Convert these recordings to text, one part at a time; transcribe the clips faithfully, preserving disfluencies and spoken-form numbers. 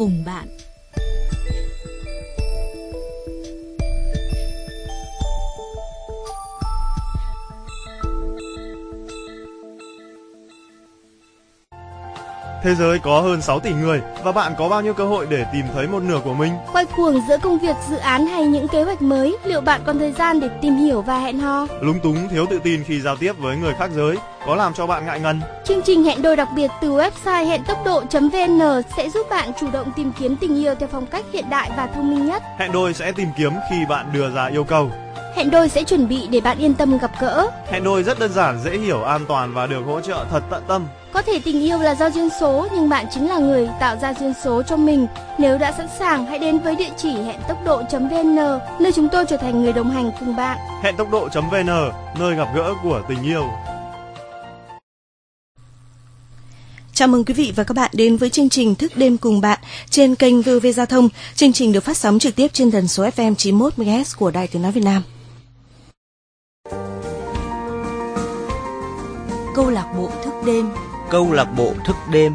cùng bạn. Thế giới có hơn sáu tỷ người và bạn có bao nhiêu cơ hội để tìm thấy một nửa của mình? Quay cuồng giữa công việc, dự án hay những kế hoạch mới, liệu bạn còn thời gian để tìm hiểu và hẹn hò? Lúng túng, thiếu tự tin khi giao tiếp với người khác giới có làm cho bạn ngại ngần? Chương trình hẹn đôi đặc biệt từ website hẹn tốc độ chấm vn sẽ giúp bạn chủ động tìm kiếm tình yêu theo phong cách hiện đại và thông minh nhất. Hẹn đôi sẽ tìm kiếm khi bạn đưa ra yêu cầu. Hẹn đôi sẽ chuẩn bị để bạn yên tâm gặp gỡ. Hẹn đôi rất đơn giản, dễ hiểu, an toàn và được hỗ trợ thật tận tâm. Có thể tình yêu là do duyên số, nhưng bạn chính là người tạo ra duyên số cho mình. Nếu đã sẵn sàng, hãy đến với địa chỉ hẹn tốc độ chấm vn, nơi chúng tôi trở thành người đồng hành cùng bạn. Hẹn tốc độ chấm vn, nơi gặp gỡ của tình yêu. Chào mừng quý vị và các bạn đến với chương trình Thức đêm cùng bạn trên kênh vê o vê Giao thông. Chương trình được phát sóng trực tiếp trên tần số ép em chín mươi mốt mê ga héc của Đài Tiếng nói Việt Nam. Câu lạc bộ thức đêm. Câu lạc bộ thức đêm.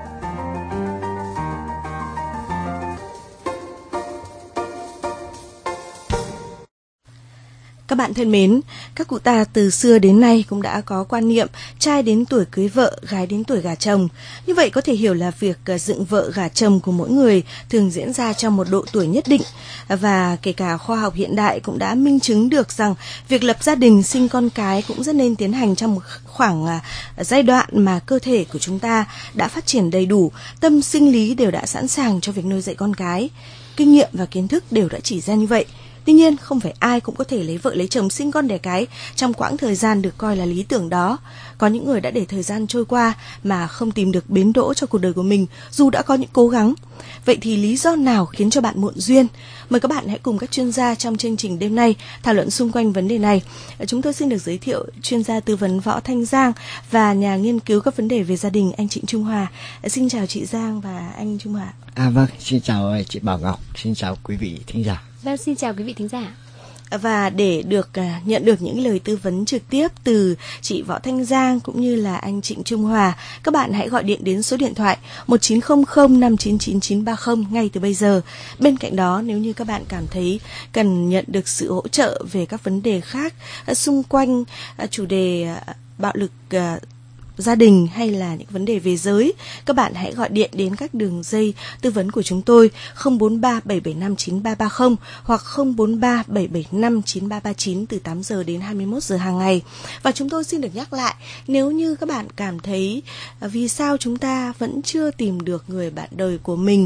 Các bạn thân mến, các cụ ta từ xưa đến nay cũng đã có quan niệm trai đến tuổi cưới vợ, gái đến tuổi gả chồng. Như vậy có thể hiểu là việc dựng vợ gả chồng của mỗi người thường diễn ra trong một độ tuổi nhất định. Và kể cả khoa học hiện đại cũng đã minh chứng được rằng việc lập gia đình, sinh con cái cũng rất nên tiến hành trong một khoảng giai đoạn mà cơ thể của chúng ta đã phát triển đầy đủ, tâm sinh lý đều đã sẵn sàng cho việc nuôi dạy con cái. Kinh nghiệm và kiến thức đều đã chỉ ra như vậy. Tuy nhiên, không phải ai cũng có thể lấy vợ lấy chồng sinh con đẻ cái trong quãng thời gian được coi là lý tưởng đó. Có những người đã để thời gian trôi qua mà không tìm được bến đỗ cho cuộc đời của mình, dù đã có những cố gắng. Vậy thì lý do nào khiến cho bạn muộn duyên? Mời các bạn hãy cùng các chuyên gia trong chương trình đêm nay thảo luận xung quanh vấn đề này. Chúng tôi xin được giới thiệu chuyên gia tư vấn Võ Thanh Giang và nhà nghiên cứu các vấn đề về gia đình anh Trịnh Trung Hòa. Xin chào chị Giang và anh Trung Hòa. À vâng, xin chào chị Bảo Ngọc, xin chào quý vị thính giả. Vâng, xin chào quý vị thính giả. Và để được uh, nhận được những lời tư vấn trực tiếp từ chị Võ Thanh Giang cũng như là anh Trịnh Trung Hòa, các bạn hãy gọi điện đến số điện thoại một chín không không năm chín chín chín ba không ngay từ bây giờ. Bên cạnh đó, nếu như các bạn cảm thấy cần nhận được sự hỗ trợ về các vấn đề khác uh, xung quanh uh, chủ đề uh, bạo lực uh, gia đình hay là những vấn đề về giới, các bạn hãy gọi điện đến các đường dây tư vấn của chúng tôi không bốn ba bảy bảy năm chín ba ba không hoặc không bốn ba bảy bảy năm chín ba ba chín từ tám giờ đến hai mươi mốt giờ hàng ngày. Và chúng tôi xin được nhắc lại, nếu như các bạn cảm thấy vì sao chúng ta vẫn chưa tìm được người bạn đời của mình,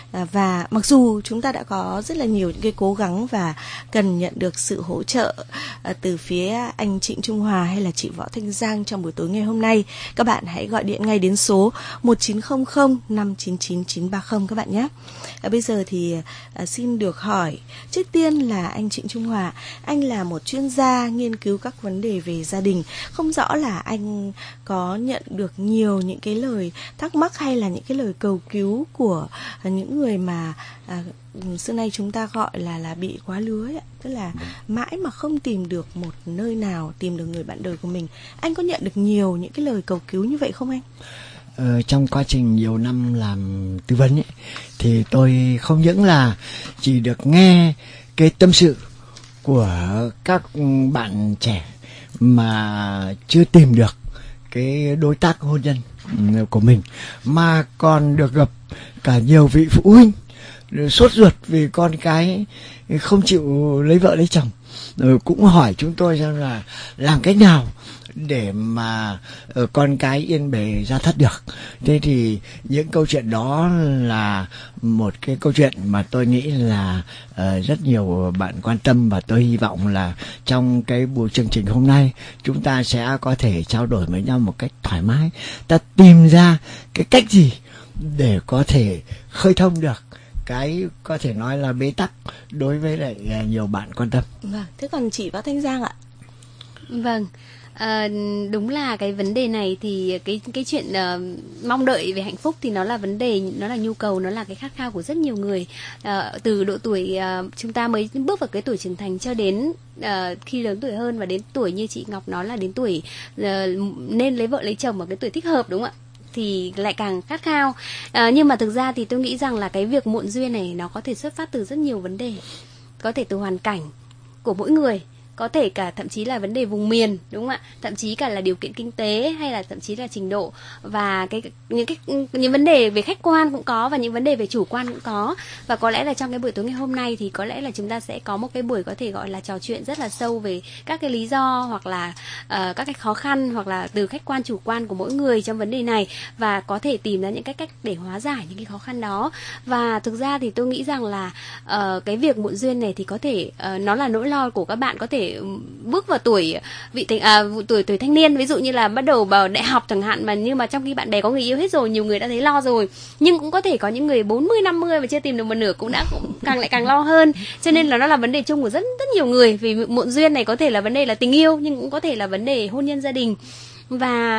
và mặc dù chúng ta đã có rất là nhiều những cái cố gắng và cần nhận được sự hỗ trợ từ phía anh Trịnh Trung Hòa hay là chị Võ Thanh Giang trong buổi tối ngày hôm nay, các bạn hãy gọi điện ngay đến số một chín không không năm chín chín chín ba không các bạn nhé. À, bây giờ thì à, xin được hỏi trước tiên là anh Trịnh Trung Hòa, anh là một chuyên gia nghiên cứu các vấn đề về gia đình. Không rõ là anh có nhận được nhiều những cái lời thắc mắc hay là những cái lời cầu cứu của à, những người mà à, xưa nay chúng ta gọi là là bị quá lứa ấy, tức là mãi mà không tìm được một nơi nào tìm được người bạn đời của mình. Anh có nhận được nhiều những cái lời cầu cứu như vậy không anh? Ờ, trong quá trình nhiều năm làm tư vấn ấy, thì tôi không những là chỉ được nghe cái tâm sự của các bạn trẻ mà chưa tìm được cái đối tác hôn nhân của mình, mà còn được gặp cả nhiều vị phụ huynh sốt ruột vì con cái không chịu lấy vợ lấy chồng, rồi cũng hỏi chúng tôi rằng là làm cách nào để mà uh, con cái yên bề ra thất được. Thế thì những câu chuyện đó là một cái câu chuyện mà tôi nghĩ là uh, rất nhiều bạn quan tâm, và tôi hy vọng là trong cái buổi chương trình hôm nay chúng ta sẽ có thể trao đổi với nhau một cách thoải mái, ta tìm ra cái cách gì để có thể khơi thông được cái có thể nói là bế tắc đối với lại nhiều bạn quan tâm. Vâng, thế còn chị Võ Thanh Giang ạ? Vâng, à, đúng là cái vấn đề này thì cái cái chuyện uh, mong đợi về hạnh phúc thì nó là vấn đề, nó là nhu cầu, nó là cái khát khao của rất nhiều người. Uh, từ độ tuổi uh, chúng ta mới bước vào cái tuổi trưởng thành cho đến uh, khi lớn tuổi hơn, và đến tuổi như chị Ngọc nói là đến tuổi uh, nên lấy vợ lấy chồng ở cái tuổi thích hợp, đúng không ạ? thì lại càng khát khao. À, nhưng mà thực ra thì tôi nghĩ rằng là cái việc muộn duyên này nó có thể xuất phát từ rất nhiều vấn đề, có thể từ hoàn cảnh của mỗi người, có thể cả thậm chí là vấn đề vùng miền, đúng không ạ? Thậm chí cả là điều kiện kinh tế, hay là thậm chí là trình độ, và cái những cái những vấn đề về khách quan cũng có, và những vấn đề về chủ quan cũng có. Và có lẽ là trong cái buổi tối ngày hôm nay thì có lẽ là chúng ta sẽ có một cái buổi có thể gọi là trò chuyện rất là sâu về các cái lý do, hoặc là uh, các cái khó khăn, hoặc là từ khách quan chủ quan của mỗi người trong vấn đề này, và có thể tìm ra những cái cách để hóa giải những cái khó khăn đó. Và thực ra thì tôi nghĩ rằng là uh, cái việc muộn duyên này thì có thể uh, nó là nỗi lo của các bạn có thể bước vào tuổi vị thành à, tuổi tuổi thanh niên, ví dụ như là bắt đầu vào đại học chẳng hạn, mà nhưng mà trong khi bạn bè có người yêu hết rồi, nhiều người đã thấy lo rồi. Nhưng cũng có thể có những người bốn mươi năm mươi và chưa tìm được một nửa cũng đã cũng càng lại càng lo hơn. Cho nên là nó là vấn đề chung của rất rất nhiều người. Vì muộn duyên này có thể là vấn đề là tình yêu, nhưng cũng có thể là vấn đề hôn nhân gia đình. Và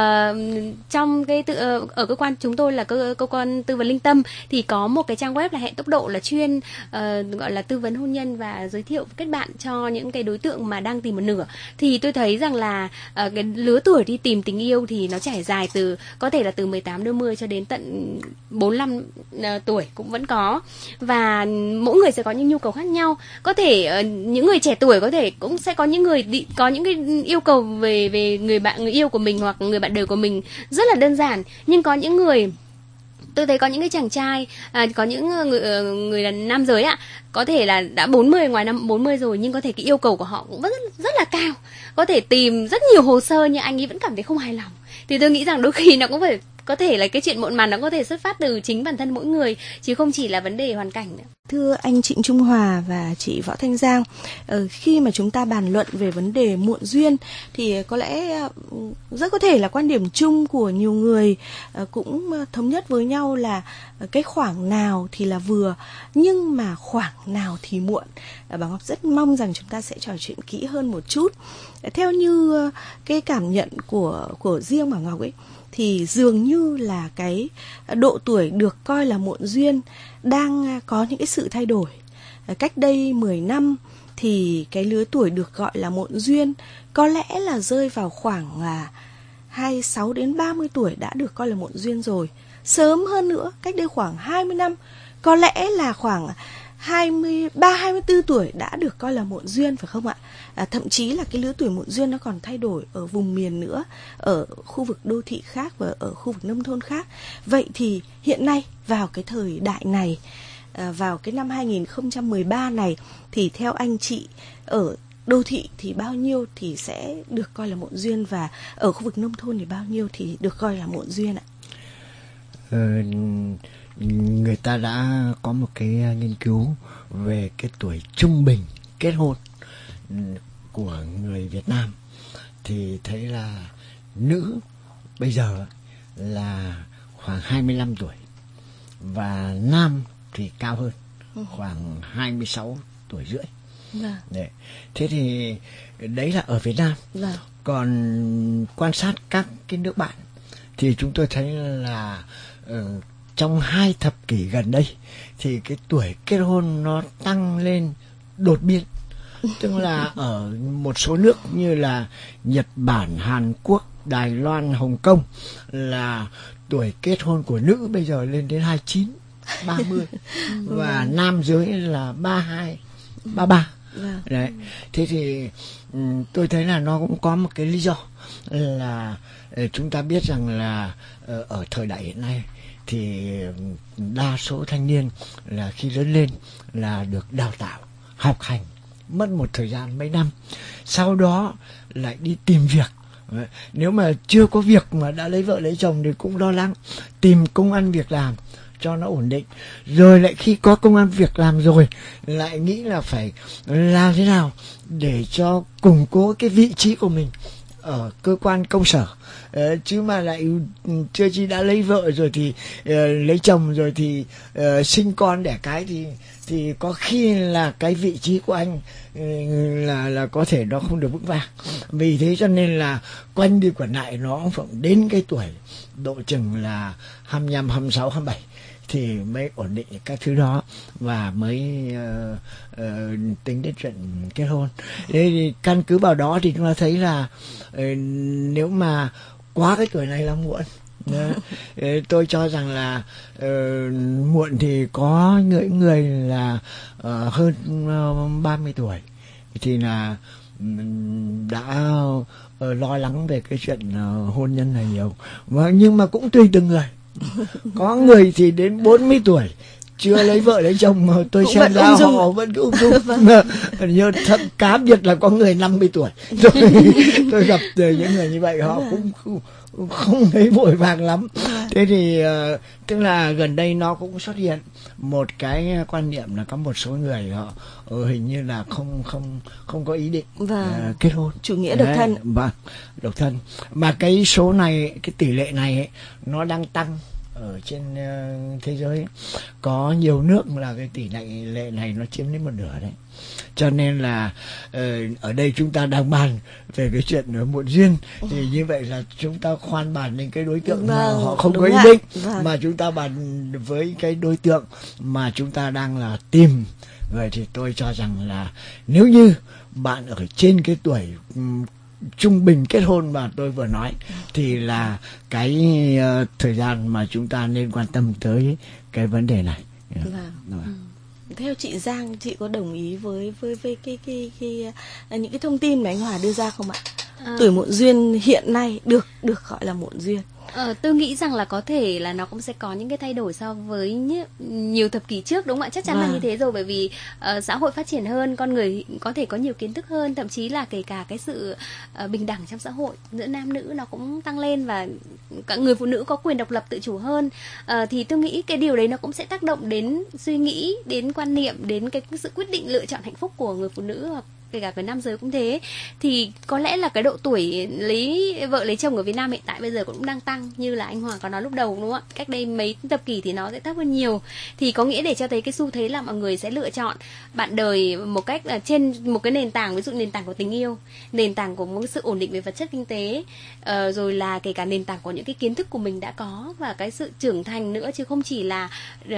uh, trong cái tự, uh, ở cơ quan chúng tôi là cơ, cơ quan tư vấn Linh Tâm thì có một cái trang web là Hẹn Tốc Độ, là chuyên uh, gọi là tư vấn hôn nhân và giới thiệu kết bạn cho những cái đối tượng mà đang tìm một nửa. Thì tôi thấy rằng là uh, cái lứa tuổi đi tìm tình yêu thì nó trải dài từ có thể là từ mười tám đến hai mươi cho đến tận bốn mươi lăm uh, tuổi cũng vẫn có. Và mỗi người sẽ có những nhu cầu khác nhau. Có thể uh, những người trẻ tuổi có thể cũng sẽ có những người đi, có những cái yêu cầu về về người bạn người yêu của mình hoặc người bạn đời của mình rất là đơn giản. Nhưng có những người, tôi thấy có những cái chàng trai, à, có những người người là nam giới ạ, có thể là đã bốn mươi, ngoài năm bốn mươi rồi, nhưng có thể cái yêu cầu của họ cũng rất rất là cao, có thể tìm rất nhiều hồ sơ nhưng anh ấy vẫn cảm thấy không hài lòng. Thì tôi nghĩ rằng đôi khi nó cũng phải có thể là cái chuyện muộn màng nó có thể xuất phát từ chính bản thân mỗi người, chứ không chỉ là vấn đề hoàn cảnh nữa. Thưa anh Trịnh Trung Hòa và chị Võ Thanh Giang, khi mà chúng ta bàn luận về vấn đề muộn duyên thì có lẽ rất có thể là quan điểm chung của nhiều người cũng thống nhất với nhau là cái khoảng nào thì là vừa, nhưng mà khoảng nào thì muộn. Bà Ngọc rất mong rằng chúng ta sẽ trò chuyện kỹ hơn một chút. Theo như cái cảm nhận của của riêng bà Ngọc ấy, thì dường như là cái độ tuổi được coi là muộn duyên đang có những cái sự thay đổi. Cách đây mười năm thì cái lứa tuổi được gọi là muộn duyên có lẽ là rơi vào khoảng hai mươi sáu đến ba mươi tuổi đã được coi là muộn duyên rồi. Sớm hơn nữa, cách đây khoảng hai mươi năm, có lẽ là khoảng hai mươi ba, hai mươi tư tuổi đã được coi là muộn duyên, phải không ạ? À, thậm chí là cái lứa tuổi muộn duyên nó còn thay đổi ở vùng miền nữa, ở khu vực đô thị khác và ở khu vực nông thôn khác. Vậy thì hiện nay vào cái thời đại này, à, vào cái năm hai nghìn không trăm mười ba này, thì theo anh chị ở đô thị thì bao nhiêu thì sẽ được coi là muộn duyên, và ở khu vực nông thôn thì bao nhiêu thì được coi là muộn duyên ạ? Ờ, người ta đã có một cái nghiên cứu về cái tuổi trung bình kết hôn của người Việt Nam thì thấy là nữ bây giờ là khoảng hai mươi lăm tuổi và nam thì cao hơn, khoảng hai mươi sáu tuổi rưỡi. Vâng. Đấy. Thế thì đấy là ở Việt Nam. Vâng. Còn quan sát các cái nước bạn thì chúng tôi thấy là uh, trong hai thập kỷ gần đây thì cái tuổi kết hôn nó tăng lên đột biến. Tức là ở một số nước như là Nhật Bản, Hàn Quốc, Đài Loan, Hồng Kông là tuổi kết hôn của nữ bây giờ lên đến hai mươi chín, ba mươi và nam giới là ba mươi hai, ba mươi ba. Đấy. Thế thì um, tôi thấy là nó cũng có một cái lý do là uh, chúng ta biết rằng là uh, ở thời đại hiện nay thì đa số thanh niên là khi lớn lên là được đào tạo, học hành, mất một thời gian mấy năm, sau đó lại đi tìm việc. Nếu mà chưa có việc mà đã lấy vợ lấy chồng thì cũng lo lắng, tìm công ăn việc làm cho nó ổn định, rồi lại khi có công ăn việc làm rồi lại nghĩ là phải làm thế nào để cho củng cố cái vị trí của mình ở cơ quan công sở. Ờ, chứ mà lại chưa chi đã lấy vợ rồi thì uh, lấy chồng rồi thì uh, sinh con đẻ cái thì thì có khi là cái vị trí của anh uh, là là có thể nó không được vững vàng. Vì thế cho nên là quanh đi quẩn lại nó cũng đến cái tuổi độ chừng là hai mươi lăm, hai mươi sáu, hai mươi bảy thì mới ổn định các thứ đó và mới uh, uh, tính đến chuyện kết hôn. Thế thì căn cứ vào đó thì chúng ta thấy là uh, nếu mà quá cái tuổi này là muộn, Tôi cho rằng là uh, muộn thì có những người là uh, hơn uh, ba mươi tuổi thì là um, đã uh, lo lắng về cái chuyện uh, hôn nhân này nhiều, và nhưng mà cũng tùy từng người. Có người thì đến bốn mươi tuổi chưa lấy vợ lấy chồng mà tôi cũng xem ra họ vẫn ung dung. Như thật cá biệt là có người năm mươi tuổi tôi, tôi gặp những người như vậy họ cũng không, không thấy vội vàng lắm. Thế thì uh, tức là gần đây nó cũng xuất hiện một cái quan niệm là có một số người họ uh, hình như là không không không có ý định uh, kết hôn, chủ nghĩa độc thân. Vâng, độc thân. Mà cái số này, cái tỷ lệ này ấy, nó đang tăng ở trên uh, thế giới. Có nhiều nước là cái tỷ lệ lệ này nó chiếm đến một nửa đấy. Cho nên là uh, ở đây chúng ta đang bàn về cái chuyện muộn duyên, thì như vậy là chúng ta khoan bàn đến cái đối tượng vâng, mà họ không có ý định, vâng. Mà chúng ta bàn với cái đối tượng mà chúng ta đang là tìm. Vậy thì tôi cho rằng là nếu như bạn ở trên cái tuổi um, trung bình kết hôn mà tôi vừa nói thì là cái uh, thời gian mà chúng ta nên quan tâm tới cái vấn đề này. Vâng. Vâng. Ừ. Theo chị Giang, chị có đồng ý với với với cái cái cái, cái những cái thông tin mà anh Hòa đưa ra không ạ? À. Tuổi muộn duyên hiện nay được được gọi là muộn duyên. Ờ, tôi nghĩ rằng là có thể là nó cũng sẽ có những cái thay đổi so với nhiều thập kỷ trước, đúng không ạ? Chắc chắn à. là như thế rồi, bởi vì uh, xã hội phát triển hơn, con người có thể có nhiều kiến thức hơn, thậm chí là kể cả cái sự uh, bình đẳng trong xã hội giữa nam nữ nó cũng tăng lên, và cả người phụ nữ có quyền độc lập tự chủ hơn. Uh, thì tôi nghĩ cái điều đấy nó cũng sẽ tác động đến suy nghĩ, đến quan niệm, đến cái sự quyết định lựa chọn hạnh phúc của người phụ nữ, hoặc kể cả với nam giới cũng thế. Thì có lẽ là cái độ tuổi lấy vợ lấy chồng ở Việt Nam hiện tại bây giờ cũng đang tăng, như là anh Hoàng có nói lúc đầu, đúng không ạ? Cách đây mấy thập kỷ thì nó sẽ thấp hơn nhiều. Thì có nghĩa để cho thấy cái xu thế là mọi người sẽ lựa chọn bạn đời một cách là trên một cái nền tảng, ví dụ nền tảng của tình yêu, nền tảng của một sự ổn định về vật chất kinh tế, uh, rồi là kể cả nền tảng của những cái kiến thức của mình đã có, và cái sự trưởng thành nữa, chứ không chỉ là uh,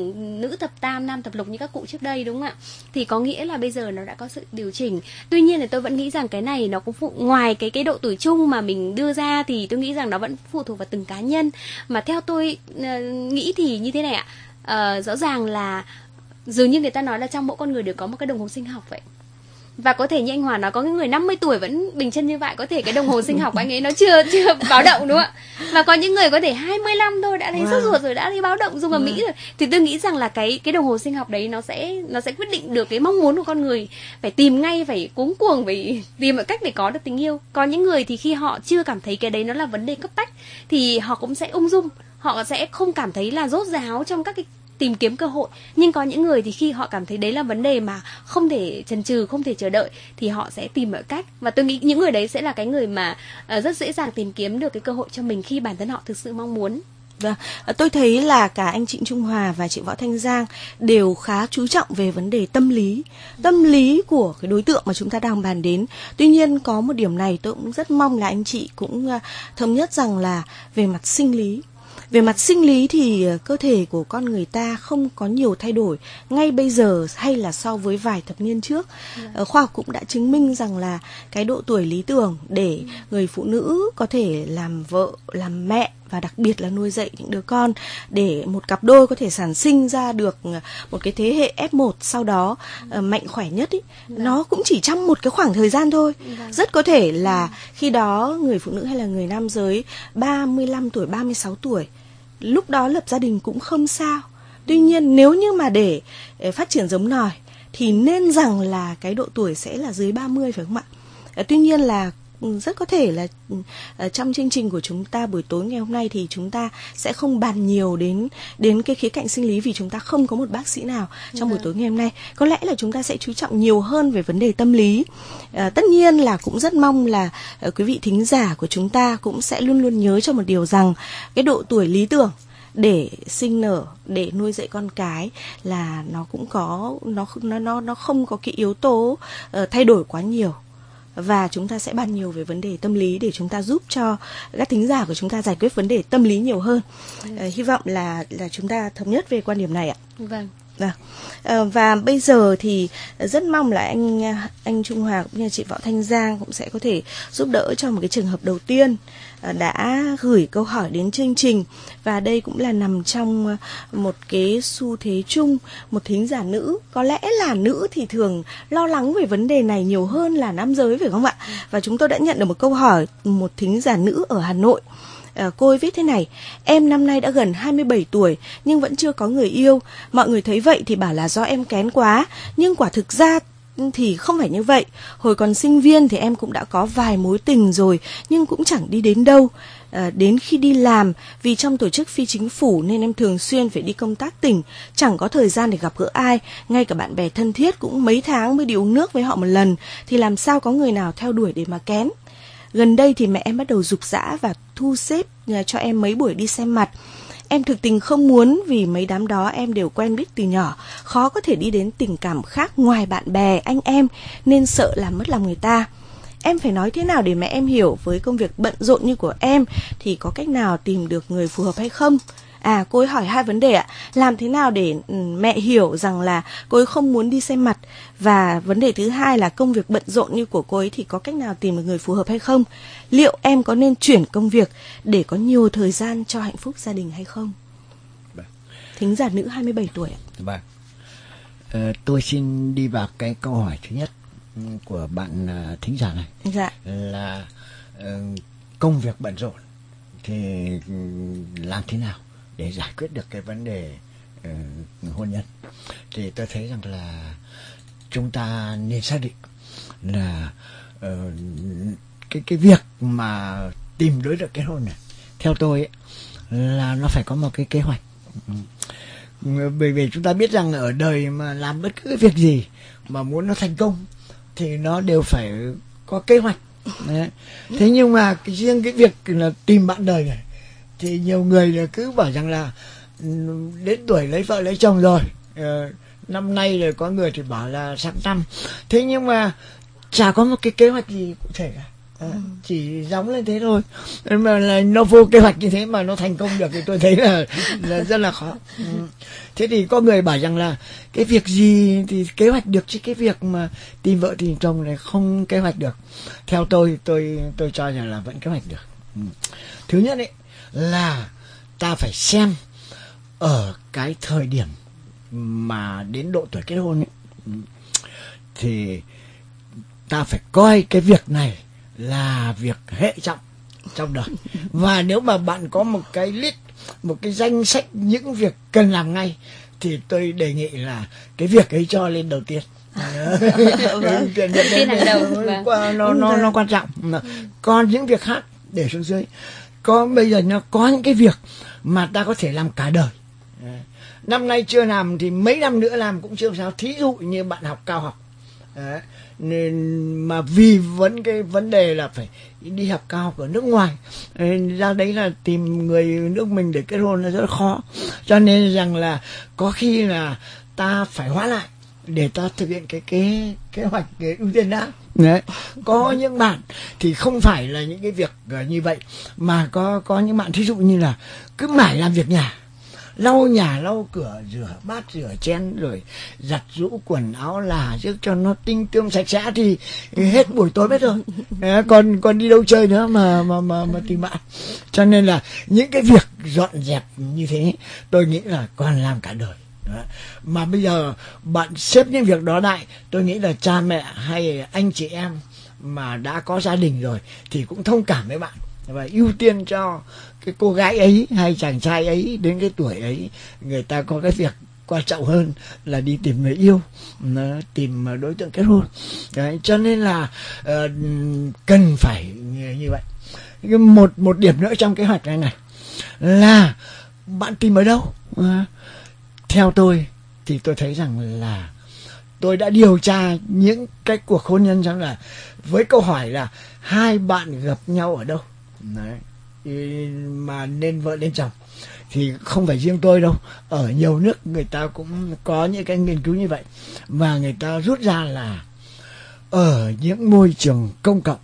nữ thập tam nam thập lục như các cụ trước đây, đúng không ạ? Thì có nghĩa là bây giờ nó đã có sự điều chỉnh. Tuy nhiên thì tôi vẫn nghĩ rằng cái này nó cũng phụ, ngoài cái cái độ tuổi chung mà mình đưa ra, thì tôi nghĩ rằng nó vẫn phụ thuộc vào từng cá nhân. Mà theo tôi uh, nghĩ thì như thế này ạ, uh, rõ ràng là dường như người ta nói là trong mỗi con người đều có một cái đồng hồ sinh học vậy. Và có thể như anh Hòa nói, có những người năm mươi tuổi vẫn bình chân như vậy, có thể cái đồng hồ sinh học của anh ấy nó chưa chưa báo động, đúng không ạ? Và có những người có thể hai mươi lăm thôi đã thấy wow. sốt ruột rồi, đã thấy báo động dùng ở wow. Mỹ rồi. Thì tôi nghĩ rằng là cái cái đồng hồ sinh học đấy nó sẽ nó sẽ quyết định được cái mong muốn của con người, phải tìm ngay, phải cuống cuồng, phải tìm mọi cách để có được tình yêu. Có những người thì khi họ chưa cảm thấy cái đấy nó là vấn đề cấp bách thì họ cũng sẽ ung dung, họ sẽ không cảm thấy là rốt ráo trong các cái tìm kiếm cơ hội. Nhưng có những người thì khi họ cảm thấy đấy là vấn đề mà không thể chần chừ, không thể chờ đợi, thì họ sẽ tìm mọi cách. Và tôi nghĩ những người đấy sẽ là cái người mà uh, rất dễ dàng tìm kiếm được cái cơ hội cho mình khi bản thân họ thực sự mong muốn. Vâng, tôi thấy là cả anh Trịnh Trung Hòa và chị Võ Thanh Giang đều khá chú trọng về vấn đề tâm lý, tâm lý của cái đối tượng mà chúng ta đang bàn đến. Tuy nhiên có một điểm này tôi cũng rất mong là anh chị cũng thống nhất rằng là về mặt sinh lý. Về mặt sinh lý thì cơ thể của con người ta không có nhiều thay đổi ngay bây giờ hay là so với vài thập niên trước. Yeah. Khoa học cũng đã chứng minh rằng là cái độ tuổi lý tưởng để người phụ nữ có thể làm vợ, làm mẹ và đặc biệt là nuôi dạy những đứa con, để một cặp đôi có thể sản sinh ra được một cái thế hệ ép một sau đó uh, mạnh khỏe nhất ý, yeah. nó cũng chỉ trong một cái khoảng thời gian thôi. Yeah. Rất có thể là yeah. khi đó người phụ nữ hay là người nam giới ba mươi lăm tuổi, ba mươi sáu tuổi, lúc đó lập gia đình cũng không sao. Tuy nhiên nếu như mà để phát triển giống nòi thì nên rằng là cái độ tuổi sẽ là dưới ba mươi, phải không ạ? Tuy nhiên là rất có thể là trong chương trình của chúng ta buổi tối ngày hôm nay thì chúng ta sẽ không bàn nhiều đến đến cái khía cạnh sinh lý, vì chúng ta không có một bác sĩ nào trong buổi tối ngày hôm nay. Có lẽ là chúng ta sẽ chú trọng nhiều hơn về vấn đề tâm lý. À, tất nhiên là cũng rất mong là uh, quý vị thính giả của chúng ta cũng sẽ luôn luôn nhớ cho một điều rằng cái độ tuổi lý tưởng để sinh nở, để nuôi dạy con cái là nó cũng có nó nó nó nó không có cái yếu tố uh, thay đổi quá nhiều. Và chúng ta sẽ bàn nhiều về vấn đề tâm lý để chúng ta giúp cho các thính giả của chúng ta giải quyết vấn đề tâm lý nhiều hơn. Ừ. À, hy vọng là là chúng ta thống nhất về quan điểm này ạ. Vâng. Vâng. À, và bây giờ thì rất mong là anh anh Trung Hòa cũng như chị Võ Thanh Giang cũng sẽ có thể giúp đỡ cho một cái trường hợp đầu tiên à, đã gửi câu hỏi đến chương trình, và đây cũng là nằm trong một cái xu thế chung. Một thính giả nữ, có lẽ là nữ thì thường lo lắng về vấn đề này nhiều hơn là nam giới, phải không ạ? Và chúng tôi đã nhận được một câu hỏi một thính giả nữ ở Hà Nội. À, cô ấy viết thế này: em năm nay đã gần hai mươi bảy tuổi nhưng vẫn chưa có người yêu. Mọi người thấy vậy thì bảo là do em kén quá, nhưng quả thực ra thì không phải như vậy. Hồi còn sinh viên thì em cũng đã có vài mối tình rồi nhưng cũng chẳng đi đến đâu. À, đến khi đi làm, vì trong tổ chức phi chính phủ nên em thường xuyên phải đi công tác tỉnh, chẳng có thời gian để gặp gỡ ai. Ngay cả bạn bè thân thiết cũng mấy tháng mới đi uống nước với họ một lần, thì làm sao có người nào theo đuổi để mà kén. Gần đây thì mẹ em bắt đầu giục giã và thu xếp cho em mấy buổi đi xem mặt. Em thực tình không muốn, vì mấy đám đó em đều quen biết từ nhỏ, khó có thể đi đến tình cảm khác ngoài bạn bè, anh em, nên sợ làm mất lòng người ta. Em phải nói thế nào để mẹ em hiểu với công việc bận rộn như của em thì có cách nào tìm được người phù hợp hay không? À, cô ấy hỏi hai vấn đề ạ. Làm thế nào để mẹ hiểu rằng là cô ấy không muốn đi xem mặt? Và vấn đề thứ hai là công việc bận rộn như của cô ấy thì có cách nào tìm được người phù hợp hay không? Liệu em có nên chuyển công việc để có nhiều thời gian cho hạnh phúc gia đình hay không? Vâng. Thính giả nữ hai mươi bảy tuổi ạ. Vâng. Ờ, tôi xin đi vào cái câu hỏi thứ nhất của bạn thính giả này. Dạ. Là uh, công việc bận rộn thì làm thế nào để giải quyết được cái vấn đề uh, hôn nhân? Thì tôi thấy rằng là chúng ta nên xác định là uh, cái cái việc mà tìm đối tượng kết hôn này, theo tôi ấy, là nó phải có một cái kế hoạch. Bởi vì chúng ta biết rằng ở đời mà làm bất cứ việc gì mà muốn nó thành công thì nó đều phải có kế hoạch. Đấy. Thế nhưng mà cái, riêng cái việc là tìm bạn đời này thì nhiều người là cứ bảo rằng là đến tuổi lấy vợ lấy chồng rồi, ờ, năm nay rồi, có người thì bảo là sang năm. Thế nhưng mà chả có một cái kế hoạch gì cụ thể cả. À, ừ. Chỉ gióng lên thế thôi, mà là nó vô kế hoạch như thế mà nó thành công được thì tôi thấy là, là rất là khó. Ừ. Thế thì có người bảo rằng là cái việc gì thì kế hoạch được, chứ cái việc mà tìm vợ tìm chồng này không kế hoạch được. Theo tôi tôi tôi cho rằng là vẫn kế hoạch được. Ừ. Thứ nhất ấy là ta phải xem ở cái thời điểm mà đến độ tuổi kết hôn ấy, ừ, thì ta phải coi cái việc này là việc hệ trọng trong đời. Và nếu mà bạn có một cái list, một cái danh sách những việc cần làm ngay, thì tôi đề nghị là cái việc ấy cho lên đầu tiên. Vâng. Tiên hàng đầu. Vâng. Nó, nó, nó quan trọng. Còn những việc khác để xuống dưới. Có bây giờ nó có những cái việc mà ta có thể làm cả đời. Năm nay chưa làm thì mấy năm nữa làm cũng chưa sao. Thí dụ như bạn học cao học. Đấy. Nên mà vì vấn cái vấn đề là phải đi học cao học ở nước ngoài, ra đấy là tìm người nước mình để kết hôn là rất là khó. Cho nên rằng là có khi là ta phải hoãn lại để ta thực hiện cái kế kế hoạch cái ưu tiên đã. Đấy. Có những bạn thì không phải là những cái việc như vậy, mà có có những bạn thí dụ như là cứ mãi làm việc nhà, lau nhà lau cửa, rửa bát rửa chén, rồi giặt giũ quần áo là trước cho nó tinh tươm sạch sẽ thì hết buổi tối hết rồi. À, còn còn đi đâu chơi nữa mà mà mà mà tìm bạn. Cho nên là những cái việc dọn dẹp như thế tôi nghĩ là còn làm cả đời. Đó. Mà bây giờ bạn xếp những việc đó lại, tôi nghĩ là cha mẹ hay anh chị em mà đã có gia đình rồi thì cũng thông cảm với bạn và ưu tiên cho cái cô gái ấy hay chàng trai ấy đến cái tuổi ấy, người ta có cái việc quan trọng hơn là đi tìm người yêu, tìm đối tượng kết hôn. Đấy, cho nên là uh, cần phải như vậy. Một một điểm nữa trong kế hoạch này này là bạn tìm ở đâu. Uh, theo tôi thì tôi thấy rằng là tôi đã điều tra những cái cuộc hôn nhân, rằng là với câu hỏi là hai bạn gặp nhau ở đâu. Đấy. Mà nên vợ nên chồng thì không phải riêng tôi đâu, ở nhiều nước người ta cũng có những cái nghiên cứu như vậy, và người ta rút ra là ở những môi trường công cộng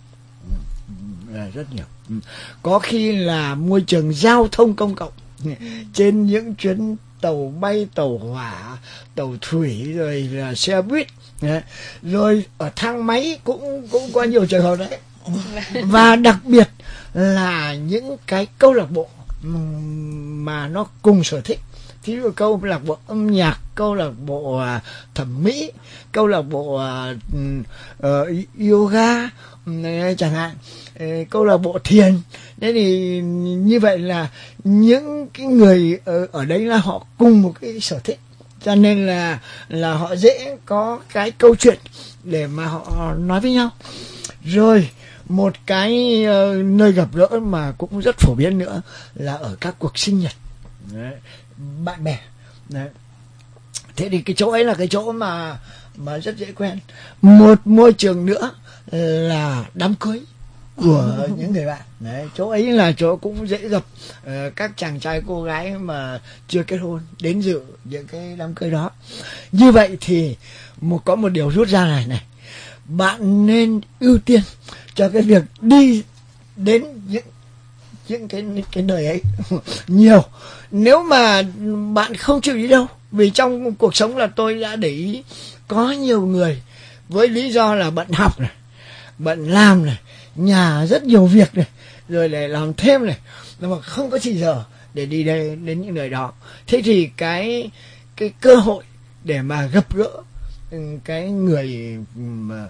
là rất nhiều, có khi là môi trường giao thông công cộng, trên những chuyến tàu bay, tàu hỏa, tàu thủy, rồi là xe buýt. Đấy. Rồi ở thang máy cũng cũng có nhiều trường hợp đấy. Và đặc biệt là những cái câu lạc bộ mà nó cùng sở thích. Thí dụ câu lạc bộ âm nhạc, câu lạc bộ uh, thẩm mỹ, câu lạc bộ uh, uh, yoga uh, chẳng hạn, uh, câu lạc bộ thiền. Thế thì như vậy là những cái người ở, ở đấy là họ cùng một cái sở thích, cho nên là là họ dễ có cái câu chuyện để mà họ nói với nhau. Rồi một cái uh, nơi gặp gỡ mà cũng rất phổ biến nữa là ở các cuộc sinh nhật. Đấy, bạn bè. Đấy. Thế thì cái chỗ ấy là cái chỗ mà mà rất dễ quen. Một môi trường nữa là đám cưới của những người bạn. Đấy, chỗ ấy là chỗ cũng dễ gặp uh, các chàng trai cô gái mà chưa kết hôn đến dự những cái đám cưới đó. Như vậy thì một có một điều rút ra này này, bạn nên ưu tiên cho cái việc đi đến những những cái cái nơi ấy nhiều. Nếu mà bạn không chịu đi đâu, vì trong cuộc sống là tôi đã để ý có nhiều người với lý do là bận học này, bận làm này, nhà rất nhiều việc này, rồi để làm thêm này, mà không có chỉ giờ để đi đây đến những nơi đó. Thế thì cái cái cơ hội để mà gặp gỡ cái người mà,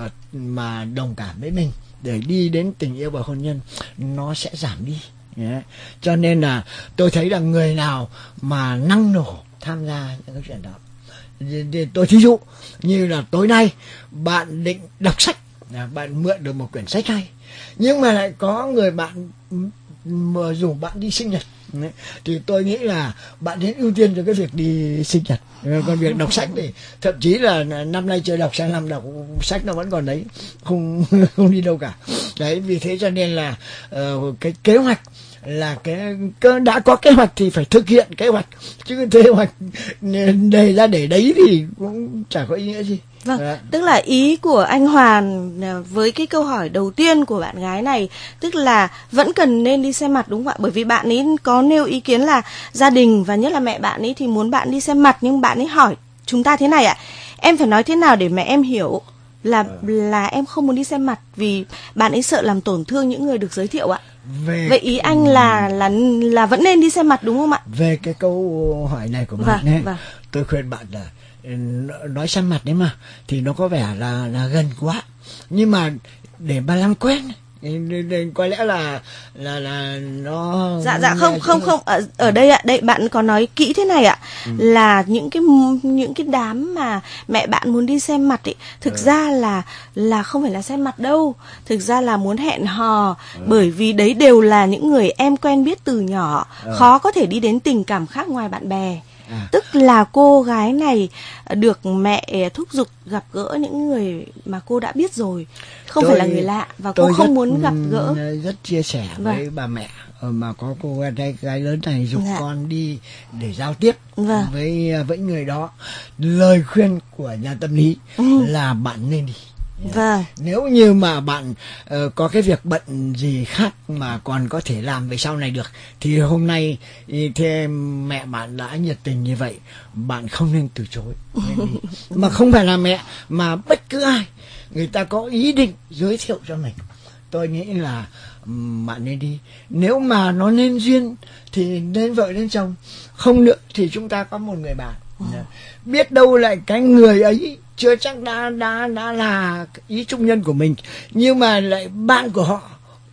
mà đồng cảm với mình để đi đến tình yêu và hôn nhân nó sẽ giảm đi. Yeah. Cho nên là tôi thấy là người nào mà năng nổ tham gia những cái chuyện đó, tôi thí dụ như là tối nay bạn định đọc sách, bạn mượn được một quyển sách hay, nhưng mà lại có người bạn mà rủ bạn đi sinh nhật, thì tôi nghĩ là bạn nên ưu tiên cho cái việc đi sinh nhật. Còn việc đọc sách thì thậm chí là năm nay chưa đọc, sang năm đọc sách nó vẫn còn đấy, không không đi đâu cả. Đấy, vì thế cho nên là uh, cái kế hoạch là cái đã có kế hoạch thì phải thực hiện kế hoạch, chứ kế hoạch đề ra để đấy thì cũng chả có ý nghĩa gì. Vâng, à. Tức là ý của anh Hoàn với cái câu hỏi đầu tiên của bạn gái này, tức là vẫn cần nên đi xem mặt, đúng không ạ? Bởi vì bạn ấy có nêu ý kiến là gia đình và nhất là mẹ bạn ấy thì muốn bạn đi xem mặt, nhưng bạn ấy hỏi chúng ta thế này ạ: em phải nói thế nào để mẹ em hiểu là à. là em không muốn đi xem mặt, vì bạn ấy sợ làm tổn thương những người được giới thiệu ạ. Về vậy ý anh là là là vẫn nên đi xem mặt, đúng không ạ? Về cái câu hỏi này của bạn ấy, vâng. Tôi khuyên bạn là nói xem mặt đấy mà thì nó có vẻ là là gần quá, nhưng mà để mà làm quen có lẽ là là là nó dạ dạ không không không ở ở đây ạ, đây bạn có nói kỹ thế này ạ, ừ. là những cái những cái đám mà mẹ bạn muốn đi xem mặt ấy, thực ừ. ra là là không phải là xem mặt đâu, thực ra là muốn hẹn hò, ừ. bởi vì đấy đều là những người em quen biết từ nhỏ, ừ. khó có thể đi đến tình cảm khác ngoài bạn bè. À. Tức là cô gái này được mẹ thúc giục gặp gỡ những người mà cô đã biết rồi, không tôi, phải là người lạ, và cô không rất, muốn gặp gỡ. Rất chia sẻ vâng. với bà mẹ mà có cô gái, gái lớn này giục dạ. con đi để giao tiếp vâng. với với người đó. Lời khuyên của nhà tâm lý ừ. là bạn nên đi. Vâng. Nếu như mà bạn uh, có cái việc bận gì khác mà còn có thể làm về sau này được, thì hôm nay thì mẹ bạn đã nhiệt tình như vậy, bạn không nên từ chối. Nên đi. Mà không phải là mẹ, mà bất cứ ai người ta có ý định giới thiệu cho mình, tôi nghĩ là um, bạn nên đi. Nếu mà nó nên duyên thì nên vợ nên chồng, không nữa thì chúng ta có một người bạn. Ừ. Biết đâu lại cái người ấy chưa chắc đã đã đã là ý trung nhân của mình, nhưng mà lại bạn của họ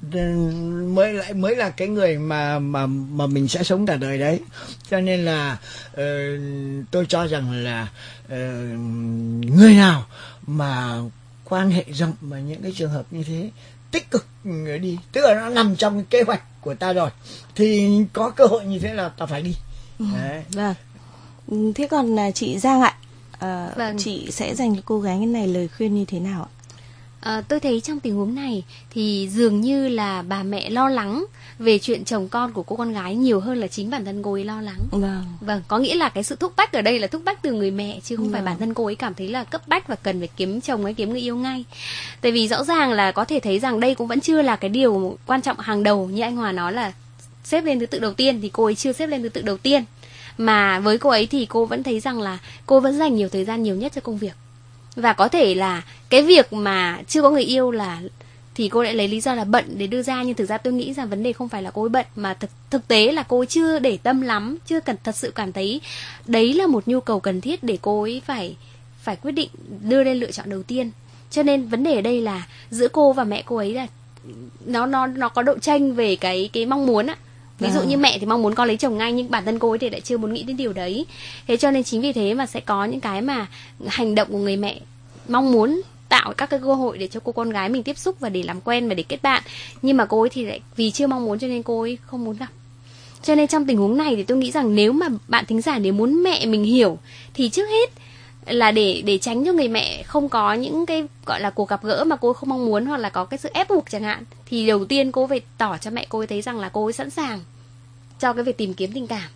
mới lại mới là cái người mà mà mà mình sẽ sống cả đời đấy. Cho nên là uh, tôi cho rằng là uh, người nào mà quan hệ rộng mà những cái trường hợp như thế tích cực đi, tức là nó nằm trong kế hoạch của ta rồi, thì có cơ hội như thế là ta phải đi. Ừ. Đấy. Vâng. Thế còn chị Giang ạ, à, vâng. chị sẽ dành cho cô gái này lời khuyên như thế nào ạ? À, tôi thấy trong tình huống này thì dường như là bà mẹ lo lắng về chuyện chồng con của cô con gái nhiều hơn là chính bản thân cô ấy lo lắng. Vâng. Vâng, có nghĩa là cái sự thúc bách ở đây là thúc bách từ người mẹ, chứ không vâng. phải bản thân cô ấy cảm thấy là cấp bách và cần phải kiếm chồng hay kiếm người yêu ngay. Tại vì rõ ràng là có thể thấy rằng đây cũng vẫn chưa là cái điều quan trọng hàng đầu, như anh Hòa nói là xếp lên thứ tự đầu tiên, thì cô ấy chưa xếp lên thứ tự đầu tiên. mà với cô ấy thì cô vẫn thấy rằng là cô vẫn dành nhiều thời gian nhiều nhất cho công việc. Và có thể là cái việc mà chưa có người yêu là thì cô lại lấy lý do là bận để đưa ra, nhưng thực ra tôi nghĩ rằng vấn đề không phải là cô ấy bận, mà thực, thực tế là cô ấy chưa để tâm lắm, chưa cần thật sự cảm thấy đấy là một nhu cầu cần thiết để cô ấy phải phải quyết định đưa lên lựa chọn đầu tiên. Cho nên vấn đề ở đây là giữa cô và mẹ cô ấy là nó nó nó có độ chênh về cái cái mong muốn á. Ví dụ như mẹ thì mong muốn con lấy chồng ngay, nhưng bản thân cô ấy thì lại chưa muốn nghĩ đến điều đấy. Thế cho nên chính vì thế mà sẽ có những cái mà hành động của người mẹ mong muốn tạo các cái cơ hội để cho cô con gái mình tiếp xúc và để làm quen và để kết bạn, nhưng mà cô ấy thì lại vì chưa mong muốn cho nên cô ấy không muốn gặp. Cho nên trong tình huống này thì tôi nghĩ rằng nếu mà bạn thính giả nếu muốn mẹ mình hiểu thì trước hết là để để tránh cho người mẹ không có những cái gọi là cuộc gặp gỡ mà cô không mong muốn, hoặc là có cái sự ép buộc chẳng hạn, thì đầu tiên cô phải tỏ cho mẹ cô ấy thấy rằng là cô ấy sẵn sàng cho cái việc tìm kiếm tình cảm.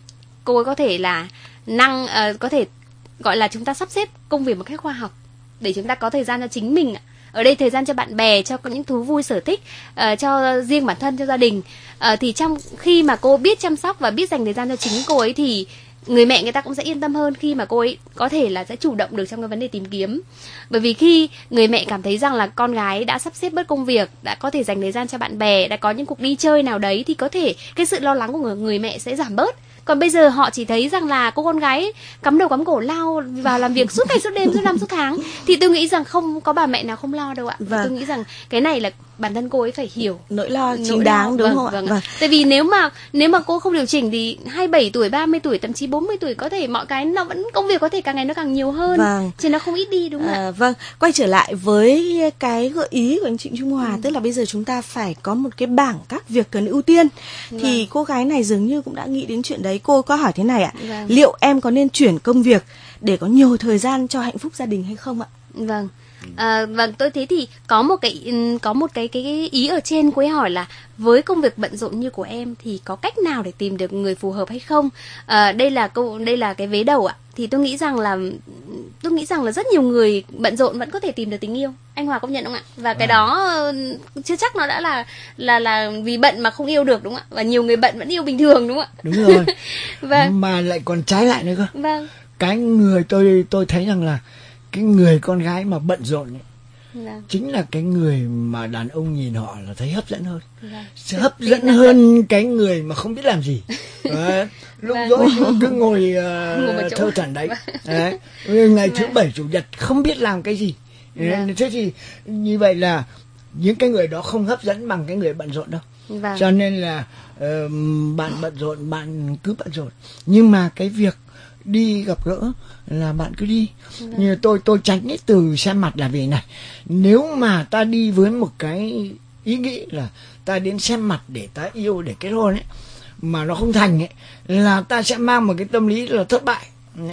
Cô ấy có thể là năng uh, có thể gọi là chúng ta sắp xếp công việc một cách khoa học để chúng ta có thời gian cho chính mình. Ở đây thời gian cho bạn bè, cho những thú vui sở thích, uh, cho riêng bản thân, cho gia đình. Uh, thì trong khi mà cô biết chăm sóc và biết dành thời gian cho chính cô ấy thì người mẹ người ta cũng sẽ yên tâm hơn khi mà cô ấy có thể là sẽ chủ động được trong cái vấn đề tìm kiếm. Bởi vì khi người mẹ cảm thấy rằng là con gái đã sắp xếp bớt công việc, đã có thể dành thời gian cho bạn bè, đã có những cuộc đi chơi nào đấy, thì có thể cái sự lo lắng của người, người mẹ sẽ giảm bớt. Còn bây giờ họ chỉ thấy rằng là cô con gái cắm đầu cắm cổ lao vào làm việc suốt ngày suốt đêm suốt năm suốt tháng, thì tôi nghĩ rằng không có bà mẹ nào không lo đâu ạ. Vâng. Tôi nghĩ rằng cái này là bản thân cô ấy phải hiểu nỗi lo chính đáng, đúng vâng, không ạ? Vâng. Vâng. Tại vì nếu mà nếu mà cô không điều chỉnh thì hai mươi bảy tuổi, ba mươi tuổi, thậm chí bốn mươi tuổi có thể mọi cái nó vẫn công việc có thể càng ngày nó càng nhiều hơn, vâng. chứ nó không ít đi, đúng không à, ạ? Vâng, quay trở lại với cái gợi ý của anh Trịnh Trung Hòa, ừ. tức là bây giờ chúng ta phải có một cái bảng các việc cần ưu tiên. Vâng. Thì cô gái này dường như cũng đã nghĩ đến chuyện đấy. Cô có hỏi thế này ạ: vâng. liệu em có nên chuyển công việc để có nhiều thời gian cho hạnh phúc gia đình hay không ạ? Vâng. À, vâng, tôi thấy thì có một cái có một cái cái ý ở trên cô ấy hỏi là với công việc bận rộn như của em thì có cách nào để tìm được người phù hợp hay không? À, đây là câu đây là cái vế đầu ạ. Thì tôi nghĩ rằng là tôi nghĩ rằng là rất nhiều người bận rộn vẫn có thể tìm được tình yêu. Anh Hòa công nhận không ạ? Và cái đó chưa chắc nó đã là là là vì bận mà không yêu được, đúng không ạ? Và nhiều người bận vẫn yêu bình thường, đúng không ạ? Đúng rồi. Vâng. Mà lại còn trái lại nữa cơ. Vâng. Cái người tôi tôi thấy rằng là cái người con gái mà bận rộn ấy, vâng. chính là cái người mà đàn ông nhìn họ là thấy hấp dẫn hơn, vâng. sẽ hấp dẫn hơn cái người mà không biết làm gì. Đấy. Lúc vâng. dối cứ ngồi uh, thơ thẩn đấy. Đấy. Ngày thứ bảy chủ nhật không biết làm cái gì. Vâng. Thế thì như vậy là những cái người đó không hấp dẫn bằng cái người bận rộn đâu. Vâng. Cho nên là uh, bạn bận rộn, bạn cứ bận rộn, nhưng mà cái việc đi gặp gỡ là bạn cứ đi. Vâng. Như tôi tôi tránh cái từ xem mặt là vì này, nếu mà ta đi với một cái ý nghĩ là ta đến xem mặt để ta yêu, để kết hôn ấy, mà nó không thành ấy, là ta sẽ mang một cái tâm lý là thất bại.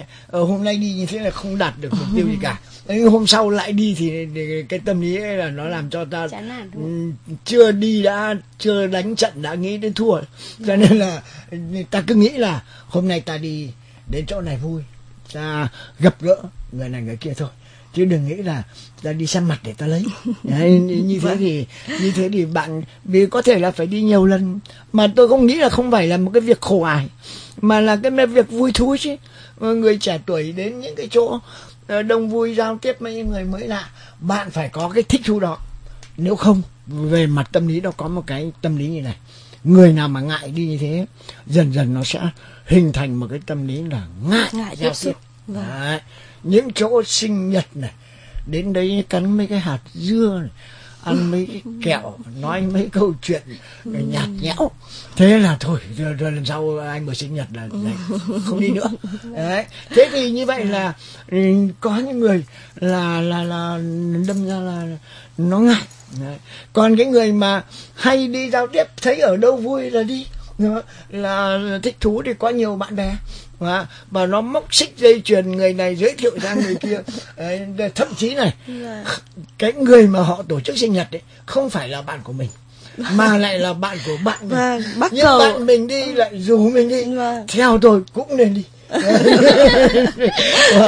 Ở hôm nay đi như thế là không đạt được mục tiêu gì cả. Nhưng hôm sau lại đi thì cái tâm lý ấy là nó làm cho ta chưa đi đã chưa đánh trận đã nghĩ đến thua. Cho nên là ta cứ nghĩ là hôm nay ta đi đến chỗ này vui, ta gặp gỡ người này người kia thôi, chứ đừng nghĩ là ta đi xem mặt để ta lấy. Đấy, như thế thì như thế thì bạn, vì có thể là phải đi nhiều lần, mà tôi không nghĩ là không phải là một cái việc khổ ải, mà là cái việc vui thú chứ. Người trẻ tuổi đến những cái chỗ đông vui giao tiếp với những người mới lạ, bạn phải có cái thích thú đó. Nếu không, về mặt tâm lý nó có một cái tâm lý như này, người nào mà ngại đi như thế, dần dần nó sẽ hình thành một cái tâm lý là ngại, ngại giao tiếp. Vâng. Đấy. Những chỗ sinh nhật này, đến đấy cắn mấy cái hạt dưa này, ăn mấy cái kẹo, nói mấy câu chuyện nhạt nhẽo, thế là thôi rồi, rồi lần sau anh vừa sinh nhật là này, không đi nữa. Đấy. Thế thì như vậy là có những người là là là đâm ra là nó ngại. Đấy. Còn cái người mà hay đi giao tiếp, thấy ở đâu vui là đi, là thích thú thì có nhiều bạn bè, và, và nó móc xích dây chuyền, người này giới thiệu sang người kia. Đấy, thậm chí này, cái người mà họ tổ chức sinh nhật ấy không phải là bạn của mình, mà lại là bạn của bạn mình. À, nhưng cầu... bạn mình đi lại rủ mình đi, à. theo tôi cũng nên đi.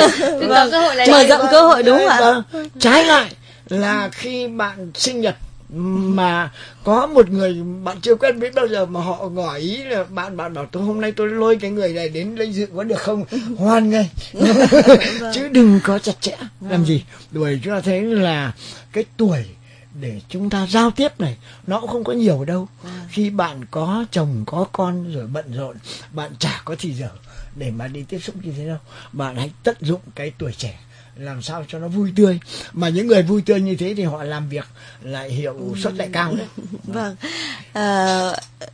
Vâng, mở rộng cơ hội, đúng không ạ? Trái lại là khi bạn sinh nhật mà có một người bạn chưa quen biết bao giờ mà họ ngỏ ý là bạn bạn bảo tôi hôm nay tôi lôi cái người này đến đây dự có được không? Hoan nghênh. Chứ đừng có chặt chẽ làm gì. Bởi chúng ta thấy là cái tuổi để chúng ta giao tiếp này nó cũng không có nhiều đâu. Khi bạn có chồng có con rồi bận rộn, bạn chả có thì giờ để mà đi tiếp xúc như thế đâu. Bạn hãy tận dụng cái tuổi trẻ làm sao cho nó vui tươi, mà những người vui tươi như thế thì họ làm việc lại hiệu suất lại cao đấy. Vâng, à,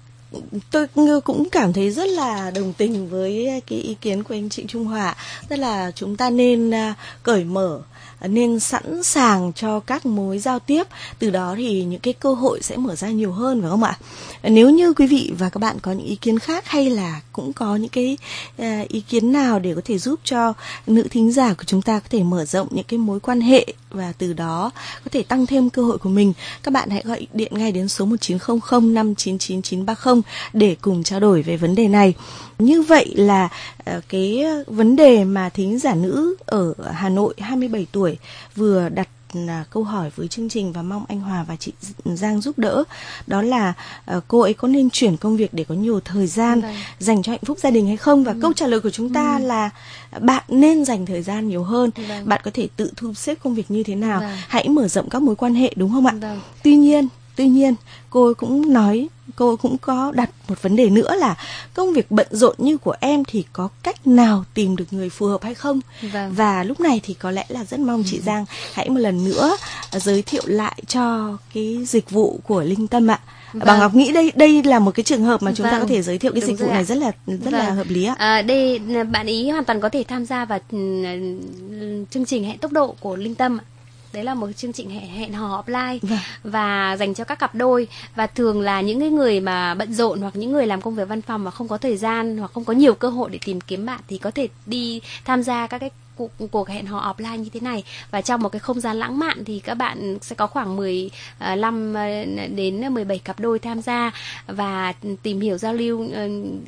tôi cũng cảm thấy rất là đồng tình với cái ý kiến của anh Trịnh Trung Hòa, tức là chúng ta nên cởi mở, nên sẵn sàng cho các mối giao tiếp, từ đó thì những cái cơ hội sẽ mở ra nhiều hơn, phải không ạ? Nếu như quý vị và các bạn có những ý kiến khác, hay là cũng có những cái uh, ý kiến nào để có thể giúp cho nữ thính giả của chúng ta có thể mở rộng những cái mối quan hệ và từ đó có thể tăng thêm cơ hội của mình, các bạn hãy gọi điện ngay đến số một chín không không năm chín chín chín ba không để cùng trao đổi về vấn đề này. Như vậy là uh, cái vấn đề mà thính giả nữ ở Hà Nội hai mươi bảy tuổi vừa đặt là câu hỏi với chương trình và mong anh Hòa và chị Giang giúp đỡ, đó là uh, cô ấy có nên chuyển công việc để có nhiều thời gian vâng. dành cho hạnh phúc gia đình hay không, và ừ. câu trả lời của chúng ta ừ. là bạn nên dành thời gian nhiều hơn. Vâng. Bạn có thể tự thu xếp công việc như thế nào, vâng. hãy mở rộng các mối quan hệ, đúng không ạ? Vâng. Tuy nhiên Tuy nhiên, cô ấy cũng nói, cô ấy cũng có đặt một vấn đề nữa là công việc bận rộn như của em thì có cách nào tìm được người phù hợp hay không? Vâng. Và lúc này thì có lẽ là rất mong chị Giang hãy một lần nữa giới thiệu lại cho cái dịch vụ của Linh Tâm ạ. Vâng. Bà Ngọc nghĩ đây đây là một cái trường hợp mà chúng vâng. ta có thể giới thiệu cái Đúng dịch vụ này rất là rất vâng. là hợp lý ạ. À, đây bạn ý hoàn toàn có thể tham gia vào chương trình hẹn tốc độ của Linh Tâm. Đấy là một chương trình hẹn, hẹn hò offline vâng. và dành cho các cặp đôi, và thường là những cái người mà bận rộn hoặc những người làm công việc văn phòng mà không có thời gian hoặc không có nhiều cơ hội để tìm kiếm bạn thì có thể đi tham gia các cái cuộc, cuộc hẹn hò offline như thế này, và trong một cái không gian lãng mạn thì các bạn sẽ có khoảng mười lăm đến mười bảy cặp đôi tham gia và tìm hiểu giao lưu uh,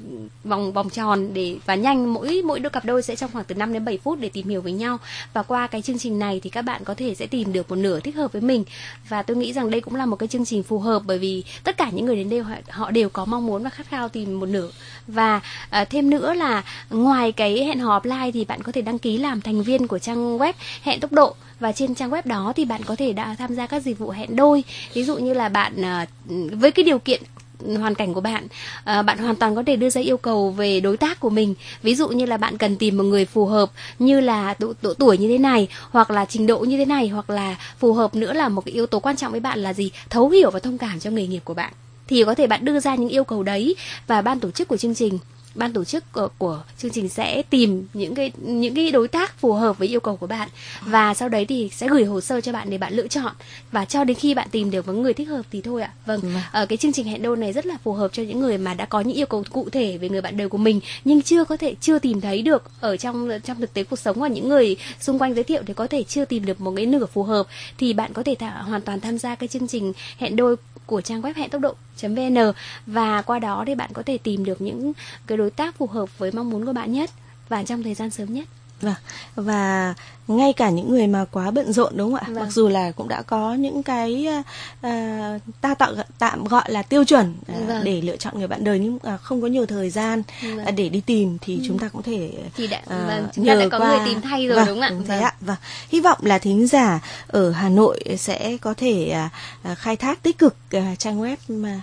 vòng vòng tròn để và nhanh, mỗi mỗi đôi cặp đôi sẽ trong khoảng từ năm đến bảy phút để tìm hiểu với nhau, và qua cái chương trình này thì các bạn có thể sẽ tìm được một nửa thích hợp với mình. Và tôi nghĩ rằng đây cũng là một cái chương trình phù hợp, bởi vì tất cả những người đến đây họ, họ đều có mong muốn và khát khao tìm một nửa. Và uh, thêm nữa là ngoài cái hẹn hò offline thì bạn có thể đăng ký làm thành viên của trang web hẹn tốc độ, và trên trang web đó thì bạn có thể đã tham gia các dịch vụ hẹn đôi. Ví dụ như là bạn uh, với cái điều kiện hoàn cảnh của bạn, à, bạn hoàn toàn có thể đưa ra yêu cầu về đối tác của mình. Ví dụ như là bạn cần tìm một người phù hợp như là độ, độ tuổi như thế này, hoặc là trình độ như thế này, hoặc là phù hợp nữa là một cái yếu tố quan trọng với bạn là gì? Thấu hiểu và thông cảm cho nghề nghiệp của bạn. Thì có thể bạn đưa ra những yêu cầu đấy, và ban tổ chức của chương trình ban tổ chức của, của chương trình sẽ tìm những cái những cái đối tác phù hợp với yêu cầu của bạn, và sau đấy thì sẽ gửi hồ sơ cho bạn để bạn lựa chọn, và cho đến khi bạn tìm được một người thích hợp thì thôi ạ. Vâng, ở cái chương trình hẹn đôi này rất là phù hợp cho những người mà đã có những yêu cầu cụ thể về người bạn đời của mình nhưng chưa có thể chưa tìm thấy được ở trong trong thực tế cuộc sống, và những người xung quanh giới thiệu thì có thể chưa tìm được một cái nửa phù hợp, thì bạn có thể th- hoàn toàn tham gia cái chương trình hẹn đôi của trang web hẹn tốc độ chấm vn, và qua đó thì bạn có thể tìm được những cái đối tác phù hợp với mong muốn của bạn nhất và trong thời gian sớm nhất. Vâng. Và ngay cả những người mà quá bận rộn, đúng không ạ? Vâng. Mặc dù là cũng đã có những cái uh, ta tạo tạm gọi là tiêu chuẩn uh, vâng. để lựa chọn người bạn đời, nhưng uh, không có nhiều thời gian vâng. uh, để đi tìm thì ừ. chúng ta cũng thể thì đã, uh, vâng, chúng ta đã có qua... người tìm thay rồi, vâng, đúng không ạ? Đúng thế ạ. Vâng. Hy vọng là thính giả ở Hà Nội sẽ có thể uh, khai thác tích cực uh, trang web mà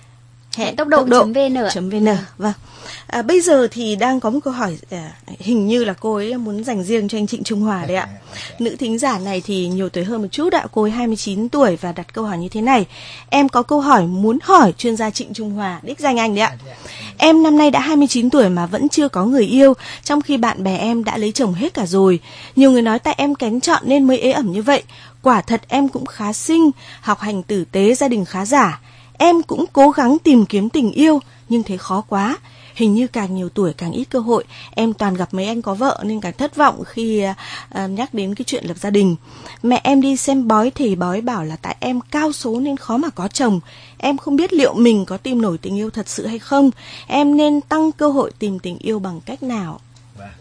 hẹn tốc độ chấm vn. Vâng. À, bây giờ thì đang có một câu hỏi, à, hình như là cô ấy muốn dành riêng cho anh Trịnh Trung Hòa đấy ạ. Nữ thính giả này thì nhiều tuổi hơn một chút ạ, cô ấy hai mươi chín tuổi và đặt câu hỏi như thế này: em có câu hỏi muốn hỏi chuyên gia Trịnh Trung Hòa, đích danh anh đấy ạ. Em năm nay đã hai mươi chín tuổi mà vẫn chưa có người yêu, trong khi bạn bè em đã lấy chồng hết cả rồi. Nhiều người nói tại em kén chọn nên mới ế ẩm như vậy. Quả thật em cũng khá xinh, học hành tử tế, gia đình khá giả. Em cũng cố gắng tìm kiếm tình yêu nhưng thấy khó quá. Hình như càng nhiều tuổi càng ít cơ hội. Em toàn gặp mấy anh có vợ nên càng thất vọng khi uh, nhắc đến cái chuyện lập gia đình. Mẹ em đi xem bói, thầy bói bảo là tại em cao số nên khó mà có chồng. Em không biết liệu mình có tìm nổi tình yêu thật sự hay không. Em nên tăng cơ hội tìm tình yêu bằng cách nào?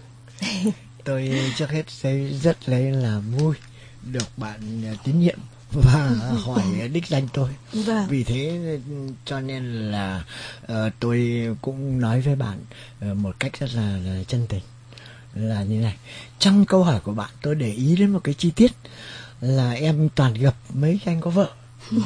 Tôi trước hết thấy rất lấy là vui được bạn tín nhiệm và hỏi đích danh tôi. Vâng. Vì thế cho nên là uh, tôi cũng nói với bạn uh, một cách rất là, là chân tình là như này. Trong câu hỏi của bạn tôi để ý đến một cái chi tiết là em toàn gặp mấy anh có vợ.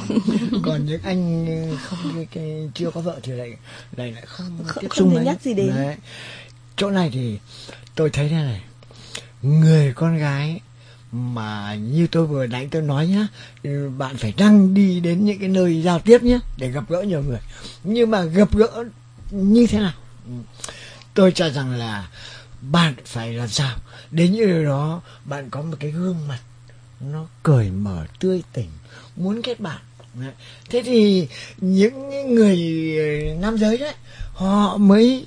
Còn những anh không cái, chưa có vợ thì lại lại lại không, không tiếp xúc không nhắc gì đến. Đấy. Chỗ này thì tôi thấy thế này, người con gái mà như tôi vừa nãy tôi nói nhá, bạn phải đang đi đến những cái nơi giao tiếp nhé để gặp gỡ nhiều người. Nhưng mà gặp gỡ như thế nào, tôi cho rằng là bạn phải làm sao đến như điều đó bạn có một cái gương mặt nó cởi mở, tươi tỉnh, muốn kết bạn. Thế thì những người nam giới đấy họ mới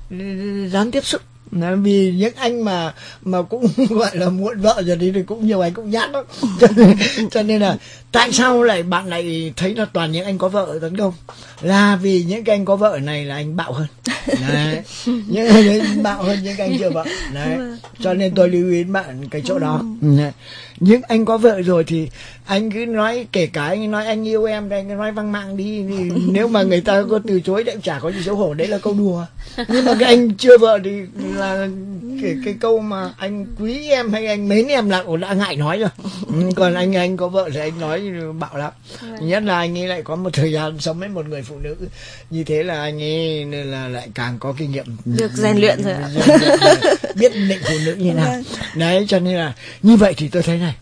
dám tiếp xúc. Vì những anh mà mà cũng gọi là muộn vợ rồi thì cũng nhiều anh cũng nhát lắm. Cho nên, cho nên là tại sao lại bạn lại thấy là toàn những anh có vợ tấn công? Là vì những cái anh có vợ này là anh bạo hơn. Đấy. Những anh ấy bạo hơn những anh chưa vợ. Đấy. Cho nên tôi lưu ý bạn cái chỗ đó. Đấy. Những anh có vợ rồi thì anh cứ nói, kể cả anh nói anh yêu em thì anh cứ nói văng mạng đi, thì nếu mà người ta có từ chối thì chả có gì xấu hổ, đấy là câu đùa. Nhưng mà cái anh chưa vợ thì là cái, cái câu mà anh quý em hay anh mến em là đã ngại nói rồi. Còn anh anh có vợ thì anh nói bạo lắm. Nhất là anh ấy lại có một thời gian sống với một người phụ nữ, như thế là anh ấy nên là lại càng có kinh nghiệm, được rèn luyện rồi ạ. Biết định phụ nữ như nào. Đấy, cho nên là như vậy thì tôi thấy này,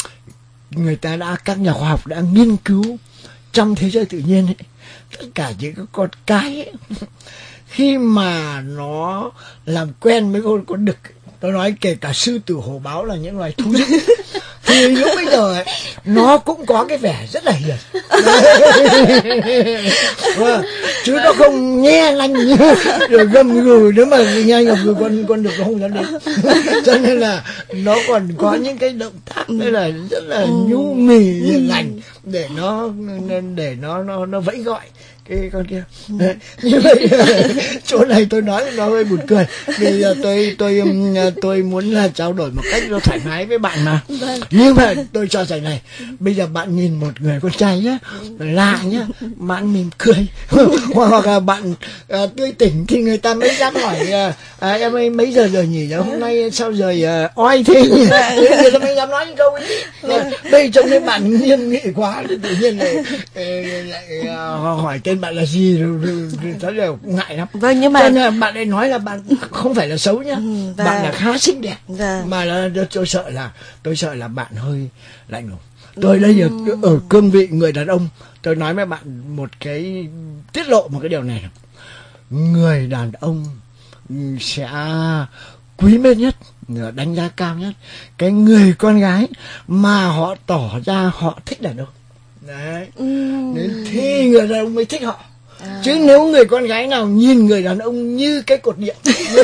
người ta đã, các nhà khoa học đã nghiên cứu trong thế giới tự nhiên ấy, tất cả những cái con cái ấy, khi mà nó làm quen với con con đực, tôi nói kể cả sư tử hổ báo là những loài thú dữ, thì lúc bây giờ ấy, nó cũng có cái vẻ rất là hiền. Chứ nó không nghe lanh như rồi gầm gừ, nếu mà nghe gầm gừ con con đực nó không dám đến. Cho nên là nó còn có những cái động tác đấy là rất là nhu mì hiền lành để nó để nó nó nó vẫy gọi cái con kia. Đấy. Như vậy chỗ này tôi nói nó hơi buồn cười, vì tôi tôi tôi muốn là trao đổi một cách nó thoải mái với bạn mà. Nhưng mà tôi cho rằng này, bây giờ bạn nhìn một người con trai nhá, lạ nhá, bạn mỉm cười hoặc là bạn à, tươi tỉnh thì người ta mới dám hỏi à, à, em ơi mấy giờ rồi nhỉ, hôm nay sao rời à, oai thế nhỉ, người ta mới dám nói những câu ấy. Bây trông thấy bạn nghiêm nghị quá, tự nhiên lại, lại à, hỏi tên bạn là gì rồi, rồi, rồi đều ngại lắm. Vâng, nhưng mà cho nên bạn ấy nói là bạn không phải là xấu nhá, ừ, và... bạn là khá xinh đẹp, và... mà là tôi sợ là tôi sợ là bạn hơi lạnh lùng. Tôi đây ở, ở cương vị người đàn ông, tôi nói với bạn một cái, tiết lộ một cái điều này, người đàn ông sẽ quý mến nhất, đánh giá cao nhất cái người con gái mà họ tỏ ra họ thích đàn ông. Đấy. Ừ. Thì người đàn ông mới thích họ. À. Chứ nếu người con gái nào nhìn người đàn ông như cái cột điện,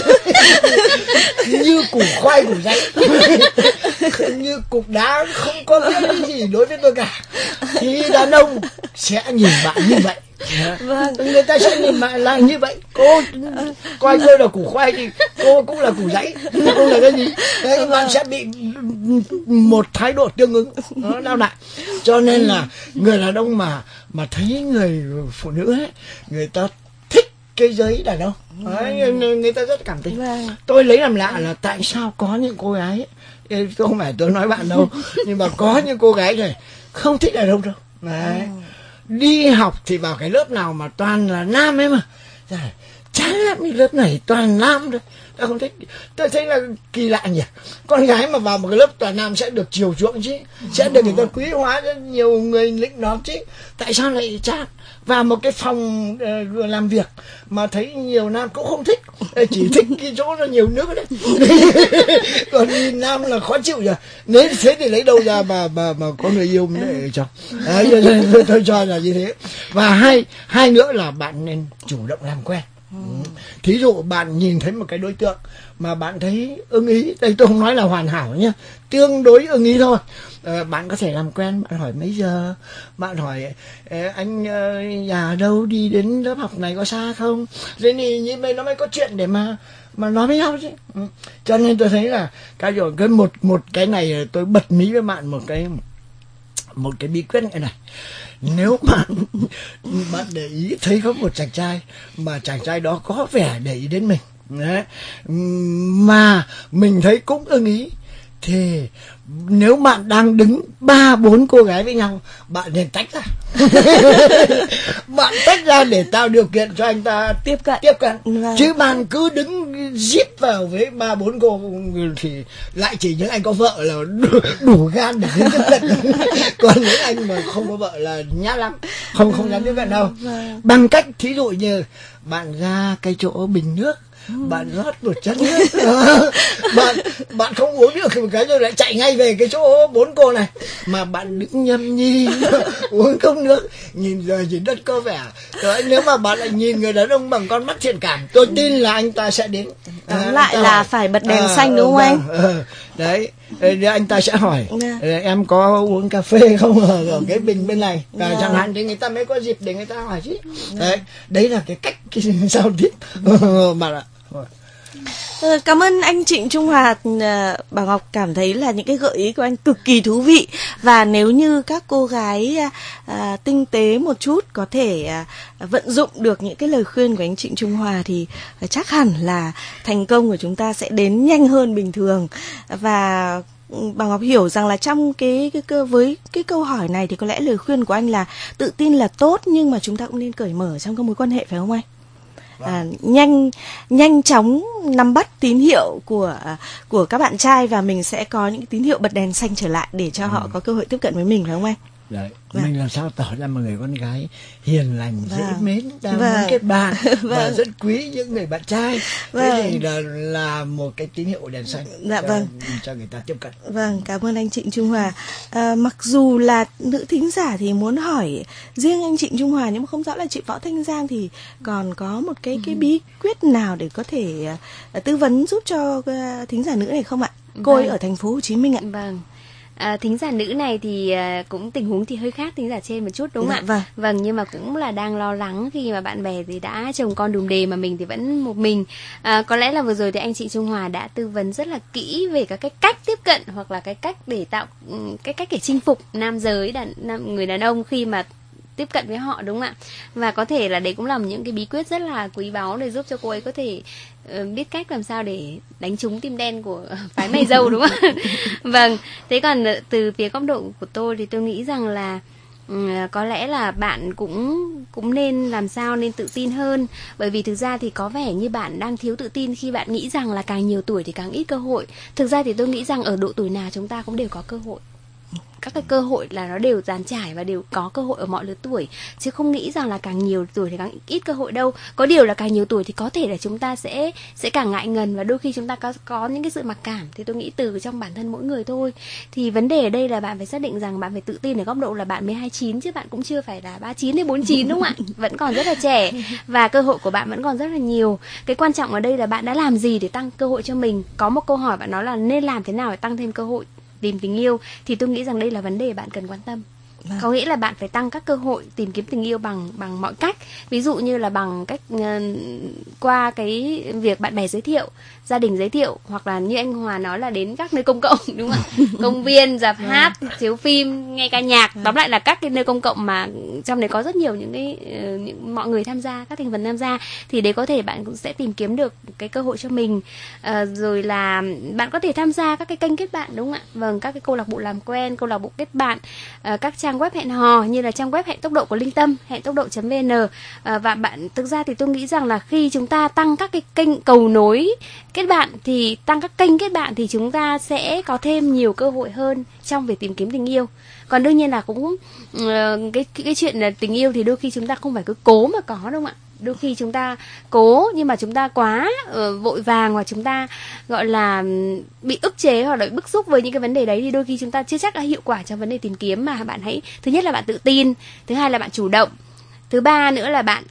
như củ khoai củ giấy, như cục đá không có cái gì đối với tôi cả, thì đàn ông sẽ nhìn bạn như vậy. Vâng. Người ta sẽ nhìn bạn là như vậy. Cô coi tôi là củ khoai thì cô cũng là củ giấy, cô là cái gì đấy, vâng. Bạn sẽ bị một thái độ tương ứng nó đau lại. Cho nên là người đàn ông mà mà thấy người phụ nữ ấy, người ta thích cái giới đàn ông đấy, người ta rất cảm tình. Vâng. Tôi lấy làm lạ là tại sao có những cô gái ấy, tôi không phải tôi nói bạn đâu, nhưng mà có những cô gái này không thích đàn ông đâu. Đấy. Đi học thì vào cái lớp nào mà toàn là nam ấy mà, chán lắm, cái lớp này toàn nam thôi, tôi không thích. Tôi thấy là kỳ lạ nhỉ, con gái mà vào một cái lớp toàn nam sẽ được chiều chuộng chứ, sẽ được người ta quý hóa, rất nhiều người lĩnh nó chứ, tại sao lại chán? Vào một cái phòng uh, làm việc mà thấy nhiều nam cũng không thích, chỉ thích cái chỗ nó nhiều nước đấy. Còn nam là khó chịu rồi, nếu thế thì lấy đâu ra mà mà mà có người yêu để chồng. Đấy, tôi, tôi cho là như thế. Và hai hai nữa là bạn nên chủ động làm quen. Ừ. Thí dụ bạn nhìn thấy một cái đối tượng mà bạn thấy ưng ý, đây tôi không nói là hoàn hảo nhá, tương đối ưng ý thôi, à, bạn có thể làm quen, bạn hỏi mấy giờ, bạn hỏi anh uh, nhà đâu, đi đến lớp học này có xa không, thế thì như vậy nó mới có chuyện để mà mà nói với nhau chứ. Ừ. Cho nên tôi thấy là cái rồi cái một một cái này tôi bật mí với bạn một cái một cái bí quyết này này. Nếu bạn bạn để ý thấy có một chàng trai mà chàng trai đó có vẻ để ý đến mình đấy, mà mình thấy cũng ưng ý, thì nếu bạn đang đứng ba bốn cô gái với nhau, bạn nên tách ra. Bạn tách ra để tạo điều kiện cho anh ta tiếp cận tiếp cận vâng. Chứ bạn cứ đứng zip vào với ba bốn cô thì lại chỉ những anh có vợ là đủ, đủ gan để đến tiếp cận. Còn những anh mà không có vợ là nhát lắm, không không dám tiếp cận đâu. Vâng. Bằng cách thí dụ như bạn ra cái chỗ bình nước, bạn rót một chén nước, bạn bạn không uống được một cái rồi lại chạy ngay về cái chỗ bốn cô này, mà bạn đứng nhâm nhi uống cốc nước, nhìn rồi chỉ đất có vẻ. Rồi nếu mà bạn lại nhìn người đàn ông bằng con mắt thiện cảm, tôi tin là anh ta sẽ đến. Tóm à, lại là hỏi. Phải bật đèn à, xanh đúng không anh? À, đấy, anh ta sẽ hỏi à. Em có uống cà phê không ở, ở cái bình bên này, à, à. Chẳng hạn thì người ta mới có dịp để người ta hỏi chứ. Đấy, đấy là cái cách cái giao tiếp bạn ạ. Cảm ơn anh Trịnh Trung Hòa. Bà Ngọc cảm thấy là những cái gợi ý của anh cực kỳ thú vị, và nếu như các cô gái à, tinh tế một chút có thể à, vận dụng được những cái lời khuyên của anh Trịnh Trung Hòa thì à, chắc hẳn là thành công của chúng ta sẽ đến nhanh hơn bình thường. Và bà Ngọc hiểu rằng là trong cái, cái, cái với cái câu hỏi này thì có lẽ lời khuyên của anh là tự tin là tốt, nhưng mà chúng ta cũng nên cởi mở trong các mối quan hệ, phải không anh? À, nhanh nhanh chóng nắm bắt tín hiệu của của các bạn trai, và mình sẽ có những tín hiệu bật đèn xanh trở lại để cho ừ. họ có cơ hội tiếp cận với mình, phải không anh? Đấy, vâng. Mình làm sao tỏ ra một người con gái hiền lành, vâng. dễ mến, đang vâng. muốn kết bạn vâng. và rất quý những người bạn trai. Vâng. Thế thì là, là một cái tín hiệu đèn xanh dạ, cho, vâng. cho người ta tiếp cận. Vâng, cảm ơn anh Trịnh Trung Hòa. À, mặc dù là nữ thính giả thì muốn hỏi riêng anh Trịnh Trung Hòa, nhưng mà không rõ là chị Võ Thanh Giang thì còn có một cái cái bí quyết nào để có thể uh, tư vấn giúp cho uh, thính giả nữ này không ạ? Cô vâng. ấy ở thành phố Hồ Chí Minh ạ. Vâng. À, thính giả nữ này thì à, cũng tình huống thì hơi khác thính giả trên một chút đúng không dạ, ạ? Vâng. Vâng, nhưng mà cũng là đang lo lắng khi mà bạn bè thì đã chồng con đùm đề mà mình thì vẫn một mình. À, có lẽ là vừa rồi thì anh chị Trung Hòa đã tư vấn rất là kỹ về các cái cách tiếp cận, hoặc là cái cách để tạo cái cách để chinh phục nam giới, đàn, nam, người đàn ông khi mà tiếp cận với họ, đúng không ạ? Và có thể là đấy cũng là những cái bí quyết rất là quý báu để giúp cho cô ấy có thể uh, biết cách làm sao để đánh trúng tim đen của phái mày dâu, đúng không? Vâng, thế còn từ phía góc độ của tôi thì tôi nghĩ rằng là um, có lẽ là bạn cũng cũng nên làm sao nên tự tin hơn, bởi vì thực ra thì có vẻ như bạn đang thiếu tự tin khi bạn nghĩ rằng là càng nhiều tuổi thì càng ít cơ hội. Thực ra thì tôi nghĩ rằng ở độ tuổi nào chúng ta cũng đều có cơ hội. Các cái cơ hội là nó đều dàn trải và đều có cơ hội ở mọi lứa tuổi, chứ không nghĩ rằng là càng nhiều tuổi thì càng ít cơ hội đâu. Có điều là càng nhiều tuổi thì có thể là chúng ta sẽ sẽ càng ngại ngần, và đôi khi chúng ta có có những cái sự mặc cảm, thì tôi nghĩ từ trong bản thân mỗi người thôi. Thì vấn đề ở đây là bạn phải xác định rằng bạn phải tự tin ở góc độ là bạn mới hai mươi chín, chứ bạn cũng chưa phải là ba mươi chín hay bốn mươi chín, đúng không ạ? Vẫn còn rất là trẻ và cơ hội của bạn vẫn còn rất là nhiều. Cái quan trọng ở đây là bạn đã làm gì để tăng cơ hội cho mình. Có một câu hỏi bạn nói là nên làm thế nào để tăng thêm cơ hội tìm tình yêu, thì tôi nghĩ rằng đây là vấn đề bạn cần quan tâm. Vâng. Có nghĩa là bạn phải tăng các cơ hội tìm kiếm tình yêu bằng bằng mọi cách. Ví dụ như là bằng cách uh, qua cái việc bạn bè giới thiệu, gia đình giới thiệu, hoặc là như anh Hòa nói là đến các nơi công cộng, đúng không ạ? Công viên, rạp hát, chiếu phim, nghe ca nhạc. Tóm lại là các cái nơi công cộng mà trong đấy có rất nhiều những cái uh, những, mọi người tham gia, các thành phần tham gia, thì đấy có thể bạn cũng sẽ tìm kiếm được cái cơ hội cho mình. Uh, rồi là bạn có thể tham gia các cái kênh kết bạn, đúng không ạ? Vâng, các cái câu lạc bộ làm quen, câu lạc bộ kết bạn, uh, các trang web hẹn hò như là trang web hẹn tốc độ của Linh Tâm, hẹn tốc độ chấm vn. À, và bạn thực ra thì tôi nghĩ rằng là khi chúng ta tăng các cái kênh cầu nối kết bạn, thì tăng các kênh kết bạn thì chúng ta sẽ có thêm nhiều cơ hội hơn trong việc tìm kiếm tình yêu. Còn đương nhiên là cũng uh, cái cái chuyện là tình yêu thì đôi khi chúng ta không phải cứ cố mà có, đúng không ạ? Đôi khi chúng ta cố nhưng mà chúng ta quá uh, vội vàng, hoặc chúng ta gọi là bị ức chế hoặc là bị bức xúc với những cái vấn đề đấy, thì đôi khi chúng ta chưa chắc đã hiệu quả trong vấn đề tìm kiếm. Mà bạn hãy, thứ nhất là bạn tự tin, thứ hai là bạn chủ động, thứ ba nữa là bạn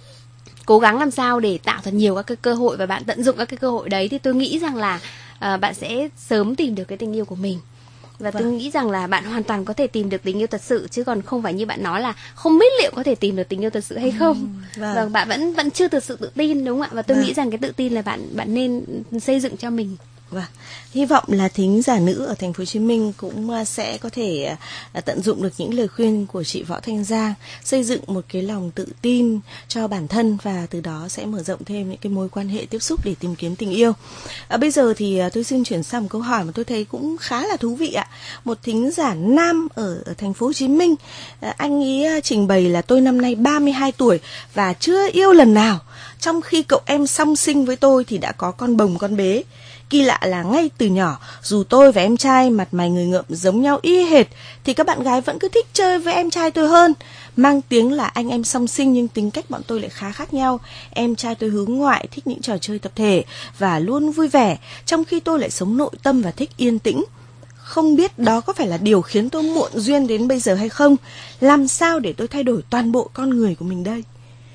cố gắng làm sao để tạo thật nhiều các cái cơ hội và bạn tận dụng các cái cơ hội đấy, thì tôi nghĩ rằng là uh, bạn sẽ sớm tìm được cái tình yêu của mình. Và vâng. tôi nghĩ rằng là bạn hoàn toàn có thể tìm được tình yêu thật sự, chứ còn không phải như bạn nói là không biết liệu có thể tìm được tình yêu thật sự hay không. Ừ, vâng. vâng, bạn vẫn vẫn chưa thực sự tự tin, đúng không ạ? Và tôi vâng. nghĩ rằng cái tự tin là bạn bạn nên xây dựng cho mình. Vâng, hy vọng là thính giả nữ ở thành phố Hồ Chí Minh cũng sẽ có thể tận dụng được những lời khuyên của chị Võ Thanh Giang, xây dựng một cái lòng tự tin cho bản thân và từ đó sẽ mở rộng thêm những cái mối quan hệ tiếp xúc để tìm kiếm tình yêu. À, bây giờ thì tôi xin chuyển sang một câu hỏi mà tôi thấy cũng khá là thú vị ạ. Một thính giả nam ở, ở thành phố Hồ Chí Minh, à, anh ấy trình bày là tôi năm nay ba mươi hai tuổi và chưa yêu lần nào, trong khi cậu em song sinh với tôi thì đã có con bồng con bế. Kỳ lạ là ngay từ nhỏ, dù tôi và em trai mặt mày người ngợm giống nhau y hệt, thì các bạn gái vẫn cứ thích chơi với em trai tôi hơn. Mang tiếng là anh em song sinh nhưng tính cách bọn tôi lại khá khác nhau. Em trai tôi hướng ngoại, thích những trò chơi tập thể và luôn vui vẻ, trong khi tôi lại sống nội tâm và thích yên tĩnh. Không biết đó có phải là điều khiến tôi muộn duyên đến bây giờ hay không? Làm sao để tôi thay đổi toàn bộ con người của mình đây?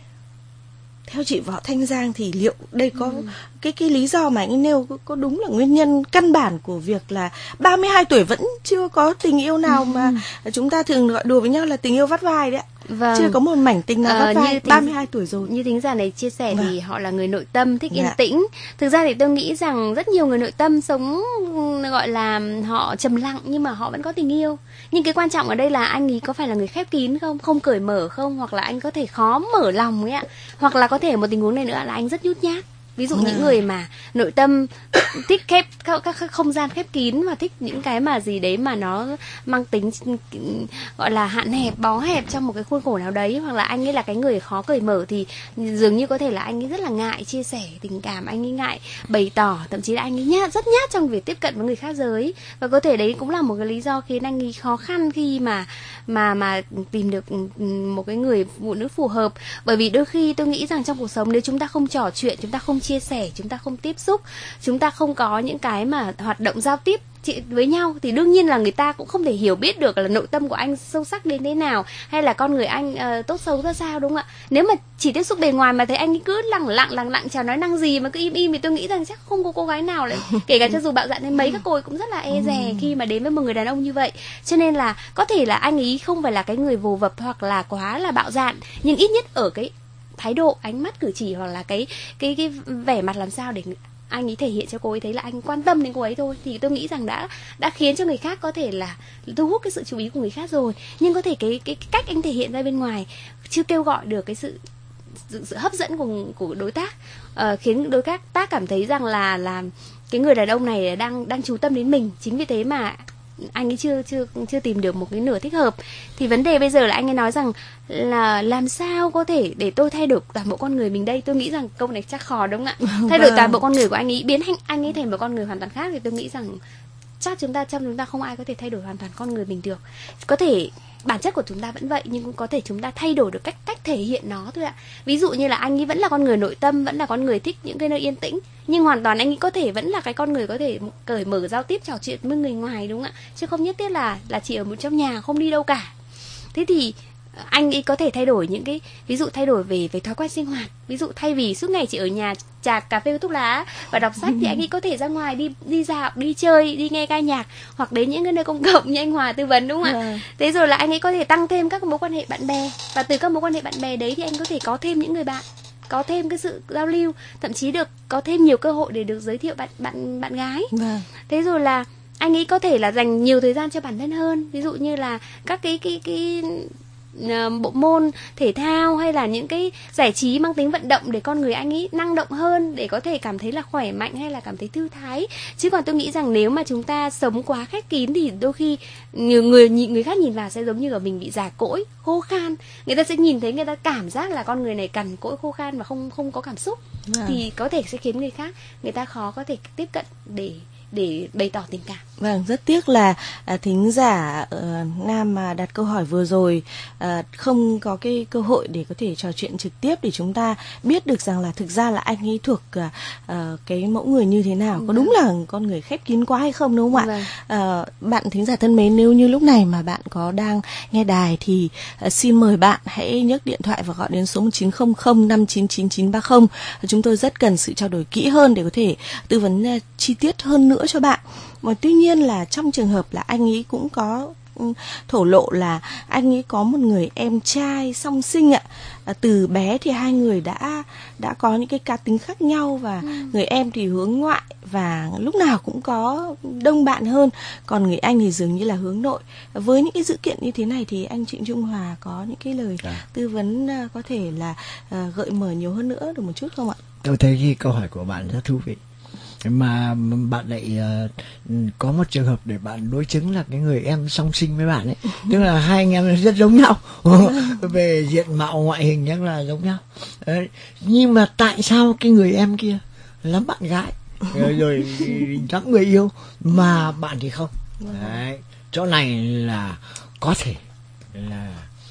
Theo chị Võ Thanh Giang thì liệu đây có ừ. cái cái lý do mà anh nêu có, có đúng là nguyên nhân căn bản của việc là ba mươi hai tuổi vẫn chưa có tình yêu nào ừ. mà chúng ta thường gọi đùa với nhau là tình yêu vắt vai đấy ạ. Vâng. Chưa có một mảnh tình nào vắt vai, ba mươi hai tuổi rồi. Như thính giả này chia sẻ vâng. thì họ là người nội tâm, thích yên dạ. tĩnh. Thực ra thì tôi nghĩ rằng rất nhiều người nội tâm sống gọi là họ trầm lặng nhưng mà họ vẫn có tình yêu. Nhưng cái quan trọng ở đây là anh ấy có phải là người khép kín không, không cởi mở không, hoặc là anh có thể khó mở lòng ấy ạ. Hoặc là có thể một tình huống này nữa là anh rất nhút nhát. Ví dụ những người mà nội tâm thích khép các, các không gian khép kín và thích những cái mà gì đấy mà nó mang tính gọi là hạn hẹp, bó hẹp trong một cái khuôn khổ nào đấy, hoặc là anh ấy là cái người khó cởi mở thì dường như có thể là anh ấy rất là ngại chia sẻ tình cảm, anh ấy ngại bày tỏ, thậm chí là anh ấy nhát, rất nhát trong việc tiếp cận với người khác giới, và có thể đấy cũng là một cái lý do khiến anh ấy khó khăn khi mà mà mà tìm được một cái người phụ nữ phù hợp. Bởi vì đôi khi tôi nghĩ rằng trong cuộc sống nếu chúng ta không trò chuyện, chúng ta không chia sẻ, chúng ta không tiếp xúc, chúng ta không có những cái mà hoạt động giao tiếp với nhau thì đương nhiên là người ta cũng không thể hiểu biết được là nội tâm của anh sâu sắc đến thế nào, hay là con người anh uh, tốt xấu ra sao, đúng không ạ? Nếu mà chỉ tiếp xúc bề ngoài mà thấy anh ấy cứ lẳng lặng lẳng lặng chào nói năng gì mà cứ im im thì tôi nghĩ rằng chắc không có cô gái nào lại, kể cả cho dù bạo dạn đến mấy, các cô ấy cũng rất là e dè khi mà đến với một người đàn ông như vậy. Cho nên là có thể là anh ấy không phải là cái người vồ vập hoặc là quá là bạo dạn, nhưng ít nhất ở cái thái độ, ánh mắt, cử chỉ hoặc là cái cái cái vẻ mặt làm sao để anh ấy thể hiện cho cô ấy thấy là anh quan tâm đến cô ấy thôi, thì tôi nghĩ rằng đã đã khiến cho người khác có thể là thu hút cái sự chú ý của người khác rồi. Nhưng có thể cái cái, cái cách anh thể hiện ra bên ngoài chưa kêu gọi được cái sự sự, sự hấp dẫn của của đối tác, uh, khiến đối tác tác cảm thấy rằng là là cái người đàn ông này đang đang chú tâm đến mình. Chính vì thế mà anh ấy chưa chưa chưa tìm được một cái nửa thích hợp. Thì vấn đề bây giờ là anh ấy nói rằng là làm sao có thể để tôi thay đổi toàn bộ con người mình đây. Tôi nghĩ rằng câu này chắc khó, đúng không ạ? Thay đổi toàn bộ con người của anh ấy, biến anh anh ấy thành một con người hoàn toàn khác, thì tôi nghĩ rằng chắc chúng ta trong chúng ta không ai có thể thay đổi hoàn toàn con người mình được. Có thể bản chất của chúng ta vẫn vậy, nhưng cũng có thể chúng ta thay đổi được cách cách thể hiện nó thôi ạ. Ví dụ như là anh ấy vẫn là con người nội tâm, vẫn là con người thích những cái nơi yên tĩnh, nhưng hoàn toàn anh ấy có thể vẫn là cái con người có thể cởi mở giao tiếp trò chuyện với người ngoài, đúng không ạ? Chứ không nhất thiết là là chỉ ở một trong nhà không đi đâu cả. Thế thì anh ấy có thể thay đổi những cái, ví dụ thay đổi về về thói quen sinh hoạt. Ví dụ thay vì suốt ngày chỉ ở nhà trà cà phê thuốc lá và đọc sách thì anh ấy có thể ra ngoài đi đi dạo, đi chơi, đi nghe ca nhạc, hoặc đến những cái nơi công cộng như anh Hòa tư vấn, đúng không ạ? Thế rồi là anh ấy có thể tăng thêm các mối quan hệ bạn bè, và từ các mối quan hệ bạn bè đấy thì anh có thể có thêm những người bạn, có thêm cái sự giao lưu, thậm chí được có thêm nhiều cơ hội để được giới thiệu bạn bạn bạn gái. Vâng. Thế rồi là anh ấy có thể là dành nhiều thời gian cho bản thân hơn, ví dụ như là các cái cái cái bộ môn thể thao hay là những cái giải trí mang tính vận động để con người anh ấy năng động hơn, để có thể cảm thấy là khỏe mạnh hay là cảm thấy thư thái. Chứ còn tôi nghĩ rằng nếu mà chúng ta sống quá khép kín thì đôi khi nhiều người người khác nhìn vào sẽ giống như là mình bị già cỗi, khô khan. Người ta sẽ nhìn thấy, người ta cảm giác là con người này cằn cỗi, khô khan và không không có cảm xúc. À. Thì có thể sẽ khiến người khác, người ta khó có thể tiếp cận để để bày tỏ tình cảm. Vâng, rất tiếc là à, thính giả uh, nam mà đặt câu hỏi vừa rồi uh, không có cái cơ hội để có thể trò chuyện trực tiếp để chúng ta biết được rằng là thực ra là anh ấy thuộc uh, uh, cái mẫu người như thế nào, có vâng. đúng là con người khép kín quá hay không, đúng không ạ? Vâng. Uh, bạn thính giả thân mến, nếu như lúc này mà bạn có đang nghe đài thì uh, xin mời bạn hãy nhấc điện thoại và gọi đến số một chín không không năm chín chín chín ba không. Chúng tôi rất cần sự trao đổi kỹ hơn để có thể tư vấn uh, chi tiết hơn nữa cho bạn. Mà tuy nhiên là trong trường hợp là anh ấy cũng có thổ lộ là anh ấy có một người em trai song sinh ạ. À, từ bé thì hai người đã đã có những cái cá tính khác nhau, và ừ. người em thì hướng ngoại và lúc nào cũng có đông bạn hơn, còn người anh thì dường như là hướng nội. Với những cái sự kiện như thế này thì anh Trịnh Trung Hòa có những cái lời à. tư vấn uh, có thể là uh, gợi mở nhiều hơn nữa được một chút không ạ? Tôi thấy cái câu hỏi của bạn rất thú vị, mà bạn lại uh, có một trường hợp để bạn đối chứng là cái người em song sinh với bạn ấy, tức là hai anh em rất giống nhau về diện mạo ngoại hình rất là giống nhau. Đấy. Nhưng mà tại sao cái người em kia lắm bạn gái rồi, rồi lắm người yêu mà bạn thì không? Đấy. Chỗ này là có thể là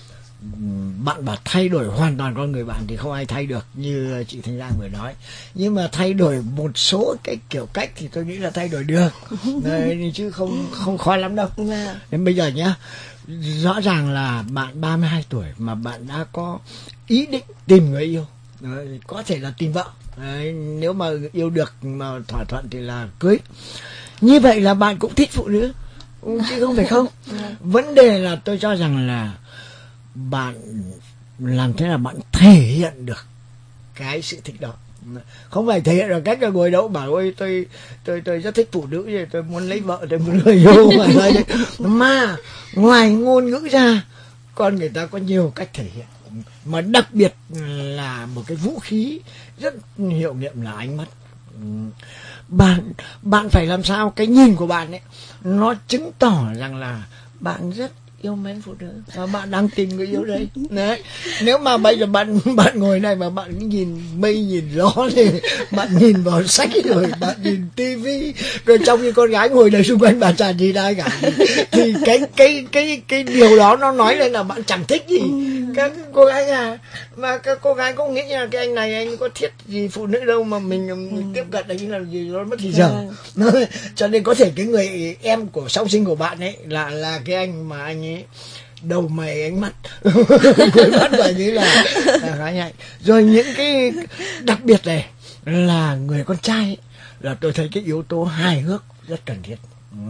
bạn bảo thay đổi hoàn toàn con người bạn thì không ai thay được như chị Thanh Giang vừa nói, nhưng mà thay đổi một số cái kiểu cách thì tôi nghĩ là thay đổi được. Đấy, chứ không không khó lắm đâu. Đến bây giờ nhá, rõ ràng là bạn ba mươi hai tuổi mà bạn đã có ý định tìm người yêu. Đấy, có thể là tìm vợ. Đấy, nếu mà yêu được mà thỏa thuận thì là cưới. Như vậy là bạn cũng thích phụ nữ chứ không phải không. Vấn đề là tôi cho rằng là bạn làm thế là bạn thể hiện được cái sự thích đó, không phải thể hiện được cách là ngồi đâu bảo ôi tôi tôi tôi rất thích phụ nữ, rồi tôi muốn lấy vợ, tôi muốn người yêu mà mà ngoài ngôn ngữ ra con người ta có nhiều cách thể hiện, mà đặc biệt là một cái vũ khí rất hiệu nghiệm là ánh mắt. Bạn bạn phải làm sao cái nhìn của bạn ấy nó chứng tỏ rằng là bạn rất yêu mến phụ nữ và bạn đang tìm người yêu đấy. Đấy. Nếu mà bây giờ bạn bạn ngồi này mà bạn nhìn mây nhìn gió thì bạn nhìn vào sách rồi bạn nhìn tivi rồi trong như con gái ngồi đây xung quanh bạn chả gì ai cả, thì cái cái cái cái điều đó nó nói lên là bạn chẳng thích gì các cô gái à, mà các cô gái cũng nghĩ là cái anh này anh có thiết gì phụ nữ đâu mà mình, mình tiếp cận đấy là gì nó mất thì giờ. Cho nên có thể cái người em của song sinh của bạn ấy là là cái anh mà anh ấy đầu mày ánh mắt người mắt vậy như là là khá nhạy. Rồi những cái đặc biệt này là người con trai ấy, là tôi thấy cái yếu tố hài hước rất cần thiết.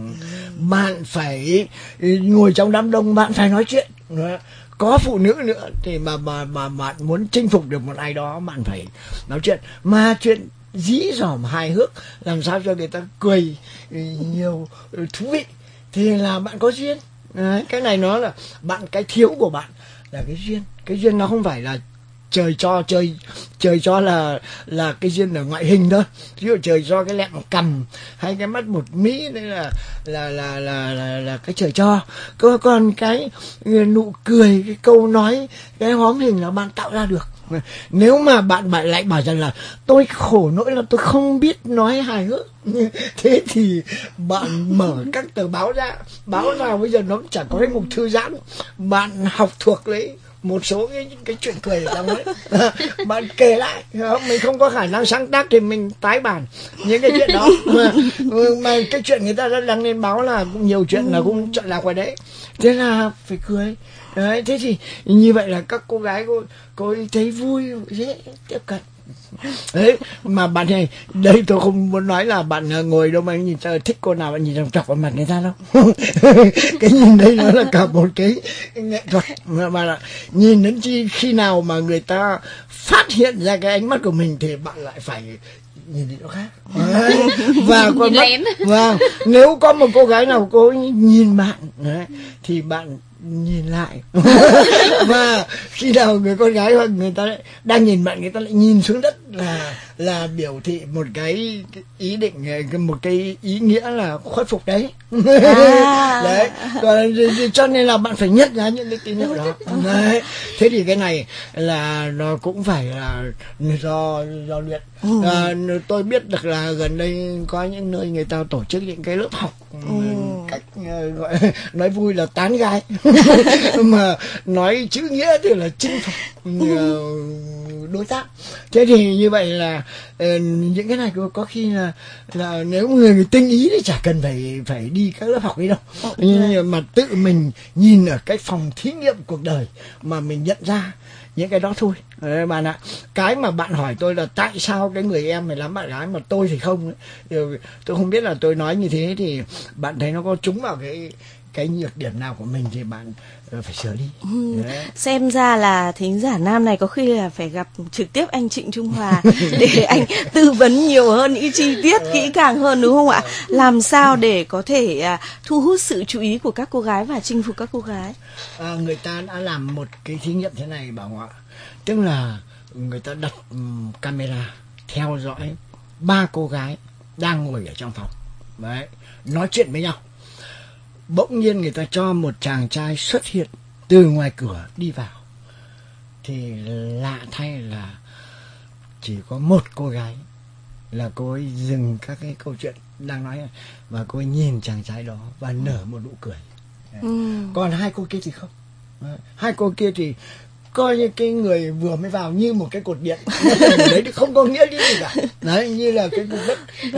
Bạn phải ngồi trong đám đông, bạn phải nói chuyện. Có phụ nữ nữa thì mà mà mà bạn muốn chinh phục được một ai đó, bạn phải nói chuyện, mà chuyện dí dỏm hài hước làm sao cho người ta cười nhiều thú vị thì là bạn có duyên. Đấy, cái này nó là bạn, cái thiếu của bạn là cái duyên. Cái duyên nó không phải là trời cho trời trời cho là là cái duyên ở ngoại hình thôi, ví dụ trời cho cái lẹm cằm hay cái mắt một mí đấy là là là là là, là cái trời cho. Còn cái nụ cười, cái câu nói, cái hóm hình là bạn tạo ra được. Nếu mà bạn bạn lại bảo rằng là tôi khổ nỗi là tôi không biết nói hài hước, thế thì bạn mở các tờ báo ra, báo nào bây giờ nó cũng chẳng có cái mục thư giãn, bạn học thuộc lấy một số cái cái chuyện cười ở trong đấy, bạn kể lại. Mình không có khả năng sáng tác thì mình tái bản những cái chuyện đó, mà, mà cái chuyện người ta đã đăng lên báo là cũng nhiều chuyện là cũng chọn lạc vào đấy, thế là phải cười. Đấy, thế thì như vậy là các cô gái cô cô thấy vui, dễ tiếp cận. Đấy, mà bạn này, đây tôi không muốn nói là bạn ngồi đâu mà nhìn thích cô nào bạn nhìn chòng chọc vào mặt người ta đâu. Cái nhìn đấy nó là cả một cái nghệ thuật, mà, mà là nhìn đến chi khi nào mà người ta phát hiện ra cái ánh mắt của mình thì bạn lại phải nhìn đi chỗ khác. Đấy. Và con mắt, và nếu có một cô gái nào cô nhìn bạn đấy, thì bạn nhìn lại. Và khi nào người con gái hoặc người ta đang nhìn bạn, người ta lại nhìn xuống đất là là biểu thị một cái, cái ý định, một cái ý nghĩa là khuất phục đấy. À. Đấy. Và, cho nên là bạn phải nhận ra những cái tín hiệu đó. Đấy. Thế thì cái này là nó cũng phải là do do luyện. À, tôi biết được là gần đây có những nơi người ta tổ chức những cái lớp học ừ. cách uh, gọi nói vui là tán gái, mà nói chữ nghĩa thì là chinh phục uh, đối tác. Thế thì như vậy là uh, những cái này có khi là là nếu người, người tinh ý thì chả cần phải phải đi các lớp học ấy đâu, nhưng mà tự mình nhìn ở cái phòng thí nghiệm cuộc đời mà mình nhận ra những cái đó thôi. Đấy, bạn ạ. Cái mà bạn hỏi tôi là tại sao cái người em này lắm bạn gái mà tôi thì không ấy. Tôi không biết là tôi nói như thế thì bạn thấy nó có trúng vào cái cái nhược điểm nào của mình thì bạn uh, phải sửa đi. Ừ. Xem ra là thính giả nam này có khi là phải gặp trực tiếp anh Trịnh Trung Hòa để anh tư vấn nhiều hơn, những chi tiết kỹ càng hơn, đúng không ạ? Làm sao để có thể uh, thu hút sự chú ý của các cô gái và chinh phục các cô gái. À, người ta đã làm một cái thí nghiệm thế này Bảo ạ, tức là người ta đặt um, camera theo dõi ba cô gái đang ngồi ở trong phòng, đấy, nói chuyện với nhau. Bỗng nhiên người ta cho một chàng trai xuất hiện từ ngoài cửa đi vào, thì lạ thay là chỉ có một cô gái là cô ấy dừng các cái câu chuyện đang nói và cô ấy nhìn chàng trai đó và nở một nụ cười. Ừ. Còn hai cô kia thì không. Hai cô kia thì coi như cái người vừa mới vào như một cái cột điện, đấy thì không có nghĩa gì cả, đấy, như là cái cục đất.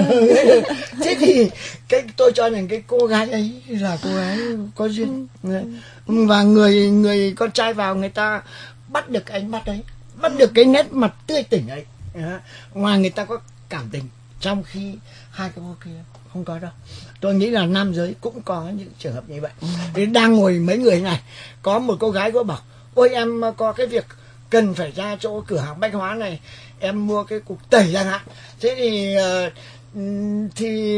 Thế thì cái tôi cho rằng cái cô gái ấy là cô gái có duyên, và người người con trai vào người ta bắt được ánh mắt ấy, bắt được cái nét mặt tươi tỉnh ấy, ngoài người ta có cảm tình, trong khi hai cái cô kia không có đâu. Tôi nghĩ là nam giới cũng có những trường hợp như vậy. Thì đang ngồi mấy người này, có một cô gái có bảo: ôi em có cái việc cần phải ra chỗ cửa hàng bách hóa này, em mua cái cục tẩy chẳng hạn. Thế thì thì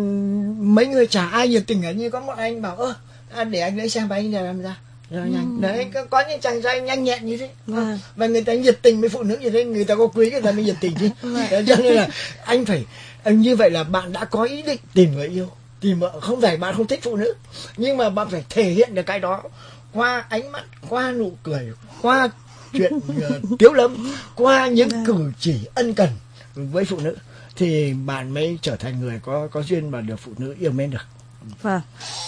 mấy người chả ai nhiệt tình ấy, như có một anh bảo: ơ để anh lấy xe máy anh làm ra rồi nhanh. Ừ. Đấy, có, có những chàng trai nhanh nhẹn như thế. À. Và người ta nhiệt tình với phụ nữ như thế, người ta có quý người ta mới nhiệt tình chứ. Cho nên là anh phải như vậy là bạn đã có ý định tìm người yêu, tìm vợ. Không phải bạn không thích phụ nữ, nhưng mà bạn phải thể hiện được cái đó qua ánh mắt, qua nụ cười, qua chuyện uh, tiếu lâm, qua những cử chỉ ân cần với phụ nữ, thì bạn mới trở thành người có có duyên và được phụ nữ yêu mến được. Vâng,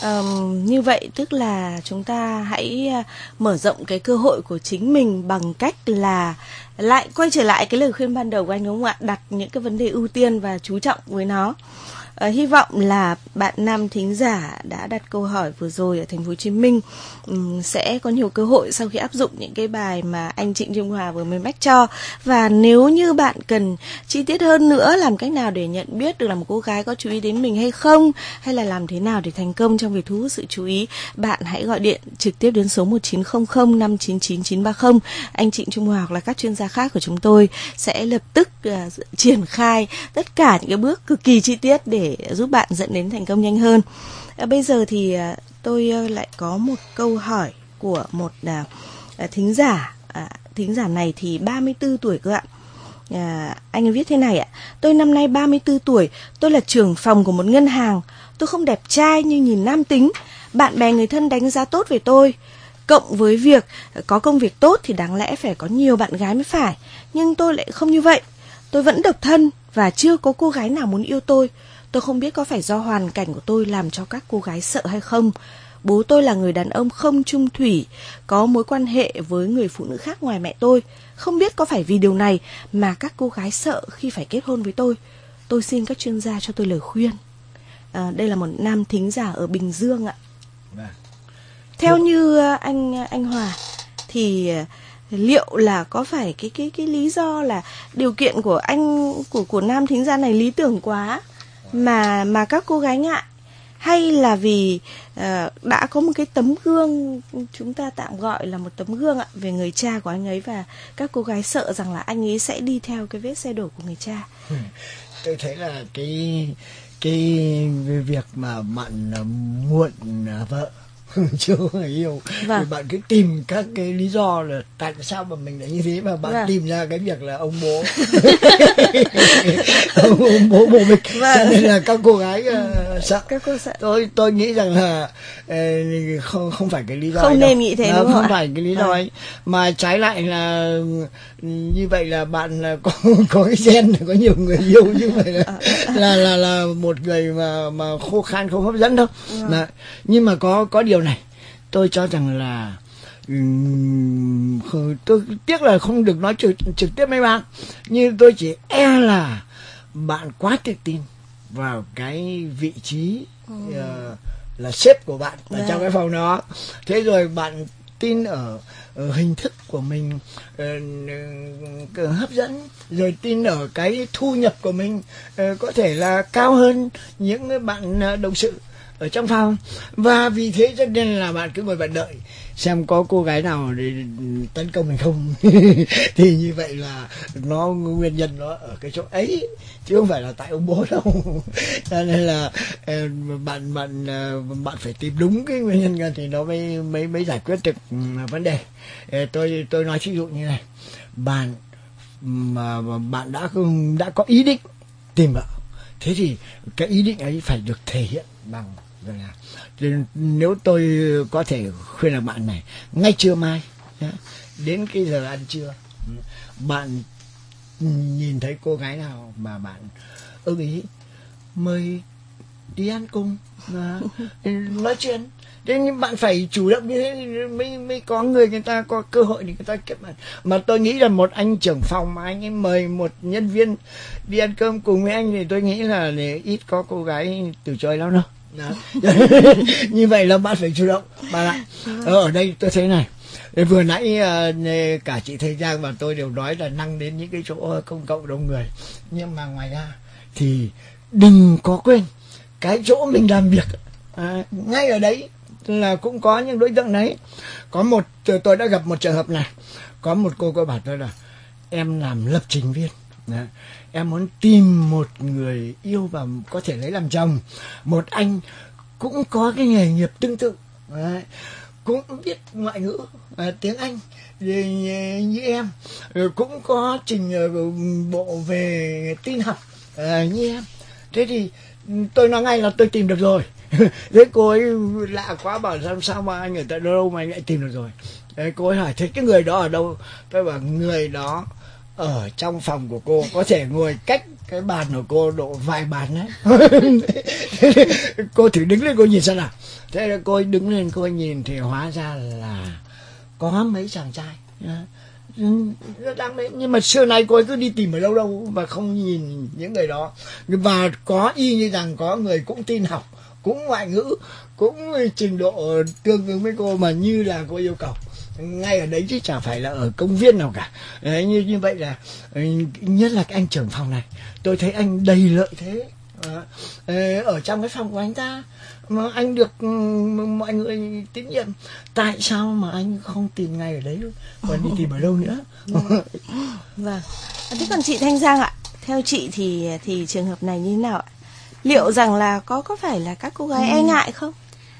um, như vậy tức là chúng ta hãy uh, mở rộng cái cơ hội của chính mình bằng cách là lại quay trở lại cái lời khuyên ban đầu của anh, đúng không ạ? Đặt những cái vấn đề ưu tiên và chú trọng với nó. Uh, hy vọng là bạn nam thính giả đã đặt câu hỏi vừa rồi ở thành phố Hồ Chí Minh um, sẽ có nhiều cơ hội sau khi áp dụng những cái bài mà anh Trịnh Trung Hòa vừa mới mách cho. Và nếu như bạn cần chi tiết hơn nữa, làm cách nào để nhận biết được là một cô gái có chú ý đến mình hay không, hay là làm thế nào để thành công trong việc thu hút sự chú ý, bạn hãy gọi điện trực tiếp đến số một chín không không năm chín chín chín ba không. Anh Trịnh Trung Hòa hoặc là các chuyên gia khác của chúng tôi sẽ lập tức uh, triển khai tất cả những cái bước cực kỳ chi tiết để giúp bạn dẫn đến thành công nhanh hơn. À, bây giờ thì à, tôi à, lại có một câu hỏi của một à, à, thính giả. À, thính giả này thì ba mươi tư tuổi cơ ạ. À, anh ấy viết thế này ạ: tôi năm nay ba mươi tư tuổi, tôi là trưởng phòng của một ngân hàng. Tôi không đẹp trai nhưng nhìn nam tính. Bạn bè người thân đánh giá tốt về tôi. Cộng với việc có công việc tốt thì đáng lẽ phải có nhiều bạn gái mới phải. Nhưng tôi lại không như vậy. Tôi vẫn độc thân và chưa có cô gái nào muốn yêu tôi. Tôi không biết có phải do hoàn cảnh của tôi làm cho các cô gái sợ hay không. Bố tôi là người đàn ông không chung thủy, có mối quan hệ với người phụ nữ khác ngoài mẹ tôi. Không biết có phải vì điều này mà các cô gái sợ khi phải kết hôn với tôi. Tôi xin các chuyên gia cho tôi lời khuyên. À, đây là một nam thính giả ở Bình Dương ạ. Theo như anh anh Hòa thì liệu là có phải cái cái cái lý do là điều kiện của anh của của nam thính giả này lý tưởng quá mà mà các cô gái ngại, hay là vì uh, đã có một cái tấm gương, chúng ta tạm gọi là một tấm gương ạ, về người cha của anh ấy, và các cô gái sợ rằng là anh ấy sẽ đi theo cái vết xe đổ của người cha? Tôi thấy là cái cái việc mà bạn muộn vợ chưa người yêu, vâng, thì bạn cứ tìm các cái lý do là tại sao mà mình lại như thế, mà bạn, vâng, tìm ra cái việc là ông bố ông, ông bố bố mình, vâng, cho nên là các cô gái uh, sợ. Các cô sợ. Tôi tôi nghĩ rằng là uh, không không phải cái lý do không ấy nên đâu. nghĩ thế, Nó đúng không không phải cái lý do ấy, mà trái lại là như vậy là bạn là có có cái gen, có nhiều người yêu, như vậy là là là là một người mà mà khô khan, không hấp dẫn đâu. Mà, nhưng mà có có điều này tôi cho rằng là um, tôi tiếc là không được nói trực, trực tiếp với bạn, nhưng tôi chỉ e là bạn quá tự tin vào cái vị trí uh, là sếp của bạn ở trong cái phòng đó. Thế rồi bạn tin ở, ở hình thức của mình uh, uh, hấp dẫn, rồi tin ở cái thu nhập của mình uh, có thể là cao hơn những bạn uh, đồng sự. ở trong phòng, và vì thế cho nên là bạn cứ ngồi bạn đợi xem có cô gái nào để tấn công mình không. Thì như vậy là nó nguyên nhân nó ở cái chỗ ấy chứ không phải là tại ông bố đâu. Cho nên là bạn bạn bạn phải tìm đúng cái nguyên nhân thì nó mới mới mới giải quyết được vấn đề. Tôi tôi nói ví dụ như này, bạn mà bạn đã đã có ý định tìm vợ, thế thì cái ý định ấy phải được thể hiện bằng rằng là nếu tôi có thể khuyên là bạn này, ngay trưa mai đến cái giờ ăn trưa, bạn nhìn thấy cô gái nào mà bạn ưng ý, mời đi ăn cùng, nói chuyện. Thế nhưng bạn phải chủ động như thế mới mới có người người ta có cơ hội để người ta kết bạn. Mà tôi nghĩ là một anh trưởng phòng mà anh ấy mời một nhân viên đi ăn cơm cùng với anh thì tôi nghĩ là ít có cô gái từ chối lắm đâu. Như vậy là bạn phải chủ động bạn ạ. Ở đây tôi thấy này, vừa nãy cả chị Thầy Giang và tôi đều nói là năng đến những cái chỗ công cộng đông người, nhưng mà ngoài ra thì đừng có quên cái chỗ mình làm việc, à, ngay ở đấy là cũng có những đối tượng đấy. Có một tôi đã gặp một trường hợp này, có một cô cô bảo tôi là em làm lập trình viên, đấy, em muốn tìm một người yêu và có thể lấy làm chồng, một anh cũng có cái nghề nghiệp tương tự, đấy, cũng biết ngoại ngữ, à, tiếng Anh như, như em, cũng có trình bộ về tin học, à, như em. Thế thì tôi nói ngay là tôi tìm được rồi. Thế cô ấy lạ quá, bảo sao sao mà anh ở tại đâu mà anh lại tìm được rồi. Thế cô ấy hỏi thế cái người đó ở đâu? Tôi bảo người đó ở trong phòng của cô, có thể ngồi cách cái bàn của cô độ vài bàn đấy. Cô thử đứng lên cô nhìn xem nào. Thế là cô ấy đứng lên cô ấy nhìn thì hóa ra là có mấy chàng trai đang đấy, nhưng mà xưa nay cô ấy cứ đi tìm ở đâu đâu mà không nhìn những người đó. Và có y như rằng có người cũng tin học, cũng ngoại ngữ, cũng trình độ tương ứng với cô mà như là cô yêu cầu, ngay ở đấy chứ chẳng phải là ở công viên nào cả. Đấy, như như vậy là nhất là cái anh trưởng phòng này, tôi thấy anh đầy lợi thế à, ở trong cái phòng của anh ta mà anh được mọi người tín nhiệm, tại sao mà anh không tìm ngay ở đấy còn đi tìm ở đâu nữa? Vâng. Thế còn chị Thanh Giang ạ, theo chị thì thì trường hợp này như thế nào ạ? Liệu rằng là có có phải là các cô gái e ngại không?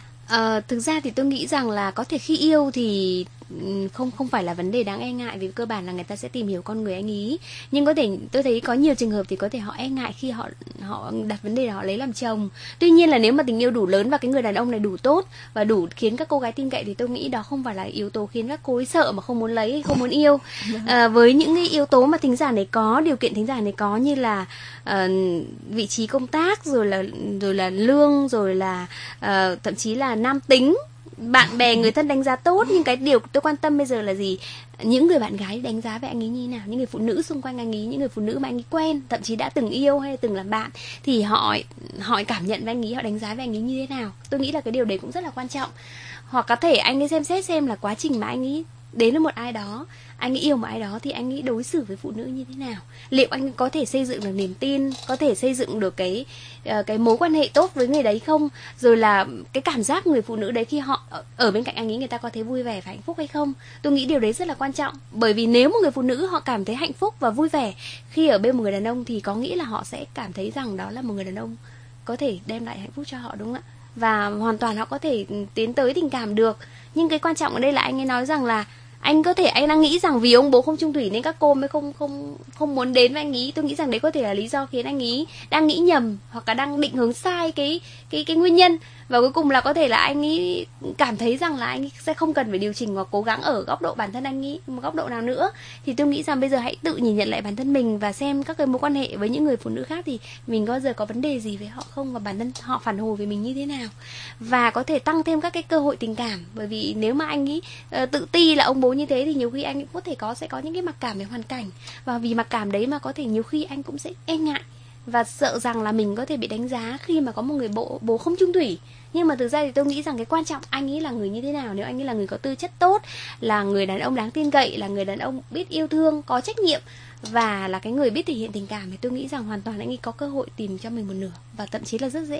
À, thực ra thì tôi nghĩ rằng là có thể khi yêu thì không không phải là vấn đề đáng e ngại, vì cơ bản là người ta sẽ tìm hiểu con người anh ý. Nhưng có thể tôi thấy có nhiều trường hợp thì có thể họ e ngại khi họ họ đặt vấn đề là họ lấy làm chồng. Tuy nhiên là nếu mà tình yêu đủ lớn và cái người đàn ông này đủ tốt và đủ khiến các cô gái tin cậy thì tôi nghĩ đó không phải là yếu tố khiến các cô ấy sợ mà không muốn lấy, không muốn yêu. À, với những cái yếu tố mà thính giả này có, điều kiện thính giả này có như là uh, vị trí công tác, rồi là rồi là lương, rồi là uh, thậm chí là nam tính, bạn bè người thân đánh giá tốt. Nhưng cái điều tôi quan tâm bây giờ là gì? Những người bạn gái đánh giá về anh ấy như thế nào, những người phụ nữ xung quanh anh ấy, những người phụ nữ mà anh ấy quen, thậm chí đã từng yêu hay từng làm bạn, thì họ họ cảm nhận về anh ấy, họ đánh giá về anh ấy như thế nào. Tôi nghĩ là cái điều đấy cũng rất là quan trọng. Hoặc có thể anh ấy xem xét xem là quá trình mà anh ấy đến với một ai đó, anh ấy yêu một ai đó thì anh ấy đối xử với phụ nữ như thế nào, liệu anh ấy có thể xây dựng được niềm tin, có thể xây dựng được cái cái mối quan hệ tốt với người đấy không, rồi là cái cảm giác người phụ nữ đấy khi họ ở bên cạnh anh ấy, người ta có thấy vui vẻ và hạnh phúc hay không. Tôi nghĩ điều đấy rất là quan trọng, bởi vì nếu một người phụ nữ họ cảm thấy hạnh phúc và vui vẻ khi ở bên một người đàn ông thì có nghĩa là họ sẽ cảm thấy rằng đó là một người đàn ông có thể đem lại hạnh phúc cho họ, đúng không ạ? Và hoàn toàn họ có thể tiến tới tình cảm được. Nhưng cái quan trọng ở đây là anh ấy nói rằng là anh có thể anh đang nghĩ rằng vì ông bố không chung thủy nên các cô mới không không không muốn đến với anh ý. Tôi nghĩ rằng đấy có thể là lý do khiến anh ý đang nghĩ nhầm hoặc là đang định hướng sai cái cái cái nguyên nhân. Và cuối cùng là có thể là anh ấy cảm thấy rằng là anh ấy sẽ không cần phải điều chỉnh hoặc cố gắng ở góc độ bản thân anh ấy một góc độ nào nữa. Thì tôi nghĩ rằng bây giờ hãy tự nhìn nhận lại bản thân mình và xem các cái mối quan hệ với những người phụ nữ khác thì mình có bao giờ có vấn đề gì với họ không, và bản thân họ phản hồi với mình như thế nào, và có thể tăng thêm các cái cơ hội tình cảm. Bởi vì nếu mà anh ấy uh, tự ti là ông bố như thế thì nhiều khi anh ấy có thể có sẽ có những cái mặc cảm về hoàn cảnh, và vì mặc cảm đấy mà có thể nhiều khi anh cũng sẽ e ngại và sợ rằng là mình có thể bị đánh giá khi mà có một người bố bố không chung thủy. Nhưng mà thực ra thì tôi nghĩ rằng cái quan trọng anh ấy là người như thế nào. Nếu anh ấy là người có tư chất tốt, là người đàn ông đáng tin cậy, là người đàn ông biết yêu thương, có trách nhiệm và là cái người biết thể hiện tình cảm, thì tôi nghĩ rằng hoàn toàn anh ấy có cơ hội tìm cho mình một nửa, và thậm chí là rất dễ.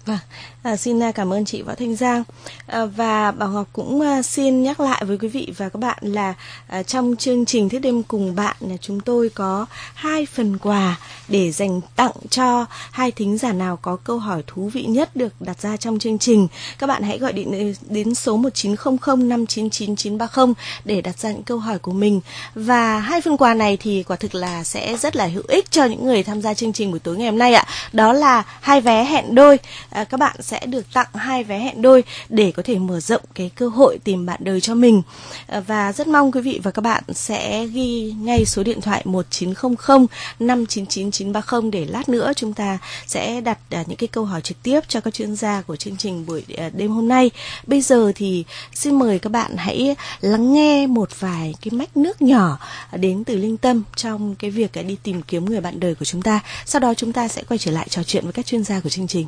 Vâng, à, xin cảm ơn chị Võ Thanh Giang. À, và Bảo Ngọc cũng à, xin nhắc lại với quý vị và các bạn là à, trong chương trình Thức đêm cùng bạn là chúng tôi có hai phần quà để dành tặng cho hai thính giả nào có câu hỏi thú vị nhất được đặt ra trong chương trình. Các bạn hãy gọi điện đến số một chín không không năm chín chín chín ba không để đặt ra những câu hỏi của mình. Và hai phần quà này thì quả thực là sẽ rất là hữu ích cho những người tham gia chương trình buổi tối ngày hôm nay ạ. Đó là hai vé hẹn đôi. À, các bạn sẽ được tặng hai vé hẹn đôi để có thể mở rộng cái cơ hội tìm bạn đời cho mình. À, và rất mong quý vị và các bạn sẽ ghi ngay số điện thoại một chín không không năm chín chín chín ba không để lát nữa chúng ta sẽ đặt à, những cái câu hỏi trực tiếp cho các chuyên gia của chương trình buổi à, đêm hôm nay. Bây giờ thì xin mời các bạn hãy lắng nghe một vài cái mách nước nhỏ đến từ Linh Tâm trong cái việc à, đi tìm kiếm người bạn đời của chúng ta. Sau đó chúng ta sẽ quay trở lại trò chuyện với các chuyên gia của chương trình.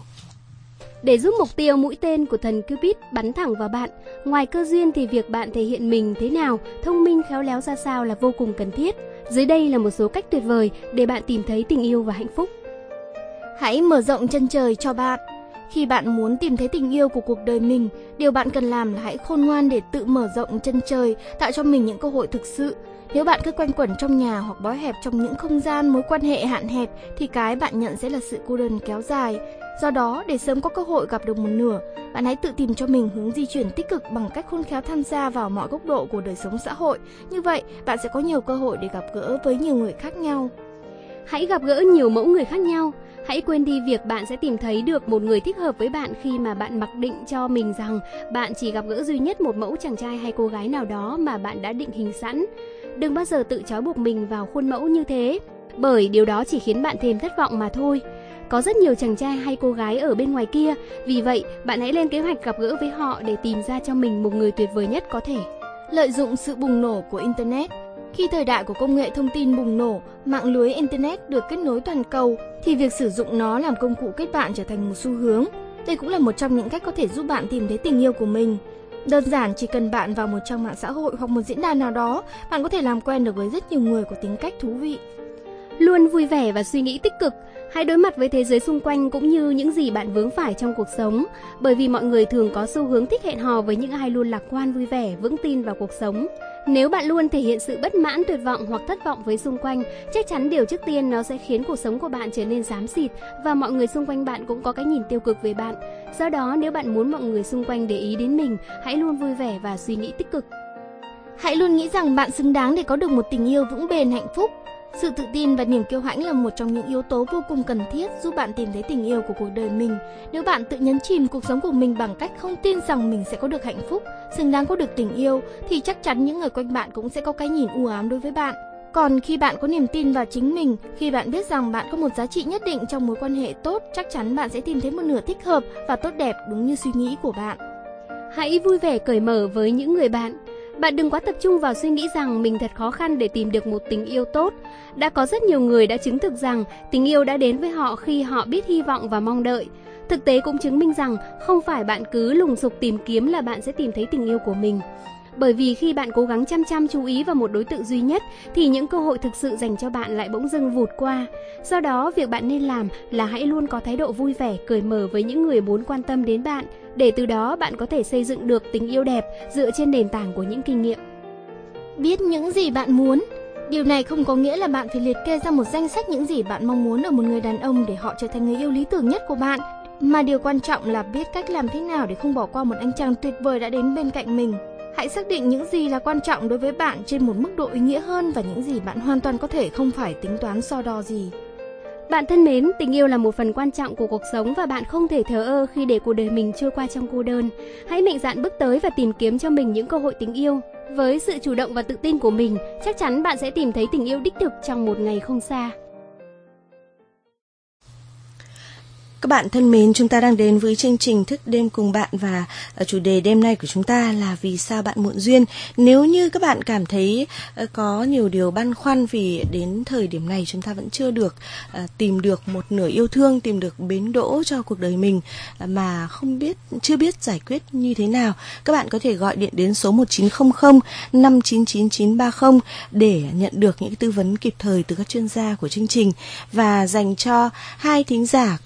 Để giúp mục tiêu mũi tên của thần Cupid bắn thẳng vào bạn, ngoài cơ duyên thì việc bạn thể hiện mình thế nào, thông minh khéo léo ra sao là vô cùng cần thiết. Dưới đây là một số cách tuyệt vời để bạn tìm thấy tình yêu và hạnh phúc. Hãy mở rộng chân trời cho bạn. Khi bạn muốn tìm thấy tình yêu của cuộc đời mình, điều bạn cần làm là hãy khôn ngoan để tự mở rộng chân trời, tạo cho mình những cơ hội thực sự. Nếu bạn cứ quanh quẩn trong nhà hoặc bó hẹp trong những không gian mối quan hệ hạn hẹp thì cái bạn nhận sẽ là sự cô đơn kéo dài. Do đó, để sớm có cơ hội gặp được một nửa, bạn hãy tự tìm cho mình hướng di chuyển tích cực bằng cách khôn khéo tham gia vào mọi góc độ của đời sống xã hội. Như vậy, bạn sẽ có nhiều cơ hội để gặp gỡ với nhiều người khác nhau. Hãy gặp gỡ nhiều mẫu người khác nhau. Hãy quên đi việc bạn sẽ tìm thấy được một người thích hợp với bạn khi mà bạn mặc định cho mình rằng bạn chỉ gặp gỡ duy nhất một mẫu chàng trai hay cô gái nào đó mà bạn đã định hình sẵn. Đừng bao giờ tự trói buộc mình vào khuôn mẫu như thế, bởi điều đó chỉ khiến bạn thêm thất vọng mà thôi. Có rất nhiều chàng trai hay cô gái ở bên ngoài kia, vì vậy bạn hãy lên kế hoạch gặp gỡ với họ để tìm ra cho mình một người tuyệt vời nhất có thể. Lợi dụng sự bùng nổ của Internet. Khi thời đại của công nghệ thông tin bùng nổ, mạng lưới Internet được kết nối toàn cầu, thì việc sử dụng nó làm công cụ kết bạn trở thành một xu hướng. Đây cũng là một trong những cách có thể giúp bạn tìm thấy tình yêu của mình. Đơn giản chỉ cần bạn vào một trang mạng xã hội hoặc một diễn đàn nào đó, bạn có thể làm quen được với rất nhiều người có tính cách thú vị. Luôn vui vẻ và suy nghĩ tích cực. Hãy đối mặt với thế giới xung quanh cũng như những gì bạn vướng phải trong cuộc sống, bởi vì mọi người thường có xu hướng thích hẹn hò với những ai luôn lạc quan, vui vẻ, vững tin vào cuộc sống. Nếu bạn luôn thể hiện sự bất mãn, tuyệt vọng hoặc thất vọng với xung quanh, chắc chắn điều trước tiên nó sẽ khiến cuộc sống của bạn trở nên xám xịt và mọi người xung quanh bạn cũng có cái nhìn tiêu cực về bạn. Do đó, nếu bạn muốn mọi người xung quanh để ý đến mình, hãy luôn vui vẻ và suy nghĩ tích cực. Hãy luôn nghĩ rằng bạn xứng đáng để có được một tình yêu vững bền, hạnh phúc. Sự tự tin và niềm kiêu hãnh là một trong những yếu tố vô cùng cần thiết giúp bạn tìm thấy tình yêu của cuộc đời mình. Nếu bạn tự nhấn chìm cuộc sống của mình bằng cách không tin rằng mình sẽ có được hạnh phúc, xứng đáng có được tình yêu, thì chắc chắn những người quanh bạn cũng sẽ có cái nhìn u ám đối với bạn. Còn khi bạn có niềm tin vào chính mình, khi bạn biết rằng bạn có một giá trị nhất định trong mối quan hệ tốt, chắc chắn bạn sẽ tìm thấy một nửa thích hợp và tốt đẹp đúng như suy nghĩ của bạn. Hãy vui vẻ cởi mở với những người bạn. Bạn đừng quá tập trung vào suy nghĩ rằng mình thật khó khăn để tìm được một tình yêu tốt. Đã có rất nhiều người đã chứng thực rằng tình yêu đã đến với họ khi họ biết hy vọng và mong đợi. Thực tế cũng chứng minh rằng không phải bạn cứ lùng sục tìm kiếm là bạn sẽ tìm thấy tình yêu của mình. Bởi vì khi bạn cố gắng chăm chăm chú ý vào một đối tượng duy nhất thì những cơ hội thực sự dành cho bạn lại bỗng dưng vụt qua. Do đó, việc bạn nên làm là hãy luôn có thái độ vui vẻ, cởi mở với những người muốn quan tâm đến bạn, để từ đó bạn có thể xây dựng được tình yêu đẹp dựa trên nền tảng của những kinh nghiệm. Biết những gì bạn muốn. Điều này không có nghĩa là bạn phải liệt kê ra một danh sách những gì bạn mong muốn ở một người đàn ông để họ trở thành người yêu lý tưởng nhất của bạn, mà điều quan trọng là biết cách làm thế nào để không bỏ qua một anh chàng tuyệt vời đã đến bên cạnh mình. Hãy xác định những gì là quan trọng đối với bạn trên một mức độ ý nghĩa hơn và những gì bạn hoàn toàn có thể không phải tính toán so đo gì. Bạn thân mến, tình yêu là một phần quan trọng của cuộc sống và bạn không thể thờ ơ khi để cuộc đời mình trôi qua trong cô đơn. Hãy mạnh dạn bước tới và tìm kiếm cho mình những cơ hội tình yêu. Với sự chủ động và tự tin của mình, chắc chắn bạn sẽ tìm thấy tình yêu đích thực trong một ngày không xa. Các bạn thân mến, chúng ta đang đến với chương trình Thức đêm cùng bạn và chủ đề đêm nay của chúng ta là vì sao bạn muộn duyên. Nếu như các bạn cảm thấy có nhiều điều băn khoăn vì đến thời điểm này chúng ta vẫn chưa được tìm được một nửa yêu thương, tìm được bến đỗ cho cuộc đời mình mà không biết chưa biết giải quyết như thế nào, các bạn có thể gọi điện đến số một chín không không năm chín chín chín ba không để nhận được những tư vấn kịp thời từ các chuyên gia của chương trình. Và dành cho hai thính giả có câu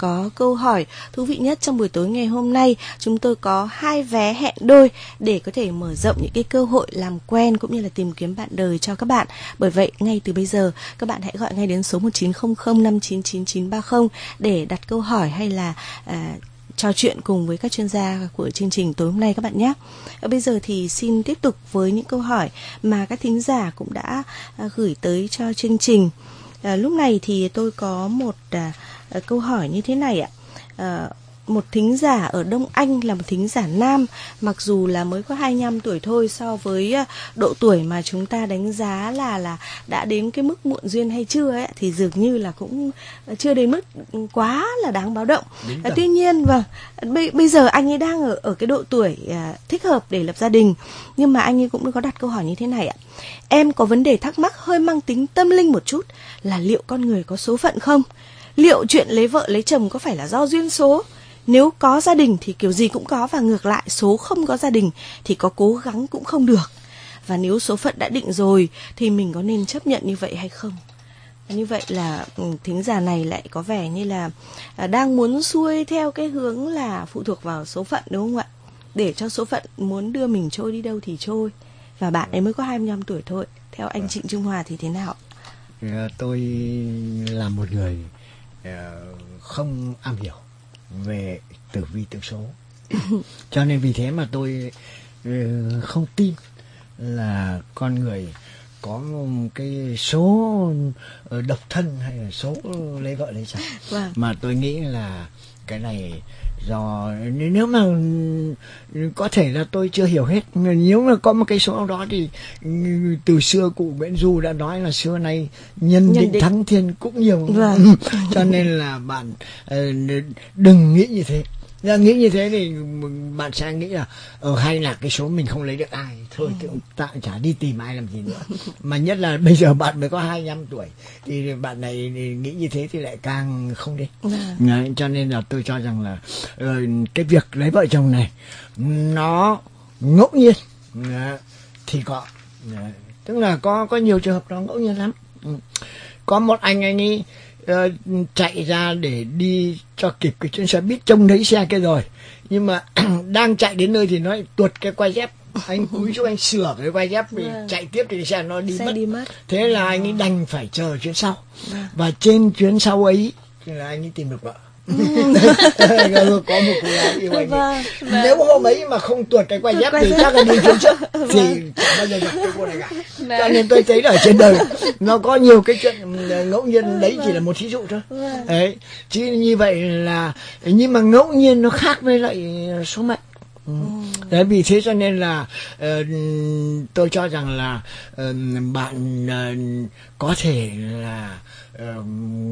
câu hỏi thú vị nhất trong buổi tối ngày hôm nay. Chúng tôi có hai vé hẹn đôi để có thể mở rộng những cái cơ hội làm quen cũng như là tìm kiếm bạn đời cho các bạn. Bởi vậy ngay từ bây giờ các bạn hãy gọi ngay đến số một chín không không năm chín chín chín ba không để đặt câu hỏi hay là à, trò chuyện cùng với các chuyên gia của chương trình tối hôm nay các bạn nhé. Ở bây giờ thì xin tiếp tục với những câu hỏi mà các thính giả cũng đã à, gửi tới cho chương trình. À, lúc này thì tôi có một à, à, câu hỏi như thế này ạ. À, một thính giả ở Đông Anh là một thính giả nam, mặc dù là mới có hai mươi lăm tuổi thôi, so với độ tuổi mà chúng ta đánh giá là là đã đến cái mức muộn duyên hay chưa ấy, thì dường như là cũng chưa đến mức quá là đáng báo động. À, tuy nhiên vâng, bây, bây giờ anh ấy đang ở ở cái độ tuổi à, thích hợp để lập gia đình, nhưng mà anh ấy cũng có đặt câu hỏi như thế này ạ. Em có vấn đề thắc mắc hơi mang tính tâm linh một chút là liệu con người có số phận không? Liệu chuyện lấy vợ lấy chồng có phải là do duyên số? Nếu có gia đình thì kiểu gì cũng có, và ngược lại số không có gia đình thì có cố gắng cũng không được. Và nếu số phận đã định rồi thì mình có nên chấp nhận như vậy hay không? Như vậy là thính giả này lại có vẻ như là đang muốn xuôi theo cái hướng là phụ thuộc vào số phận, đúng không ạ? Để cho số phận muốn đưa mình trôi đi đâu thì trôi. Và bạn ấy mới có hai mươi lăm tuổi thôi. Theo anh Trịnh Trung Hòa thì thế nào? Tôi là một người không am hiểu về tử vi tử số, cho nên vì thế mà tôi không tin là con người có cái số độc thân hay là số lấy vợ lấy chồng. Wow. Mà tôi nghĩ là cái này do, nếu mà có thể là tôi chưa hiểu hết, nếu mà có một cái số đó thì từ xưa cụ Nguyễn Du đã nói là xưa nay nhân, nhân định, định thắng thiên cũng nhiều. Vâng. Cho nên là bạn đừng nghĩ như thế. Nghĩ như thế thì bạn sẽ nghĩ là ờ hay là cái số mình không lấy được ai thôi, ừ. ta chả đi tìm ai làm gì nữa. Mà nhất là bây giờ bạn mới có hai mươi lăm tuổi thì bạn này nghĩ như thế thì lại càng không đi. Đấy, cho nên là tôi cho rằng là uh, cái việc lấy vợ chồng này nó ngẫu nhiên uh, thì có, uh, tức là có có nhiều trường hợp nó ngẫu nhiên lắm. Uh. Có một anh anh ấy Uh, chạy ra để đi cho kịp cái chuyến xe buýt, trông thấy xe kia rồi, nhưng mà đang chạy đến nơi thì nó tuột cái quai dép, anh cúi xuống anh sửa cái quai dép vì yeah. chạy tiếp thì xe nó đi, xe mất. đi mất thế là anh ấy đành phải chờ chuyến sau. Yeah. Và trên chuyến sau ấy là anh ấy tìm được vợ. Có một cô gái yêu anh ấy. Vâng, vâng. Nếu hôm ấy mà không tuột cái quai dép thì chắc là đi chuyến trước thì chẳng bao giờ gặp cái cô này cả. Vâng. Cho nên tôi thấy là ở trên đời nó có nhiều cái chuyện ngẫu nhiên, đấy chỉ là một thí dụ thôi. Vâng. Đấy, chứ như vậy là, nhưng mà ngẫu nhiên nó khác với lại số mệnh. Ừ. Đấy, vì thế cho nên là uh, tôi cho rằng là uh, bạn uh, có thể là uh,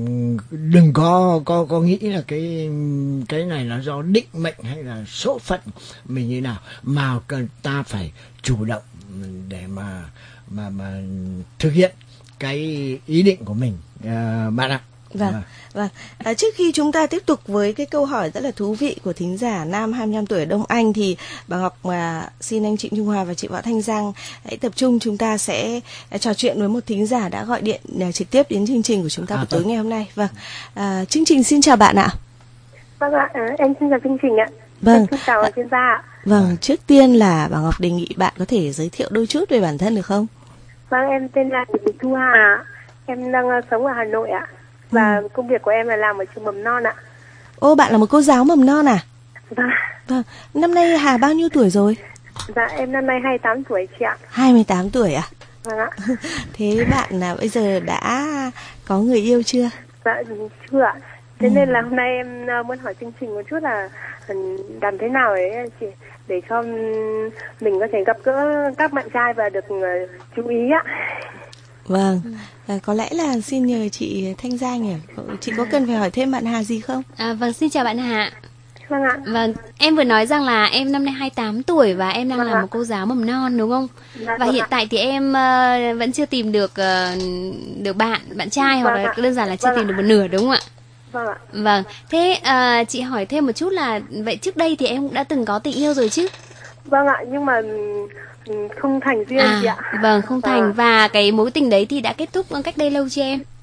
đừng có có có nghĩ là cái cái này là do định mệnh hay là số phận mình như nào, mà cần ta phải chủ động để mà mà mà thực hiện cái ý định của mình, uh, bạn ạ. Vâng, vâng. À, trước khi chúng ta tiếp tục với cái câu hỏi rất là thú vị của thính giả nam hai mươi lăm tuổi ở Đông Anh thì bà Ngọc mà xin anh Trịnh Trung Hòa và chị Võ Thanh Giang hãy tập trung, chúng ta sẽ trò chuyện với một thính giả đã gọi điện trực tiếp đến chương trình của chúng ta buổi tối ngày hôm nay. Vâng, à, chương trình xin chào bạn ạ. Vâng ạ, em xin chào chương trình ạ. Vâng. Xin chào chuyên gia ạ. Vâng, trước tiên là bà Ngọc đề nghị bạn có thể giới thiệu đôi chút về bản thân được không? Vâng, em tên là Thị Thu Hà, em đang sống ở Hà Nội ạ. Và ừ. công việc của em là làm ở trường mầm non ạ. Ô, bạn là một cô giáo mầm non à? Vâng. Vâng. Năm nay Hà bao nhiêu tuổi rồi? Dạ, em năm nay hai mươi tám tuổi chị ạ. hai mươi tám tuổi à? Vâng ạ. Thế bạn là bây giờ đã có người yêu chưa? Dạ, chưa ạ. Thế ừ. nên là hôm nay em muốn hỏi chương trình một chút là làm thế nào đấy chị, để cho mình có thể gặp gỡ các bạn trai và được chú ý ạ. Vâng, à, có lẽ là xin nhờ chị Thanh Giang nhỉ? Chị có cần phải hỏi thêm bạn Hà gì không? À, vâng, xin chào bạn Hà. Vâng ạ. Vâng, em vừa nói rằng là em năm nay hai mươi tám tuổi và em đang vâng là ạ. một cô giáo mầm non đúng không? Dạ, và vâng hiện ạ. tại thì em uh, vẫn chưa tìm được uh, được bạn, bạn trai vâng hoặc là ạ. đơn giản là chưa vâng tìm ạ. được một nửa đúng không ạ? Vâng ạ. Vâng, thế uh, chị hỏi thêm một chút là vậy trước đây thì em cũng đã từng có tình yêu rồi chứ? Vâng ạ, nhưng mà không thành duyên à, chị ạ. Vâng, không thành. Vâng. Và cái mối tình đấy thì đã kết thúc cách đây lâu chưa em?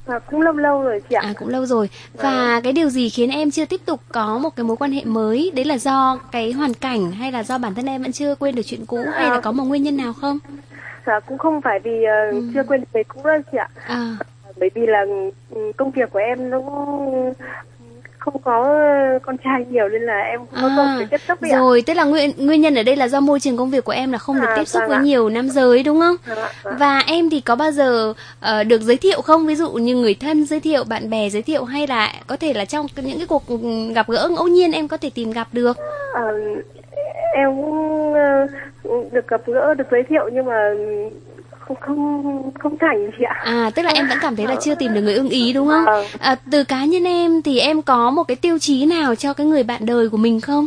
À, cũng lâu lâu rồi chị ạ. À, cũng lâu rồi. Và à. cái điều gì khiến em chưa tiếp tục có một cái mối quan hệ mới? Đấy là do cái hoàn cảnh hay là do bản thân em vẫn chưa quên được chuyện cũ, hay à. là có một nguyên nhân nào không? À, cũng không phải vì uh, ừ. chưa quên được người cũ đâu chị ạ. À. Bởi vì là công việc của em nó cũng không có con trai nhiều nên là em không có à, cơ tiếp xúc với rồi ạ. Tức là nguyên nguyên nhân ở đây là do môi trường công việc của em là không được à, tiếp xúc vâng với ạ. nhiều nam giới, đúng không? À, à. Và em thì có bao giờ uh, được giới thiệu không? Ví dụ như người thân giới thiệu, bạn bè giới thiệu, hay là có thể là trong những cái cuộc gặp gỡ ngẫu nhiên em có thể tìm gặp được? À, em cũng uh, được gặp gỡ, được giới thiệu nhưng mà không không không thành chị ạ. À, tức là em vẫn cảm thấy là chưa tìm được người ưng ý, đúng không? À, từ cá nhân em thì em có một cái tiêu chí nào cho cái người bạn đời của mình không?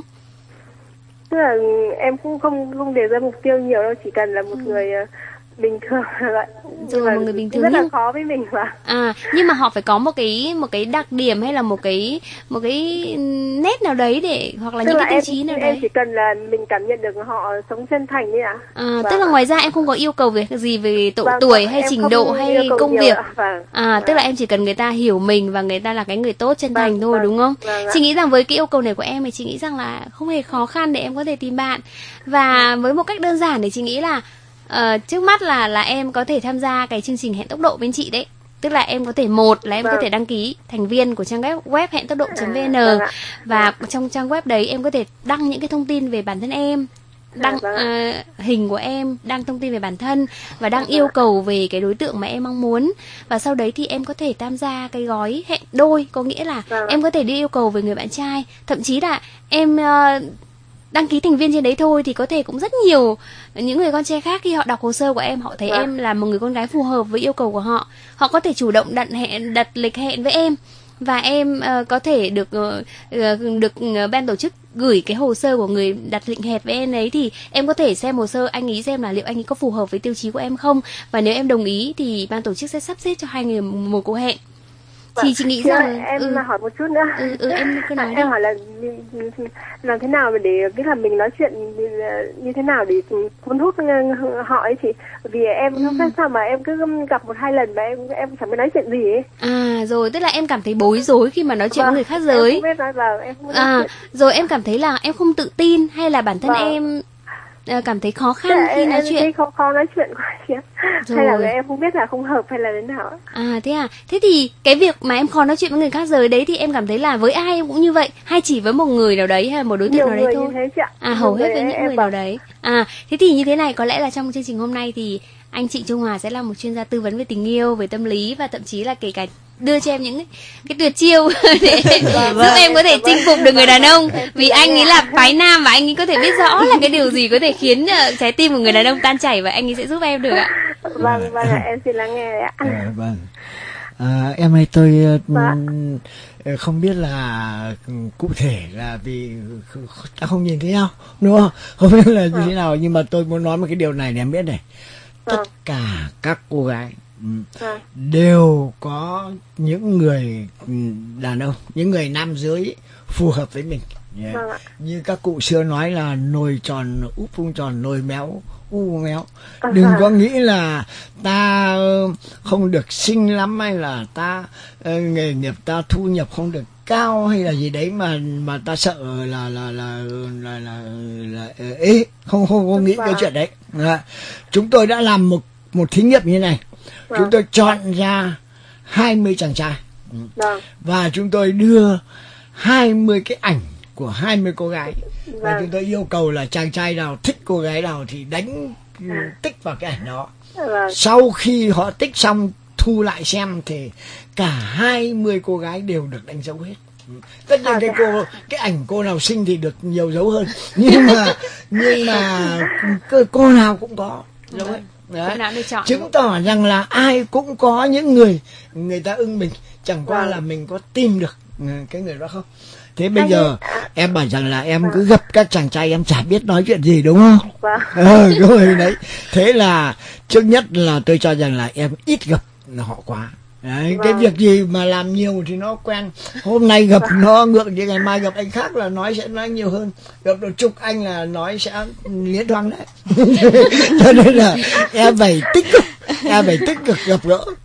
Tức là em cũng không không đề ra mục tiêu nhiều đâu, chỉ cần là một ừ. người uh, bình thường vậy. Rồi, một người bình thường rất nhưng... là khó với mình mà. À, nhưng mà họ phải có một cái một cái đặc điểm hay là một cái một cái nét nào đấy để, hoặc là tức những là cái tiêu em, chí nào em đấy. chỉ cần là mình cảm nhận được họ sống chân thành đấy ạ. À, tức là ngoài ra em không có yêu cầu về gì về độ vâng, tuổi hay trình độ hay công việc. Vâng. À, vâng. Tức là em chỉ cần người ta hiểu mình và người ta là cái người tốt, chân vâng, thành thôi, vâng, đúng không? Vâng, chị nghĩ rằng với cái yêu cầu này của em thì chị nghĩ rằng là không hề khó khăn để em có thể tìm bạn. Và với một cách đơn giản thì chị nghĩ là Uh, trước mắt là là em có thể tham gia cái chương trình hẹn tốc độ bên chị đấy. Tức là em có thể, một là em vâng. có thể đăng ký thành viên của trang web, web hẹn tốc độ chấm vn. Vâng và vâng. trong trang web đấy em có thể đăng những cái thông tin về bản thân em, đăng vâng. uh, hình của em, đăng thông tin về bản thân và đăng yêu cầu về cái đối tượng mà em mong muốn. Và sau đấy thì em có thể tham gia cái gói hẹn đôi, có nghĩa là vâng. em có thể đi yêu cầu về người bạn trai. Thậm chí là em uh, đăng ký thành viên trên đấy thôi thì có thể cũng rất nhiều những người con trai khác khi họ đọc hồ sơ của em, họ thấy vâng. em là một người con gái phù hợp với yêu cầu của họ, họ có thể chủ động đặt hẹn, đặt lịch hẹn với em, và em uh, có thể được uh, được uh, ban tổ chức gửi cái hồ sơ của người đặt lịch hẹn với em ấy, thì em có thể xem hồ sơ anh ý xem là liệu anh ấy có phù hợp với tiêu chí của em không, và nếu em đồng ý thì ban tổ chức sẽ sắp xếp cho hai người một cuộc hẹn. Thì chị nghĩ rằng em ừ. hỏi một chút nữa. Ừ, ừ, em cứ nói à, đi. Em hỏi là làm thế nào để biết là mình nói chuyện như thế nào để cuốn hút họ ấy chị? Vì em không biết sao mà em cứ gặp một hai lần mà em em chẳng biết nói chuyện gì ấy. À rồi, tức là em cảm thấy bối rối khi mà nói chuyện vâng, với người khác giới. Em không biết nói vào, em không biết à nói rồi em cảm thấy là em không tự tin, hay là bản thân vâng. em cảm thấy khó khăn khi em, nói em chuyện? Thấy khó, khó nói chuyện quá chị. Hay là em không biết là không hợp hay là thế nào? À thế à, thế thì cái việc mà em khó nói chuyện với người khác giới đấy thì em cảm thấy là với ai em cũng như vậy, hay chỉ với một người nào đấy hay là một đối tượng nhiều nào đấy thôi? Như thế chị ạ. À hầu nhiều hết với những em người bảo... nào đấy. À thế thì như thế này, có lẽ là trong chương trình hôm nay thì anh Trịnh Trung Hòa sẽ là một chuyên gia tư vấn về tình yêu, về tâm lý, và thậm chí là kể cả đưa cho em những cái, cái tuyệt chiêu để giúp em có thể chinh phục được người đàn ông, vì anh ấy là phái nam và anh ấy có thể biết rõ là cái điều gì có thể khiến uh, trái tim của người đàn ông tan chảy, và anh ấy sẽ giúp em được ạ. Vâng, vâng ạ, em xin lắng nghe ạ. À, vâng. À, em ơi, tôi vâng. không biết là cụ thể là vì ta không nhìn thấy nhau, đúng không? Không biết là như thế nào, nhưng mà tôi muốn nói một cái điều này để em biết này. Tất vâng. cả các cô gái vâng. đều có những người đàn ông, những người nam giới phù hợp với mình. Yeah. Vâng. Như các cụ xưa nói là nồi tròn úp vuông tròn, nồi méo u méo. Đừng có nghĩ là ta không được xinh lắm, hay là ta uh, nghề nghiệp ta thu nhập không được cao hay là gì đấy mà mà ta sợ là là là là là, là ế, không không không nghĩ vâng. cái chuyện đấy. À, chúng tôi đã làm một một thí nghiệm như này. Vâng. Chúng tôi chọn ra hai mươi chàng trai. Vâng. Và chúng tôi đưa hai mươi cái ảnh của hai mươi cô gái. Vâng. Và chúng tôi yêu cầu là chàng trai nào thích cô gái nào thì đánh tích vào cái ảnh đó. Vâng. Sau khi họ tích xong thu lại xem thì cả hai mươi cô gái đều được đánh dấu hết. Tất nhiên cái cô cái ảnh cô nào xinh thì được nhiều dấu hơn, nhưng mà nhưng mà cô, cô nào cũng có dấu hết. Đấy. Chứng tỏ rằng là ai cũng có những người người ta ưng mình, chẳng qua là mình có tìm được cái người đó không. Thế bây giờ em bảo rằng là em cứ gặp các chàng trai em chả biết nói chuyện gì, đúng không? Vâng. Ờ, rồi đấy. Thế là trước nhất là tôi cho rằng là em ít gặp họ quá. Đấy, vâng. Cái việc gì mà làm nhiều thì nó quen. Hôm nay gặp vâng. nó ngược như ngày mai gặp anh khác là nói sẽ nói nhiều hơn. Gặp được chục anh là nói sẽ liên thoáng đấy. Cho nên là em phải tích cực, em phải tích cực gặp gỡ.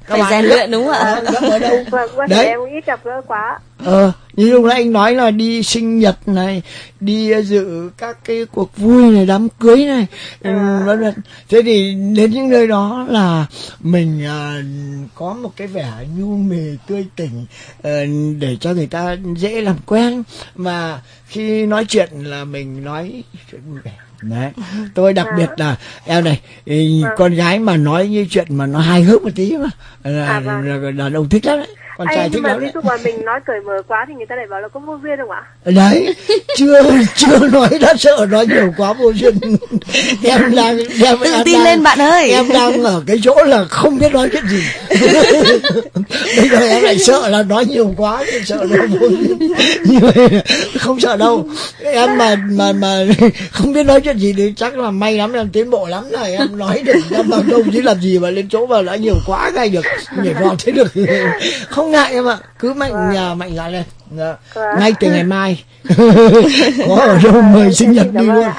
phải rèn luyện đúng không ạ? Gặp ở đâu? Vâng, vâng, Đấy. em cũng ít gặp gỡ quá. Ờ, như lúc nãy anh nói là đi sinh nhật này, đi dự các cái cuộc vui này, đám cưới này, À. vân vân. Thế thì đến những nơi đó là mình à, có một cái vẻ nhu mì tươi tỉnh à, để cho người ta dễ làm quen, mà khi nói chuyện là mình nói chuyện vui vẻ. Đấy, tôi đặc biệt là em này, ý, con gái mà nói như chuyện mà nó hài hước một tí mà là, À, vâng. là, là đàn ông thích lắm đấy, con trai Anh, thích nhưng mà lắm ví đấy. dụ mà mình nói cởi mở quá thì người ta lại bảo là có vô duyên không ạ? Đấy, chưa chưa nói đã sợ nói nhiều quá vô duyên. Em đang em, Tự em tin đang, lên bạn ơi. Em đang ở cái chỗ là không biết nói chuyện gì. Bây giờ em lại sợ là nói nhiều quá, thì sợ nó vô duyên. Như vậy là không sợ đâu. Em mà mà mà không biết nói chuyện gì thì chắc là may lắm, em tiến bộ lắm rồi, em nói được em bằng đâu chứ làm gì mà lên chỗ mà đã nhiều quá ngay được, nhảy vọt thế được. Không ngại em ạ, cứ mạnh nhà mạnh dạn lên. Dạ. Ngay từ ngày mai có ở đâu mời sinh nhật đi luôn.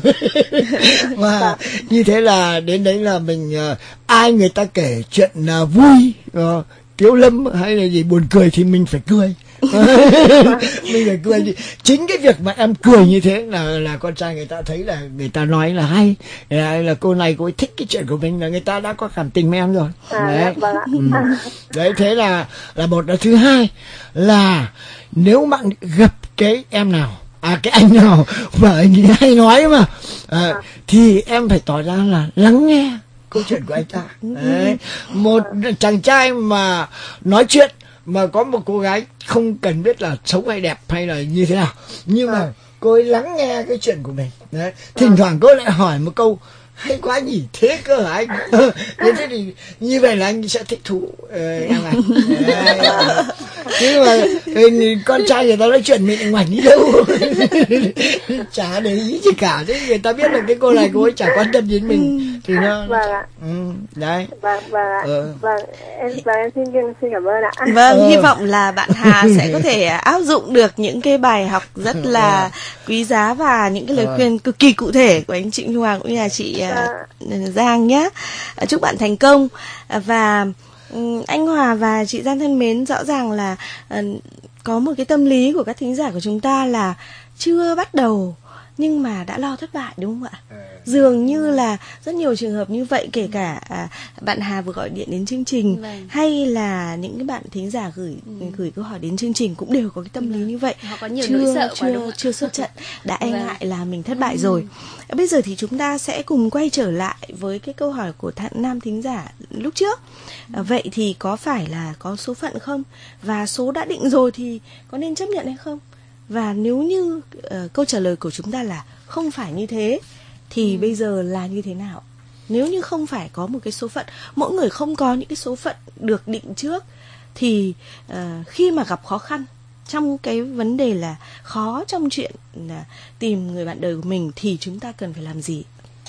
Và như thế là đến đấy là mình uh, ai người ta kể chuyện uh, vui uh, Tiếu Lâm hay là gì buồn cười thì mình phải cười. Mình phải cười. Chính cái việc mà em cười như thế là là con trai người ta thấy là người ta nói là hay, là, là cô này cô ấy thích cái chuyện của mình, là người ta đã có cảm tình với em rồi. Đấy. Ừ. Đấy, thế là là một. Là thứ hai là nếu bạn gặp cái em nào, à cái anh nào mà anh ấy hay nói mà à, thì em phải tỏ ra là lắng nghe câu chuyện của anh ta. Đấy. Một chàng trai mà nói chuyện mà có một cô gái không cần biết là xấu hay đẹp hay là như thế nào, nhưng mà cô ấy lắng nghe cái chuyện của mình. Đấy. Thỉnh thoảng cô lại hỏi một câu hay quá nhỉ, thế cơ hả anh? Thế thì như vậy là anh sẽ thích thú uh, em này. Chứ mà con trai người ta nói chuyện mình ngoảnh đi đâu chả để ý gì cả, thế người ta biết là cái cô này cô ấy chả quan tâm đến mình thì nó Vâng ạ. Ừ, đấy. Vâng, vâng ạ. Ừ. Vâng, em, vâng, em xin, xin cảm ơn ạ. Vâng, Ừ. hy vọng là bạn Hà sẽ có thể áp dụng được những cái bài học rất là quý giá và những cái lời khuyên cực kỳ cụ thể của anh Trịnh Trung Hoàng cũng như là chị uh, Giang nhé. Uh, chúc bạn thành công. Uh, và um, anh Hòa và chị Giang thân mến, rõ ràng là uh, có một cái tâm lý của các thính giả của chúng ta là chưa bắt đầu nhưng mà đã lo thất bại, đúng không ạ? Dường như là rất nhiều trường hợp như vậy, kể cả à, bạn Hà vừa gọi điện đến chương trình, Vâng. hay là những cái bạn thính giả gửi Ừ. gửi câu hỏi đến chương trình cũng đều có cái tâm lý như vậy. Họ có nhiều chưa, nỗi sợ quá, chưa, đúng không ạ? chưa xuất trận đã e Vâng. ngại là mình thất bại rồi. Bây giờ thì chúng ta sẽ cùng quay trở lại với cái câu hỏi của thằng nam thính giả lúc trước. À, vậy thì có phải là có số phận không? Và số đã định rồi thì có nên chấp nhận hay không? Và nếu như uh, câu trả lời của chúng ta là không phải như thế thì ừ. bây giờ là như thế nào? Nếu như không phải có một cái số phận, mỗi người không có những cái số phận được định trước, thì uh, khi mà gặp khó khăn trong cái vấn đề là khó trong chuyện là tìm người bạn đời của mình thì chúng ta cần phải làm gì?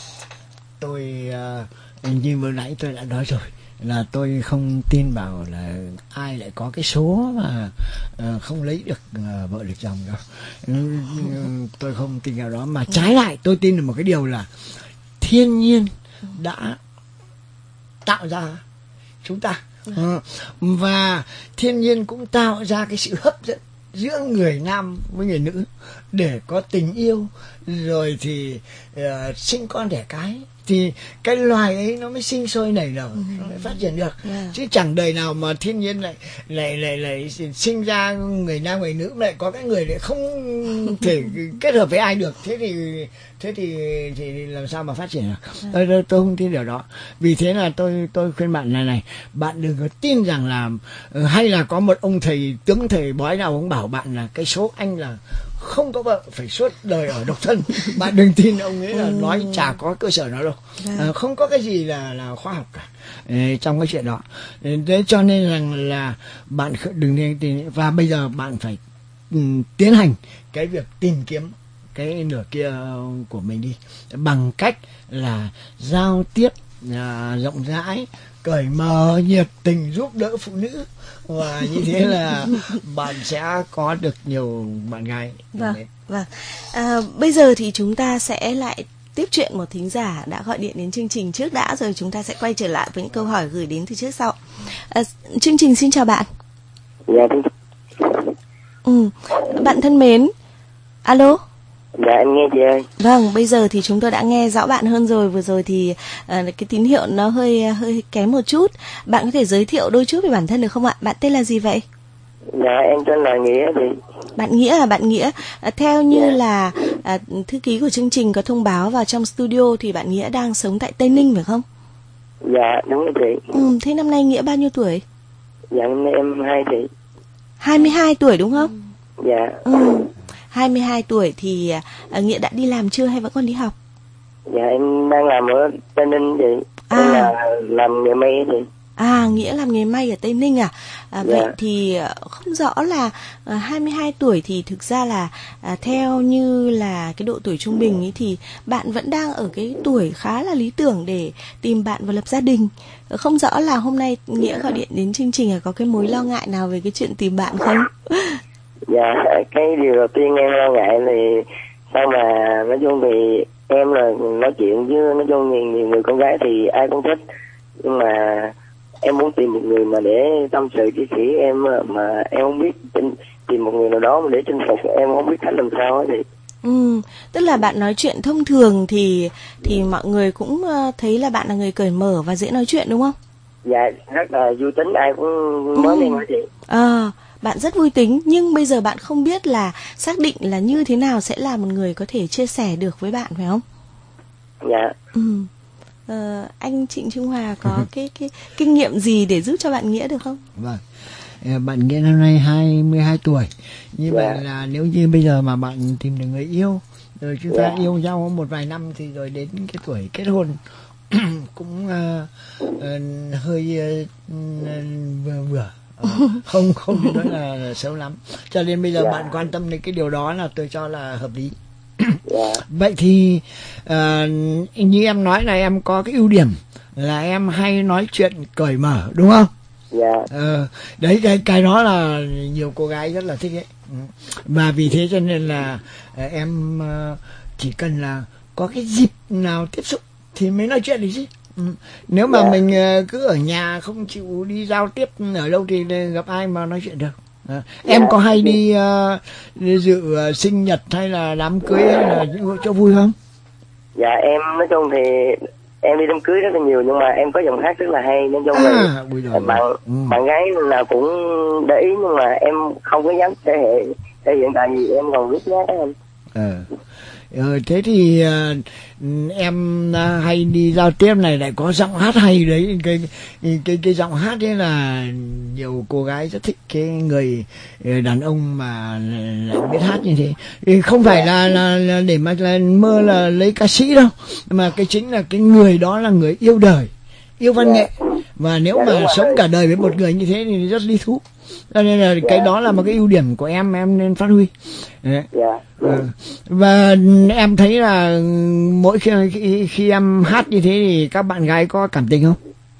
Tôi uh, như vừa nãy tôi đã nói rồi, là tôi không tin vào là ai lại có cái số mà uh, không lấy được uh, vợ được chồng đâu. Uh, tôi không tin vào đó, mà trái lại tôi tin được một cái điều là thiên nhiên đã tạo ra chúng ta, uh, và thiên nhiên cũng tạo ra cái sự hấp dẫn giữa người nam với người nữ để có tình yêu, rồi thì uh, sinh con đẻ cái, thì cái loài ấy nó mới sinh sôi nảy nở, ừ. nó mới phát triển được. Yeah. Chứ chẳng đời nào mà thiên nhiên lại lại lại lại sinh ra người nam người nữ lại có cái người lại không thể kết hợp với ai được, thế thì thế thì thì làm sao mà phát triển được? Yeah. Tôi, tôi không tin điều đó. Vì thế là tôi tôi khuyên bạn này này, bạn đừng có tin rằng là hay là có một ông thầy tướng thầy bói nào ông bảo bạn là cái số anh là không có vợ phải suốt đời ở độc thân. Bạn đừng tin ông ấy, là nói chả có cơ sở nào đâu. À, không có cái gì là là khoa học cả Ê, trong cái chuyện đó. Thế cho nên rằng là bạn đừng nên tin. Và bây giờ bạn phải um, tiến hành cái việc tìm kiếm cái nửa kia của mình đi, bằng cách là giao tiếp à, rộng rãi, cởi mở, nhiệt tình, giúp đỡ phụ nữ, và như thế là bạn sẽ có được nhiều bạn gái. Vâng, vâng. À, bây giờ thì chúng ta sẽ lại tiếp chuyện một thính giả đã gọi điện đến chương trình trước đã, rồi chúng ta sẽ quay trở lại với những câu hỏi gửi đến từ trước sau. À, chương trình xin chào bạn. Dạ. Ừ, bạn thân mến. Alo. Dạ em nghe chị ơi. Vâng, bây giờ thì chúng tôi đã nghe rõ bạn hơn rồi. Vừa rồi thì uh, cái tín hiệu nó hơi hơi kém một chút. Bạn có thể giới thiệu đôi chút về bản thân được không ạ? Bạn tên là gì vậy? Dạ em tên là Nghĩa chị. Bạn Nghĩa à? Bạn Nghĩa à, theo như Dạ. là à, thư ký của chương trình có thông báo vào trong studio thì bạn Nghĩa đang sống tại Tây Ninh phải không? Dạ đúng rồi chị. Ừ, thế năm nay Nghĩa bao nhiêu tuổi? Dạ năm nay em hai chị. hai mươi hai tuổi đúng không? Dạ. Ừ. hai mươi hai tuổi thì à, Nghĩa đã đi làm chưa hay vẫn còn đi học? Dạ em đang làm ở Tây Ninh chị. À. Em là làm nghề may chị. À, Nghĩa làm nghề may ở Tây Ninh à? À Dạ. vậy thì không rõ là à, hai mươi hai tuổi thì thực ra là à, theo như là cái độ tuổi trung bình ấy thì bạn vẫn đang ở cái tuổi khá là lý tưởng để tìm bạn và lập gia đình. Không rõ là hôm nay Nghĩa gọi điện đến chương trình là có cái mối lo ngại nào về cái chuyện tìm bạn không? Dạ cái điều đầu tiên em lo ngại thì sao mà nói chung thì em là nói chuyện với nói chung nhiều, nhiều người con gái thì ai cũng thích, nhưng mà em muốn tìm một người mà để tâm sự chia sẻ em, mà em không biết tìm một người nào đó mà để chinh phục em không biết cách làm sao thì. Ừ, tức là bạn nói chuyện thông thường thì thì mọi người cũng thấy là bạn là người cởi mở và dễ nói chuyện đúng không? Dạ rất là vui tính, ai cũng nói lên với chị. À, bạn rất vui tính, nhưng bây giờ bạn không biết là xác định là như thế nào sẽ là một người có thể chia sẻ được với bạn phải không? Dạ. Ừ. Ờ, anh Trịnh Trung Hòa có cái cái kinh nghiệm gì để giúp cho bạn Nghĩa được không? Vâng. Bạn Nghĩa năm nay hai mươi hai tuổi. Như vậy Yeah. là nếu như bây giờ mà bạn tìm được người yêu, rồi chúng ta Yeah. yêu nhau một vài năm thì rồi đến cái tuổi kết hôn cũng uh, uh, hơi uh, vừa vừa. Uh, không không đến nói là xấu lắm. Cho nên bây giờ Yeah. bạn quan tâm đến cái điều đó là tôi cho là hợp lý. Yeah. Vậy thì uh, như em nói là em có cái ưu điểm là em hay nói chuyện cởi mở đúng không? Dạ. Ờ, đấy cái cái đó là nhiều cô gái rất là thích ấy. Và vì thế cho nên là uh, em uh, chỉ cần là có cái dịp nào tiếp xúc thì mới nói chuyện được chứ. Ừ. Nếu mà Yeah. mình uh, cứ ở nhà không chịu đi giao tiếp ở đâu thì gặp ai mà nói chuyện được. À, em Yeah. có hay đi, uh, đi dự uh, sinh nhật hay là đám cưới hay là những chỗ vui không? Dạ em nói chung thì em đi đám cưới rất là nhiều, nhưng mà em có giọng hát rất là hay nên chung À, là bùi rồi. bạn Ừ. bạn gái là cũng để ý, nhưng mà em không có dám thể hiện thể hiện tại vì em còn biết nhát em. Ờ. Ờ, thế thì uh, em uh, hay đi giao tiếp này lại có giọng hát hay đấy, cái cái cái, cái giọng hát ấy là nhiều cô gái rất thích cái người đàn ông mà lại biết hát như thế. Thì không phải là, là, là để mà là mơ là lấy ca sĩ đâu, mà cái chính là cái người đó là người yêu đời, yêu văn nghệ, và nếu mà sống cả đời với một người như thế thì rất lý thú. Cho nên là cái đó là một cái ưu điểm của em em nên phát huy. Đấy. Dạ. Ừ. Và em thấy là mỗi khi, khi khi em hát như thế thì các bạn gái có cảm tình không?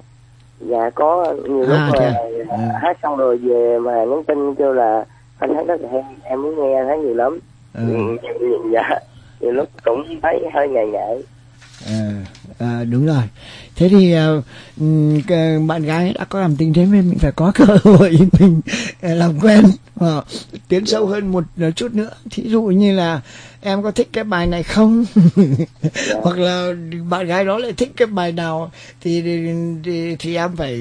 Dạ có nhiều lúc À, mà thế à? Ừ. hát xong rồi về mà nhắn tin kêu là anh hát rất là hay, em muốn nghe anh hát nhiều lắm. Ừ. Ừ. Dạ nhiều lúc cũng thấy hơi ngại ngại. À, à, đúng rồi. Thế thì uh, cái bạn gái đã có cảm tình thế nên mình phải có cơ hội mình làm quen, uh, tiến sâu hơn một chút nữa. Thí dụ như là em có thích cái bài này không? Yeah. Hoặc là bạn gái đó lại thích cái bài nào thì thì, thì, thì em phải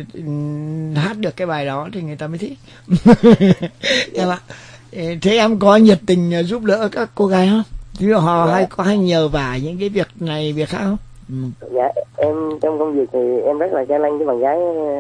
hát được cái bài đó thì người ta mới thích. Em ạ. Thế em có nhiệt tình giúp đỡ các cô gái không? Ví dụ họ Dạ. hay có hay nhờ vả những cái việc này việc khác không? Ừ. Dạ em trong công việc thì em rất là ga lăng với bạn gái.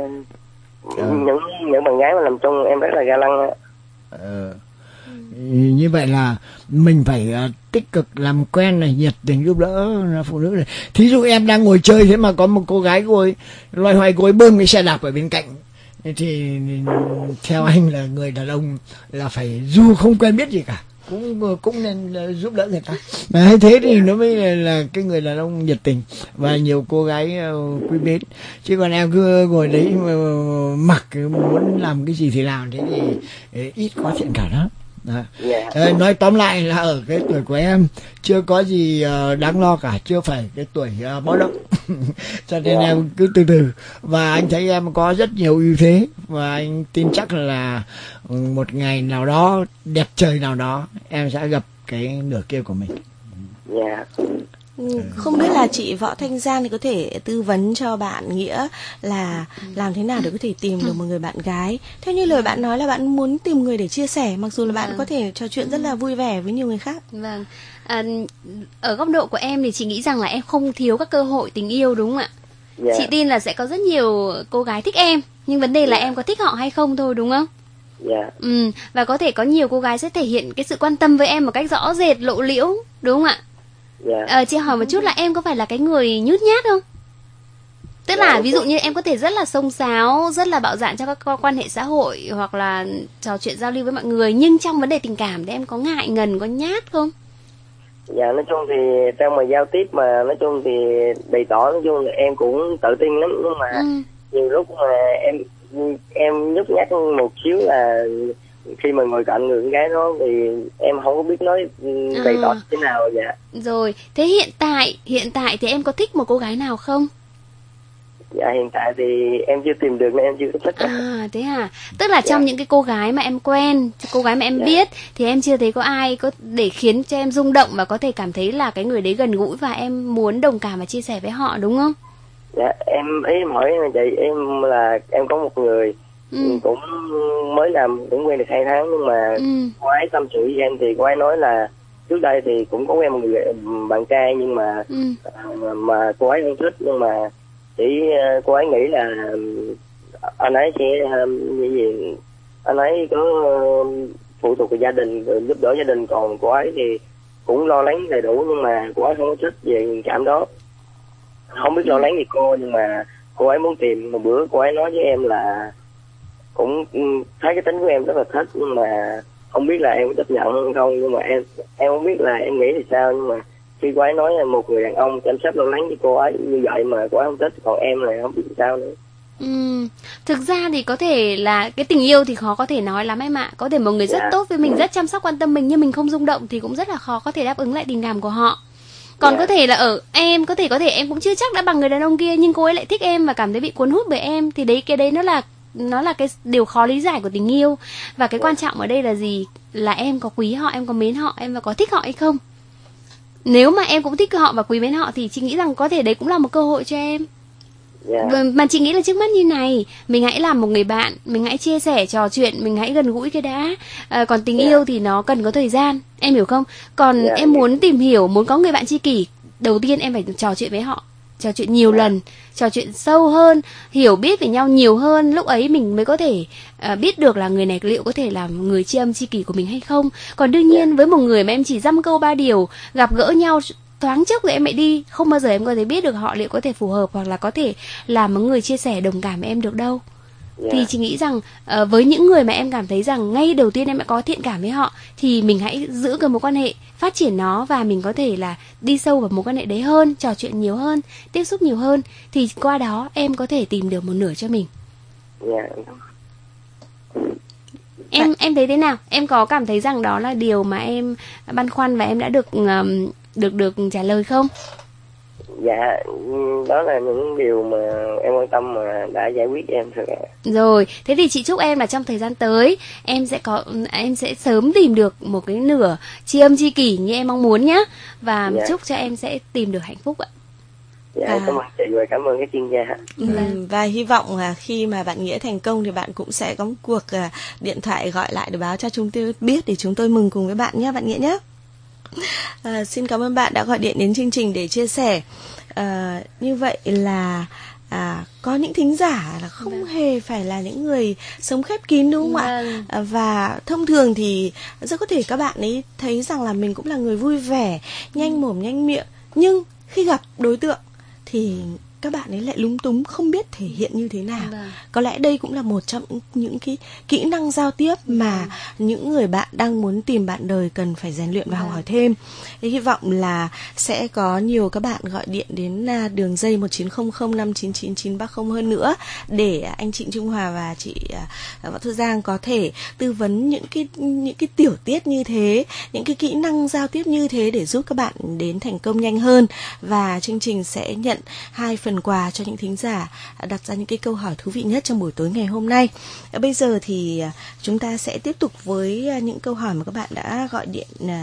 À. những những bạn gái mà làm chung em rất là ga lăng. Ờ. Như vậy là mình phải uh, tích cực làm quen này, nhiệt tình giúp đỡ phụ nữ này. Thí dụ em đang ngồi chơi thế mà có một cô gái ngồi loay hoay cô ấy bơm cái xe đạp ở bên cạnh thì theo anh là người đàn ông là phải dù không quen biết gì cả cũng cũng nên giúp đỡ người ta. Đấy, thế thì nó mới là, là cái người đàn ông nhiệt tình và nhiều cô gái uh, quý mến. Chứ còn em cứ ngồi đấy mà mặc muốn làm cái gì thì làm, thế thì uh, ít có thiện cảm lắm. Yeah. À, nói tóm lại là ở cái tuổi của em chưa có gì uh, đáng lo cả, chưa phải cái tuổi uh, báo động. Cho nên Dạ. em cứ từ từ. Và anh thấy em có rất nhiều ưu thế, và anh tin chắc là một ngày nào đó, đẹp trời nào đó, em sẽ gặp cái nửa kia của mình. Dạ. Ừ, không biết là chị Võ Thanh Giang thì có thể tư vấn cho bạn Nghĩa là làm thế nào để có thể tìm được một người bạn gái. Theo như lời bạn nói là bạn muốn tìm người để chia sẻ, mặc dù là bạn Vâng. có thể trò chuyện rất là vui vẻ với nhiều người khác. Vâng. À, ở góc độ của em thì chị nghĩ rằng là em không thiếu các cơ hội tình yêu, đúng không ạ? Dạ. Chị tin là sẽ có rất nhiều cô gái thích em, nhưng vấn đề là Dạ. em có thích họ hay không thôi, đúng không? Dạ. Ừ, và có thể có nhiều cô gái sẽ thể hiện cái sự quan tâm với em một cách rõ rệt, lộ liễu, đúng không ạ? Dạ. Ờ, chị hỏi một chút là em có phải là cái người nhút nhát không? Tức Dạ, là em ví dụ có. như em có thể rất là xông xáo, rất là bạo dạn trong các quan hệ xã hội hoặc là trò chuyện giao lưu với mọi người, nhưng trong vấn đề tình cảm thì em có ngại ngần, có nhát không? Dạ, nói chung thì trong mà giao tiếp mà nói chung thì bày tỏ, nói chung là em cũng tự tin lắm, nhưng mà Ừ. nhiều lúc mà em em nhút nhát một xíu là khi mà ngồi cạnh người con gái đó thì em không có biết nói bày tỏ À. thế nào. Dạ. Rồi, thế hiện tại, hiện tại thì em có thích một cô gái nào không? Dạ, hiện tại thì em chưa tìm được nên em chưa có thích. À, thế à? Tức là trong Dạ. những cái cô gái mà em quen, cô gái mà em Dạ. biết thì em chưa thấy có ai có để khiến cho em rung động và có thể cảm thấy là cái người đấy gần gũi và em muốn đồng cảm và chia sẻ với họ, đúng không? Dạ, em ý em hỏi là chị, em là em có một người Ừ. cũng mới làm, cũng quen được hai tháng, nhưng mà Ừ. cô ấy tâm sự với em thì cô ấy nói là trước đây thì cũng có quen một người bạn trai, nhưng mà Ừ. mà, mà cô ấy không thích, nhưng mà chỉ uh, cô ấy nghĩ là um, anh ấy sẽ um, như gì anh ấy có um, phụ thuộc vào gia đình, rồi giúp đỡ gia đình, còn cô ấy thì cũng lo lắng đầy đủ, nhưng mà cô ấy không có thích về tình cảm đó. Không biết lo lắng gì cô, nhưng mà cô ấy muốn tìm. Một bữa cô ấy nói với em là cũng um, thấy cái tính của em rất là thích, nhưng mà không biết là em có chấp nhận hay không. Nhưng mà em em không biết là em nghĩ thì sao, nhưng mà khi cô ấy nói là một người đàn ông chăm sóc lo lắng cho cô ấy như vậy mà cô ấy không thích, còn em là không biết sao nữa. Ừ. Thực ra thì có thể là cái tình yêu thì khó có thể nói lắm em ạ. Có thể một người rất Dạ. tốt với mình, rất chăm sóc quan tâm mình nhưng mình không rung động thì cũng rất là khó có thể đáp ứng lại tình cảm của họ. Còn Dạ. có thể là ở em, có thể có thể em cũng chưa chắc đã bằng người đàn ông kia, nhưng cô ấy lại thích em và cảm thấy bị cuốn hút bởi em, thì đấy, cái đấy nó là nó là cái điều khó lý giải của tình yêu. Và cái Dạ. quan trọng ở đây là gì? Là em có quý họ, em có mến họ, em có thích họ hay không. Nếu mà em cũng thích họ và quý mến họ thì chị nghĩ rằng có thể đấy cũng là một cơ hội cho em. Dạ. Và- Mà chị nghĩ là trước mắt như này, mình hãy làm một người bạn, mình hãy chia sẻ, trò chuyện, mình hãy gần gũi cái đã. À, còn tình Dạ. yêu thì nó cần có thời gian, em hiểu không? Còn Dạ. em muốn tìm hiểu, muốn có người bạn tri kỷ, đầu tiên em phải trò chuyện với họ, trò chuyện nhiều Dạ. lần, trò chuyện sâu hơn, hiểu biết về nhau nhiều hơn, lúc ấy mình mới có thể à, biết được là người này liệu có thể làm người tri âm tri kỷ của mình hay không. Còn đương nhiên với một người mà em chỉ dăm câu ba điều, gặp gỡ nhau thoáng chốc rồi em lại đi, không bao giờ em có thể biết được họ liệu có thể phù hợp hoặc là có thể làm một người chia sẻ đồng cảm với em được đâu. Dạ. Thì chị nghĩ rằng ờ, với những người mà em cảm thấy rằng ngay đầu tiên em đã có thiện cảm với họ thì mình hãy giữ cái mối quan hệ, phát triển nó, và mình có thể là đi sâu vào mối quan hệ đấy hơn, trò chuyện nhiều hơn, tiếp xúc nhiều hơn, thì qua đó em có thể tìm được một nửa cho mình. Dạ. Em em thấy thế nào? Em có cảm thấy rằng đó là điều mà em băn khoăn và em đã được ừm, được được trả lời không? Dạ, đó là những điều mà em quan tâm mà đã giải quyết cho em rồi ạ. Rồi, thế thì chị chúc em là trong thời gian tới em sẽ có em sẽ sớm tìm được một cái nửa tri âm tri kỷ như em mong muốn nhá. Và Dạ. chúc cho em sẽ tìm được hạnh phúc ạ. Dạ, À. cảm ơn chị và cảm ơn các chuyên gia. Ừ, và hy vọng là khi mà bạn Nghĩa thành công thì bạn cũng sẽ có một cuộc à, điện thoại gọi lại để báo cho chúng tôi biết để chúng tôi mừng cùng với bạn nhé, bạn Nghĩa nhé. À, xin cảm ơn bạn đã gọi điện đến chương trình để chia sẻ. À, như vậy là à, có những thính giả là không Vâng. hề phải là những người sống khép kín, đúng không ạ? Vâng. À, và thông thường thì rất có thể các bạn ấy thấy rằng là mình cũng là người vui vẻ, nhanh mồm nhanh miệng, nhưng khi gặp đối tượng thì các bạn ấy lại lúng túng không biết thể hiện như thế nào. Vâng. Có lẽ đây cũng là một trong những cái kỹ năng giao tiếp mà ừ. những người bạn đang muốn tìm bạn đời cần phải rèn luyện và học hỏi thêm. Thì hy vọng là sẽ có nhiều các bạn gọi điện đến đường dây một chín không không năm chín chín chín ba không hơn nữa để anh Trịnh Trung Hòa và chị Võ Thu Giang có thể tư vấn những cái những cái tiểu tiết như thế, những cái kỹ năng giao tiếp như thế để giúp các bạn đến thành công nhanh hơn. Và chương trình sẽ nhận hai phần quà cho những thính giả đặt ra những cái câu hỏi thú vị nhất trong buổi tối ngày hôm nay. Bây giờ thì chúng ta sẽ tiếp tục với những câu hỏi mà các bạn đã gọi điện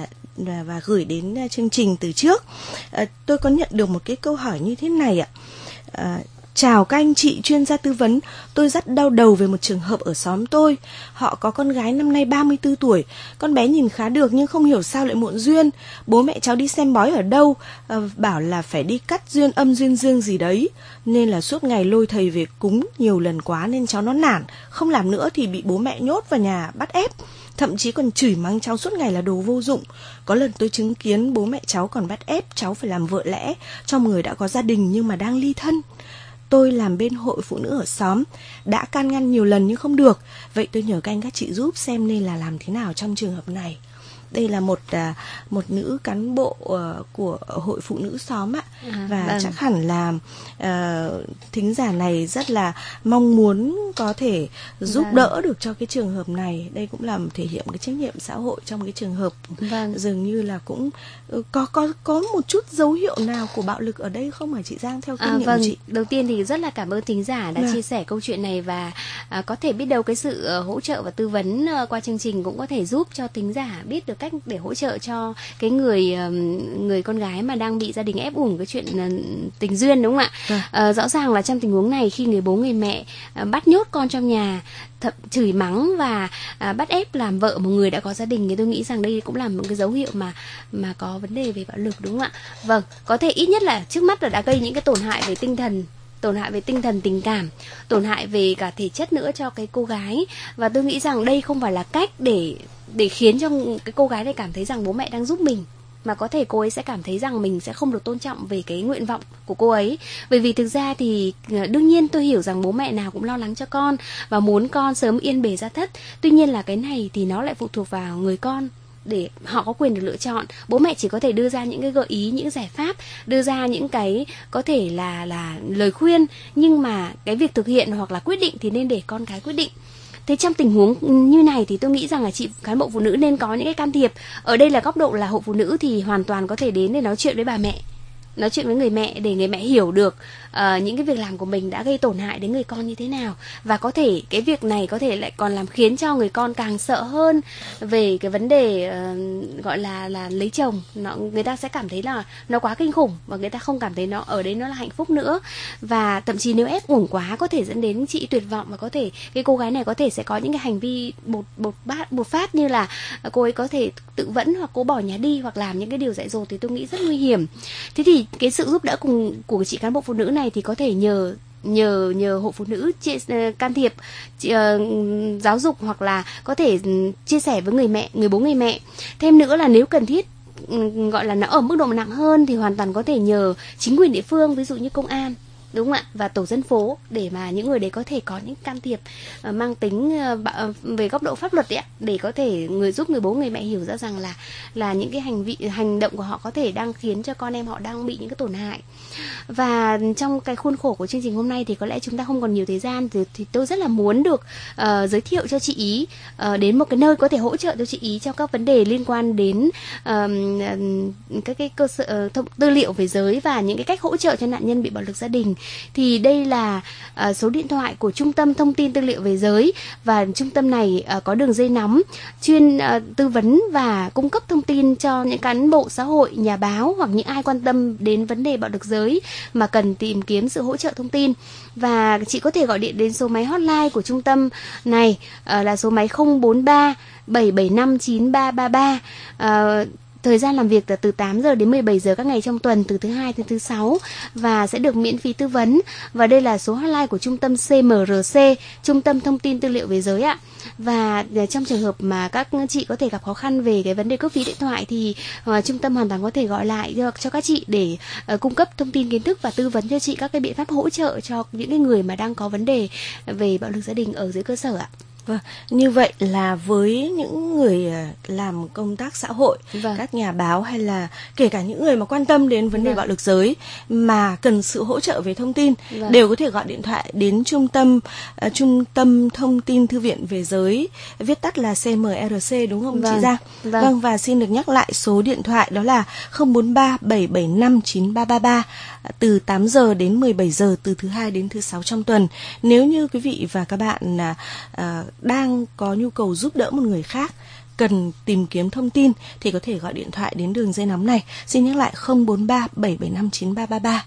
và gửi đến chương trình từ trước. Tôi có nhận được một cái câu hỏi như thế này ạ. À, chào các anh chị chuyên gia tư vấn, tôi rất đau đầu về một trường hợp ở xóm tôi. Họ có con gái năm nay ba mươi tư tuổi, con bé nhìn khá được nhưng không hiểu sao lại muộn duyên. Bố mẹ cháu đi xem bói ở đâu, à, bảo là phải đi cắt duyên âm duyên dương gì đấy, nên là suốt ngày lôi thầy về cúng nhiều lần quá nên cháu nó nản, không làm nữa thì bị bố mẹ nhốt vào nhà bắt ép. Thậm chí còn chửi mắng cháu suốt ngày là đồ vô dụng. Có lần tôi chứng kiến bố mẹ cháu còn bắt ép cháu phải làm vợ lẽ cho người đã có gia đình nhưng mà đang ly thân. Tôi làm bên hội phụ nữ ở xóm, đã can ngăn nhiều lần nhưng không được. Vậy tôi nhờ các anh các chị giúp xem nên là làm thế nào trong trường hợp này. Đây là một một nữ cán bộ của hội phụ nữ xóm ạ. À, và vâng. chắc hẳn là uh, thính giả này rất là mong muốn có thể giúp vâng. đỡ được cho cái trường hợp này. Đây cũng là thể hiện cái trách nhiệm xã hội trong cái trường hợp vâng. dường như là cũng có có có một chút dấu hiệu nào của bạo lực ở đây không hả chị Giang, theo kinh à, nghiệm vâng. của chị? Đầu tiên thì rất là cảm ơn thính giả đã vâng. chia sẻ câu chuyện này, và à, có thể biết đâu cái sự uh, hỗ trợ và tư vấn uh, qua chương trình cũng có thể giúp cho thính giả biết được cách để hỗ trợ cho cái người người con gái mà đang bị gia đình ép uổng cái chuyện tình duyên, đúng không ạ? Vâng. À, rõ ràng là trong tình huống này, khi người bố người mẹ bắt nhốt con trong nhà, thậm chửi mắng và à, bắt ép làm vợ một người đã có gia đình, thì tôi nghĩ rằng đây cũng là một cái dấu hiệu mà mà có vấn đề về bạo lực, đúng không ạ? Vâng, có thể ít nhất là trước mắt là đã gây những cái tổn hại về tinh thần, tổn hại về tinh thần tình cảm, tổn hại về cả thể chất nữa cho cái cô gái. Và tôi nghĩ rằng đây không phải là cách để để khiến cho cái cô gái này cảm thấy rằng bố mẹ đang giúp mình, mà có thể cô ấy sẽ cảm thấy rằng mình sẽ không được tôn trọng về cái nguyện vọng của cô ấy. Bởi vì thực ra thì đương nhiên tôi hiểu rằng bố mẹ nào cũng lo lắng cho con và muốn con sớm yên bề gia thất. Tuy nhiên là cái này thì nó lại phụ thuộc vào người con, để họ có quyền được lựa chọn. Bố mẹ chỉ có thể đưa ra những cái gợi ý, những giải pháp, đưa ra những cái có thể là là lời khuyên, nhưng mà cái việc thực hiện hoặc là quyết định thì nên để con cái quyết định. Thế trong tình huống như này thì tôi nghĩ rằng là chị cán bộ phụ nữ nên có những cái can thiệp. Ở đây là góc độ là hội phụ nữ thì hoàn toàn có thể đến để nói chuyện với bà mẹ, nói chuyện với người mẹ để người mẹ hiểu được uh, những cái việc làm của mình đã gây tổn hại đến người con như thế nào. Và có thể cái việc này có thể lại còn làm khiến cho người con càng sợ hơn về cái vấn đề uh, gọi là là lấy chồng. Nó, người ta sẽ cảm thấy là nó quá kinh khủng và người ta không cảm thấy nó ở đấy nó là hạnh phúc nữa. Và thậm chí nếu ép uổng quá có thể dẫn đến chị tuyệt vọng, và có thể cái cô gái này có thể sẽ có những cái hành vi bột bột bát bột phát, như là cô ấy có thể tự vẫn hoặc cố bỏ nhà đi hoặc làm những cái điều dại dột, thì tôi nghĩ rất nguy hiểm. Thế thì cái sự giúp đỡ cùng của chị cán bộ phụ nữ này thì có thể nhờ nhờ nhờ hội phụ nữ chia, can thiệp, uh, giáo dục, hoặc là có thể chia sẻ với người mẹ, người bố người mẹ. Thêm nữa là nếu cần thiết, gọi là nó ở mức độ nặng hơn, thì hoàn toàn có thể nhờ chính quyền địa phương, ví dụ như công an, đúng không ạ, và tổ dân phố, để mà những người đấy có thể có những can thiệp uh, mang tính uh, về góc độ pháp luật đấy ạ, để có thể người giúp người bố người mẹ hiểu ra rằng là là những cái hành vi hành động của họ có thể đang khiến cho con em họ đang bị những cái tổn hại. Và trong cái khuôn khổ của chương trình hôm nay thì có lẽ chúng ta không còn nhiều thời gian, thì, thì tôi rất là muốn được uh, giới thiệu cho chị ý uh, đến một cái nơi có thể hỗ trợ cho chị ý trong các vấn đề liên quan đến uh, các cái cơ sở uh, thông, tư liệu về giới và những cái cách hỗ trợ cho nạn nhân bị bạo lực gia đình. Thì đây là uh, số điện thoại của Trung tâm Thông tin Tư liệu về giới, và trung tâm này uh, có đường dây nóng chuyên uh, tư vấn và cung cấp thông tin cho những cán bộ xã hội, nhà báo hoặc những ai quan tâm đến vấn đề bạo lực giới mà cần tìm kiếm sự hỗ trợ thông tin. Và chị có thể gọi điện đến số máy hotline của trung tâm này uh, là số máy không bốn ba bảy bảy năm chín ba ba ba. uh, thời gian làm việc là từ tám giờ đến mười bảy giờ các ngày trong tuần, từ thứ hai đến thứ sáu, và sẽ được miễn phí tư vấn. Và đây là số hotline của trung tâm xê em rờ xê, Trung tâm Thông tin Tư liệu Về giới ạ. Và trong trường hợp mà các chị có thể gặp khó khăn về cái vấn đề cước phí điện thoại thì uh, trung tâm hoàn toàn có thể gọi lại cho, cho các chị để uh, cung cấp thông tin kiến thức và tư vấn cho chị các cái biện pháp hỗ trợ cho những cái người mà đang có vấn đề về bạo lực gia đình ở dưới cơ sở ạ. Vâng, như vậy là với những người làm công tác xã hội, vâng. các nhà báo hay là kể cả những người mà quan tâm đến vấn đề vâng. bạo lực giới mà cần sự hỗ trợ về thông tin, vâng. đều có thể gọi điện thoại đến trung tâm uh, trung tâm thông tin thư viện về giới, viết tắt là xê em rờ xê, đúng không vâng. chị Giang? Vâng. Vâng, và xin được nhắc lại số điện thoại đó là không bốn ba bảy bảy năm chín ba ba ba, từ tám giờ đến mười bảy giờ, từ thứ hai đến thứ sáu trong tuần. Nếu như quý vị và các bạn uh, đang có nhu cầu giúp đỡ một người khác, cần tìm kiếm thông tin thì có thể gọi điện thoại đến đường dây nóng này. Xin nhắc lại không bốn ba bảy bảy năm chín ba ba ba.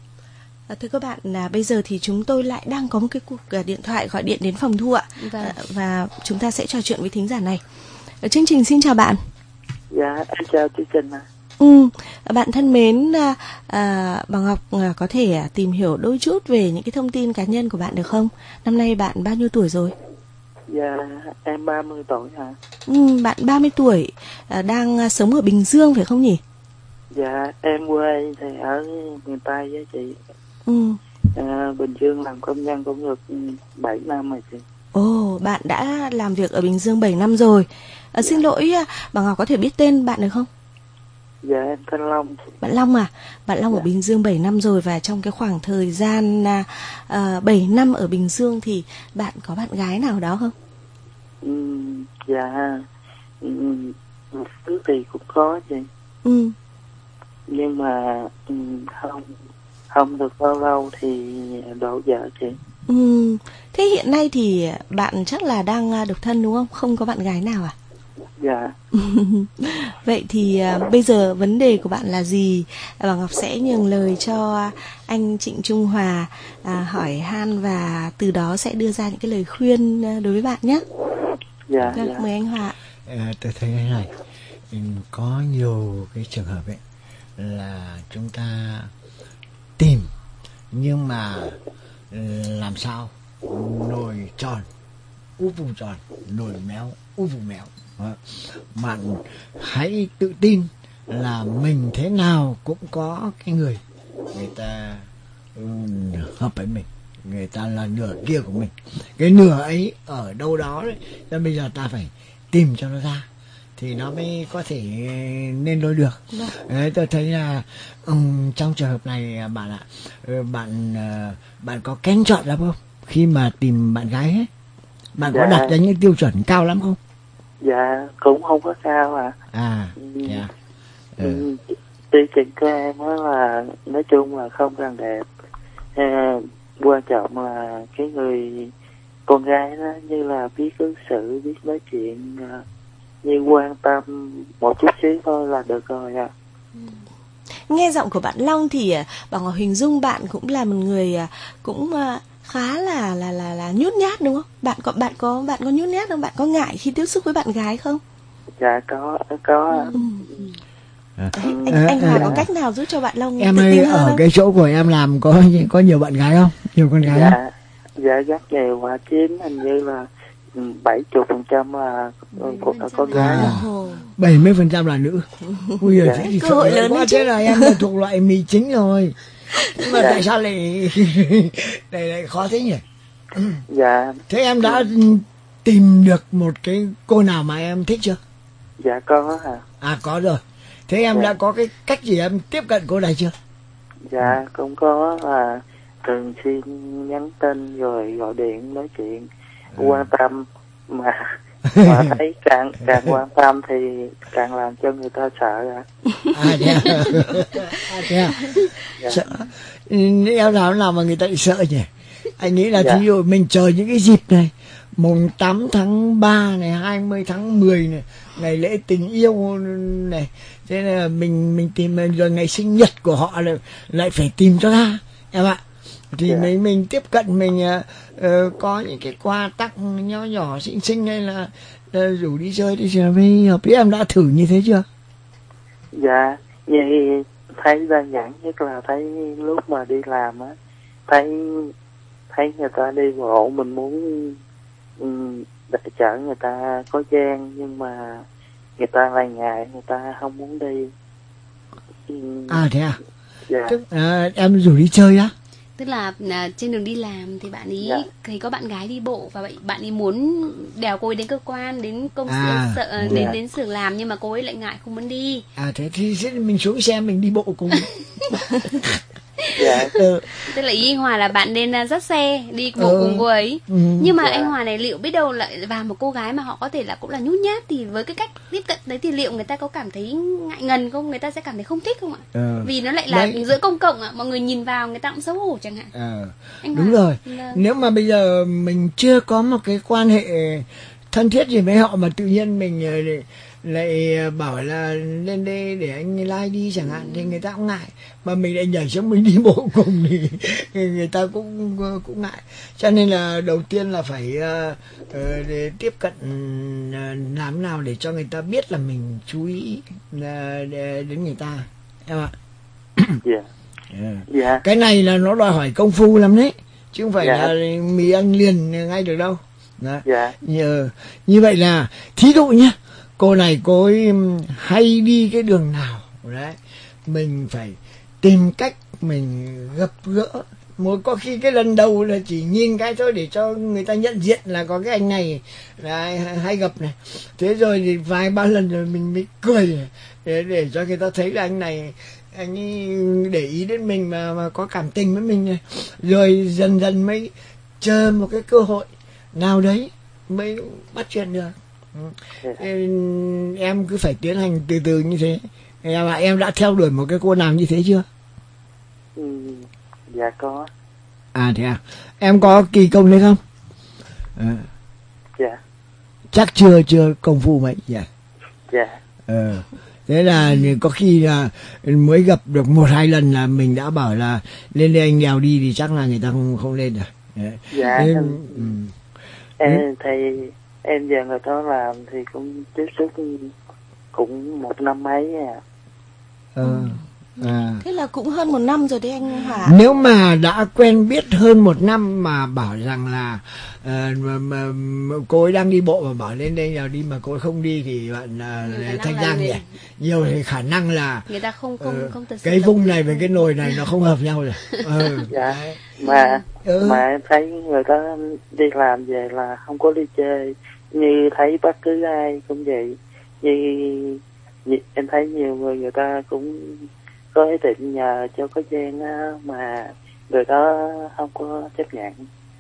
À, thưa các bạn, là bây giờ thì chúng tôi lại đang có một cái cuộc uh, điện thoại gọi điện đến phòng thu ạ. Vâng. À, và chúng ta sẽ trò chuyện với thính giả này. Ở chương trình xin chào bạn. Dạ, em chào chương trình ạ. Ừ, bạn thân mến, à, à, bà Ngọc à, có thể à, tìm hiểu đôi chút về những cái thông tin cá nhân của bạn được không? Năm nay bạn bao nhiêu tuổi rồi? Dạ, em ba mươi tuổi hả? Ừ, bạn ba mươi tuổi, à, đang à, sống ở Bình Dương phải không nhỉ? Dạ, em quê thì ở miền Tây với chị. Ừ. À, Bình Dương làm công nhân cũng được bảy năm rồi chị. Ồ, bạn đã làm việc ở Bình Dương bảy năm rồi. À, xin lỗi, bà Ngọc có thể biết tên bạn được không? Dạ, em tên Long. Bạn Long à? Bạn Long dạ. ở Bình Dương bảy năm rồi, và trong cái khoảng thời gian uh, bảy năm ở Bình Dương thì bạn có bạn gái nào đó không? Ừ, dạ, ừ, một thứ thì cũng có chị. Ừ. Nhưng mà ừ, không không được bao lâu thì đổ vợ chị. Ừ. Thế hiện nay thì bạn chắc là đang độc thân đúng không? Không có bạn gái nào à? Dạ. Vậy thì uh, bây giờ vấn đề của bạn là gì? Bà Ngọc sẽ nhường lời cho anh Trịnh Trung Hòa uh, hỏi han, và từ đó sẽ đưa ra những cái lời khuyên uh, đối với bạn nhé. Dạ, Được, dạ. mời anh Hòa. À, tôi thấy thế này, có nhiều cái trường hợp ấy là chúng ta tìm nhưng mà làm sao nồi tròn úp vùng tròn, nồi méo úp vùng méo. Bạn hãy tự tin là mình thế nào cũng có cái người người ta um, hợp với mình, người ta là nửa kia của mình. Cái nửa ấy ở đâu đó đấy, nên bây giờ ta phải tìm cho nó ra thì nó mới có thể nên đôi được. Đấy, tôi thấy là um, trong trường hợp này bạn ạ, bạn uh, bạn có kén chọn lắm không khi mà tìm bạn gái ấy? Bạn dạ. có đặt ra những tiêu chuẩn cao lắm không? Dạ, cũng không có sao à. À, yeah. ừ. Tiêu chuẩn của em đó là nói chung là không cần đẹp. À, quan trọng là cái người con gái đó như là biết ứng xử, biết nói chuyện, như quan tâm một chút xíu thôi là được rồi ạ. À. Nghe giọng của bạn Long thì bà Ngọc hình dung bạn cũng là một người cũng khá là là là là nhút nhát đúng không? Bạn có bạn có bạn có nhút nhát không? Bạn có ngại khi tiếp xúc với bạn gái không? Dạ có có. Ừ. À, anh anh, anh Hòa à, có cách nào giúp cho bạn Long em tự ơi, tin hơn ở không? cái chỗ của em làm có có nhiều bạn gái không? Nhiều con gái dạ, không? Dạ rất nhiều, và chiếm hình như là bảy mươi phần trăm là con, con gái. Bảy mươi phần trăm là nữ. Ui giời, dạ. cơ hội lớn quá, thế là em là thuộc loại mì chính rồi. Nhưng mà dạ. tại sao lại lại, lại khó thế nhỉ? Dạ. Thế em đã tìm được một cái cô nào mà em thích chưa? Dạ có hả? À có rồi. Thế em dạ. đã có cái cách gì em tiếp cận cô này chưa? Dạ cũng có, là thường xuyên nhắn tin rồi gọi điện nói chuyện, ừ. quan tâm mà mà thấy càng càng quan tâm thì càng làm cho người ta sợ à. À thế à? À, thế à? Dạ. Sợ. Em nào nào mà người ta sợ nhỉ? Anh nghĩ là dạ. thí dụ mình chờ những cái dịp này, mùng tám tháng ba này, hai mươi tháng mười này, ngày lễ tình yêu này, thế là mình mình tìm rồi ngày sinh nhật của họ lại lại phải tìm cho ra em ạ. Thì yeah. mình mình tiếp cận mình uh, có những cái quà tặng nhỏ nhỏ xinh xinh hay là uh, rủ đi chơi đi chơi mới hợp lý. Em đã thử như thế chưa? Dạ, như thấy đơn giản nhất là thấy lúc mà đi làm á, thấy thấy người ta đi bộ mình muốn um, để chở người ta có gian, nhưng mà người ta lại ngại, người ta không muốn đi. Um, À thế à? Dạ. Tức, à, em rủ đi chơi á? Tức là à, trên đường đi làm thì bạn ý Dạ. thấy có bạn gái đi bộ và vậy bạn ấy muốn đèo cô ấy đến cơ quan, đến công À, sở, dạ. đến đến xưởng làm, nhưng mà cô ấy lại ngại không muốn đi. À thế thì sẽ- mình xuống xe mình đi bộ cùng. Dạ. Ừ. Tức là ý anh Hòa là bạn nên à, dắt xe đi bộ Ừ. cùng cô ấy. Ừ. Nhưng mà Dạ. anh Hòa này liệu biết đâu lại vào một cô gái mà họ có thể là cũng là nhút nhát, thì với cái cách tiếp cận đấy thì liệu người ta có cảm thấy ngại ngần không? Người ta sẽ cảm thấy không thích không ạ? Ờ. Vì nó lại là Đấy. giữa công cộng ạ, mọi người nhìn vào người ta cũng xấu hổ chẳng hạn. Ờ. Anh Đúng Hòa. rồi. Vâng. Nếu mà bây giờ mình chưa có một cái quan hệ thân thiết gì với họ mà tự nhiên mình ờ, lại, lại bảo là lên đây để anh like đi chẳng hạn, thì người ta cũng ngại. Mà mình lại nhảy xuống mình đi bộ cùng thì người ta cũng cũng ngại. Cho nên là đầu tiên là phải ờ, ờ, để tiếp cận, ờ, làm nào để cho người ta biết là mình chú ý là để- đến người ta, em ạ. Dạ. Ờ. Dạ. Cái này là nó đòi hỏi công phu lắm đấy, chứ không phải Dạ. là mì ăn liền ngay được đâu. Đó. Dạ. Như, như vậy là thí dụ nhé, cô này cô ấy hay đi cái đường nào đấy, mình phải tìm cách mình gặp gỡ. Một có khi cái lần đầu là chỉ nhìn cái thôi để cho người ta nhận diện là có cái anh này là hay gặp này. Thế rồi thì vài ba lần rồi mình mới cười để, để cho người ta thấy là anh này anh ấy để ý đến mình mà, mà có cảm tình với mình này. Rồi dần dần mới chờ một cái cơ hội nào đấy mới bắt chuyện được. Dạ. Em, em cứ phải tiến hành từ từ như thế. Em, em đã theo đuổi một cái cô nào như thế chưa? Ừ, dạ có. À thế à? Em có kỳ công đấy không? À, Dạ. chắc chưa chưa công phu mấy. Dạ. Dạ. Ờ. Thế là có khi là mới gặp được một hai lần là mình đã bảo là lên đây anh đèo đi, thì chắc là người ta không không lên được. Đấy. Dạ. Thế, em, ừ. em thì em về người đó làm thì cũng tiếp xúc cũng một năm mấy à. Ờ. À. Thế là cũng hơn một năm rồi đấy anh Hòa. Nếu mà đã quen biết hơn một năm mà bảo rằng là uh, mà, mà, mà cô ấy đang đi bộ mà bảo lên đây nào đi mà cô ấy không đi thì bạn uh, Thanh Giang nhỉ? Nhiều thì khả năng là Người ta không không uh, không thật sự cái là- vung này với cái nồi này nó không hợp nhau rồi. Ừ. Dạ. Mà Ừ. mà em thấy người ta đi làm về là không có đi chơi, như thấy bất cứ ai cũng vậy. Như, như em thấy nhiều người người ta cũng có ý định nhờ cho có gian á, mà người đó không có chấp nhận.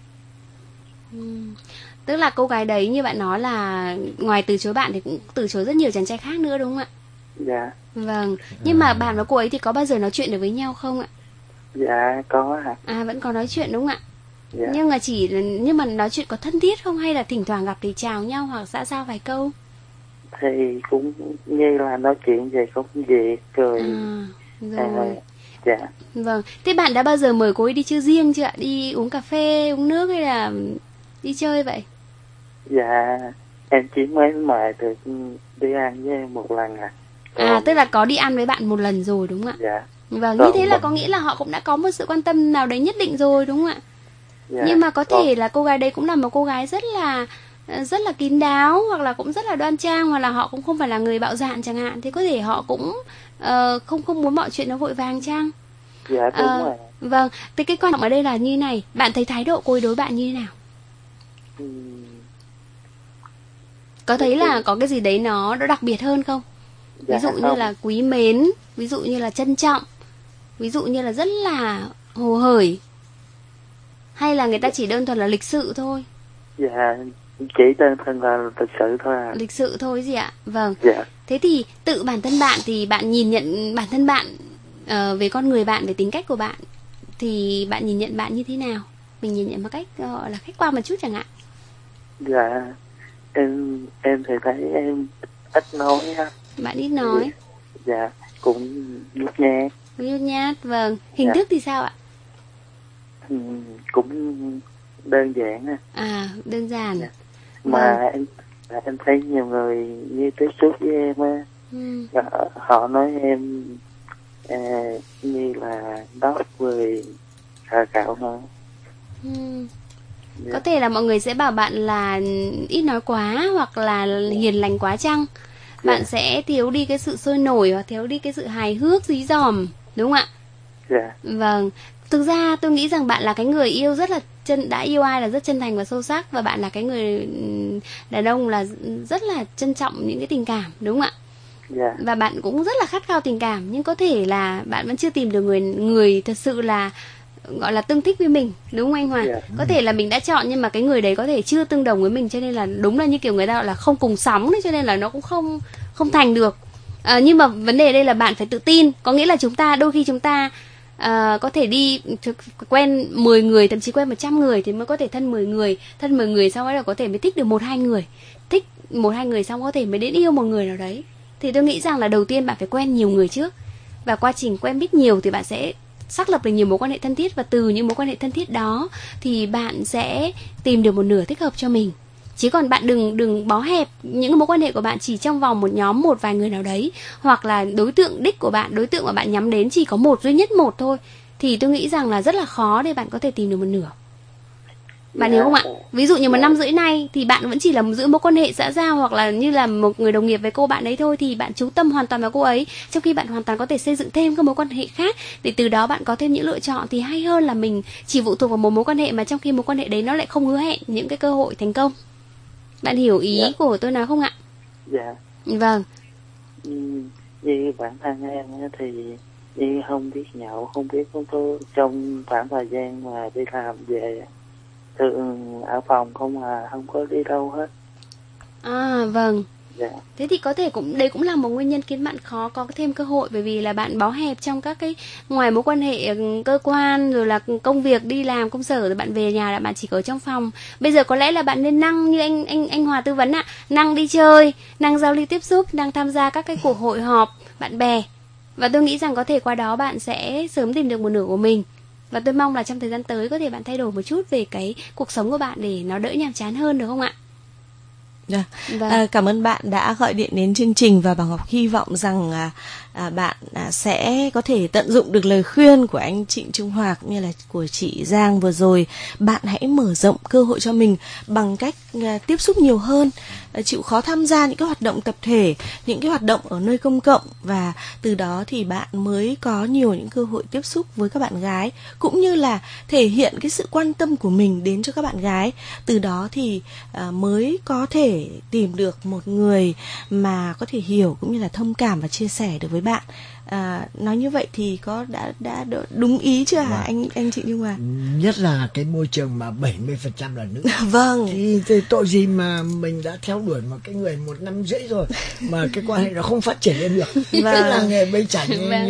Ừ. Tức là cô gái đấy như bạn nói là ngoài từ chối bạn thì cũng từ chối rất nhiều chàng trai khác nữa đúng không ạ? Dạ. Vâng. Nhưng mà bạn và cô ấy thì có bao giờ nói chuyện được với nhau không ạ? Dạ có hả? À vẫn có nói chuyện đúng không ạ? Dạ. Nhưng mà chỉ nhưng mà nói chuyện có thân thiết không, hay là thỉnh thoảng gặp thì chào nhau hoặc xã giao vài câu? Thì cũng như là nói chuyện về công việc cười. À, rồi. À, dạ. Vâng. Thế bạn đã bao giờ mời cô ấy đi chơi riêng chưa ạ? Đi uống cà phê, uống nước hay là đi chơi vậy? Dạ em chỉ mới mời được đi ăn với em một lần à. Còn, À tức là có đi ăn với bạn một lần rồi đúng không ạ? dạ. Vâng, Còn như thế là mình- có nghĩa là họ cũng đã có một sự quan tâm nào đấy nhất định rồi đúng không ạ? Dạ. Nhưng mà có Còn- thể là cô gái đấy cũng là một cô gái rất là rất là kín đáo, hoặc là cũng rất là đoan trang, hoặc là họ cũng không phải là người bạo dạn chẳng hạn, thì có thể họ cũng ờ, không không muốn mọi chuyện nó vội vàng chăng? Dạ đúng Ờ, rồi. Vâng, thế cái quan trọng ở đây là như này, bạn thấy thái độ cô ấy đối bạn như thế nào? Ừm, Có thấy là có cái gì đấy nó nó đặc biệt hơn không? dạ Ví dụ như không. là quý mến, ví dụ như là trân trọng, ví dụ như là rất là hồ hởi, hay là người ta chỉ đơn thuần là lịch sự thôi? Dạ chỉ đơn thuần là thực sự thôi à. Lịch sự thôi gì ạ? Vâng. Dạ. Thế thì tự bản thân bạn thì bạn nhìn nhận bản thân bạn ờ, về con người bạn, về tính cách của bạn, thì bạn nhìn nhận bạn như thế nào? Mình nhìn nhận một cách ờ, gọi là khách quan một chút chẳng hạn. Dạ em em thì thấy em ít nói á. Bạn ít nói, Dạ cũng nhút nhát. nhút nhát, vâng. Hình Dạ. thức thì sao ạ? Ừm, cũng đơn giản á. À, đơn giản. Dạ. Mà em em thấy nhiều người như tiếp xúc với em á Ừ. Và họ nói em à, như là đốc về cà cạo nữa. Ừ. Dạ. Có thể là mọi người sẽ bảo bạn là ít nói quá hoặc là hiền lành quá chăng? Bạn Dạ. sẽ thiếu đi cái sự sôi nổi hoặc thiếu đi cái sự hài hước dí dỏm, đúng không ạ? Dạ. Vâng. Thực ra tôi nghĩ rằng bạn là cái người yêu rất là chân đã yêu ai là rất chân thành và sâu sắc, và bạn là cái người đàn ông là rất là trân trọng những cái tình cảm, đúng không ạ? Dạ. Và bạn cũng rất là khát khao tình cảm, nhưng có thể là bạn vẫn chưa tìm được người người thật sự là gọi là tương thích với mình, đúng không anh Hòa? Yeah. Có thể là mình đã chọn nhưng mà cái người đấy có thể chưa tương đồng với mình, cho nên là đúng là như kiểu người ta gọi là không cùng sóng đấy, cho nên là nó cũng không không thành được. À, nhưng mà vấn đề đây là bạn phải tự tin, có nghĩa là chúng ta đôi khi chúng ta à, có thể đi quen mười người, thậm chí quen một trăm người thì mới có thể thân mười người, thân mười người xong rồi là có thể mới thích được một hai người, thích một hai người xong có thể mới đến yêu một người nào đấy. Thì tôi nghĩ rằng là đầu tiên bạn phải quen nhiều người trước, và quá trình quen biết nhiều thì bạn sẽ xác lập được nhiều mối quan hệ thân thiết, và từ những mối quan hệ thân thiết đó thì bạn sẽ tìm được một nửa thích hợp cho mình. Chứ còn bạn đừng đừng bó hẹp những mối quan hệ của bạn chỉ trong vòng một nhóm một vài người nào đấy, hoặc là đối tượng đích của bạn, đối tượng mà bạn nhắm đến chỉ có một duy nhất một thôi, thì tôi nghĩ rằng là rất là khó để bạn có thể tìm được một nửa. Bạn hiểu không ạ? Ví dụ như một năm rưỡi nay thì bạn vẫn chỉ là giữ mối quan hệ xã giao hoặc là như là một người đồng nghiệp với cô bạn đấy thôi, thì bạn chú tâm hoàn toàn vào cô ấy, trong khi bạn hoàn toàn có thể xây dựng thêm các mối quan hệ khác để từ đó bạn có thêm những lựa chọn, thì hay hơn là mình chỉ phụ thuộc vào một mối quan hệ mà trong khi mối quan hệ đấy nó lại không hứa hẹn những cái cơ hội thành công. Bạn hiểu ý Dạ. của tôi nói không ạ? Dạ. Vâng. Ừ, như bản thân em thì như không biết nhậu, không biết không có trong khoảng thời gian mà đi làm về thường ở phòng không, mà không có đi đâu hết. À vâng. Dạ. Thế thì có thể cũng đấy cũng là một nguyên nhân khiến bạn khó có thêm cơ hội, bởi vì là bạn bó hẹp trong các cái ngoài mối quan hệ cơ quan rồi là công việc đi làm công sở, rồi bạn về nhà là bạn chỉ ở trong phòng. Bây giờ có lẽ là bạn nên năng như anh anh anh Hòa tư vấn ạ, năng đi chơi, năng giao lưu tiếp xúc, năng tham gia các cái cuộc hội họp bạn bè, và tôi nghĩ rằng có thể qua đó bạn sẽ sớm tìm được một nửa của mình. Và tôi mong là trong thời gian tới có thể bạn thay đổi một chút về cái cuộc sống của bạn để nó đỡ nhàm chán hơn, được không ạ? Yeah. Vâng. À, cảm ơn bạn đã gọi điện đến chương trình, và Bảo Ngọc hy vọng rằng à, à, bạn à, sẽ có thể tận dụng được lời khuyên của anh Trịnh Trung Hòa cũng như là của chị Giang vừa rồi. Bạn hãy mở rộng cơ hội cho mình bằng cách à, tiếp xúc nhiều hơn, à, chịu khó tham gia những cái hoạt động tập thể, những cái hoạt động ở nơi công cộng, và từ đó thì bạn mới có nhiều những cơ hội tiếp xúc với các bạn gái, cũng như là thể hiện cái sự quan tâm của mình đến cho các bạn gái. Từ đó thì à, mới có thể tìm được một người mà có thể hiểu cũng như là thông cảm và chia sẻ được với bạn. À, nói như vậy thì có đã đã đúng ý chưa hả anh anh chị Nhung Hòa? Nhất là cái môi trường mà bảy mươi phần trăm là nữ. Vâng. Thì, thì tội gì mà mình đã theo đuổi một cái người một năm rưỡi rồi mà cái quan hệ nó không phát triển lên được. Vâng. Tức là nghề bây chảnh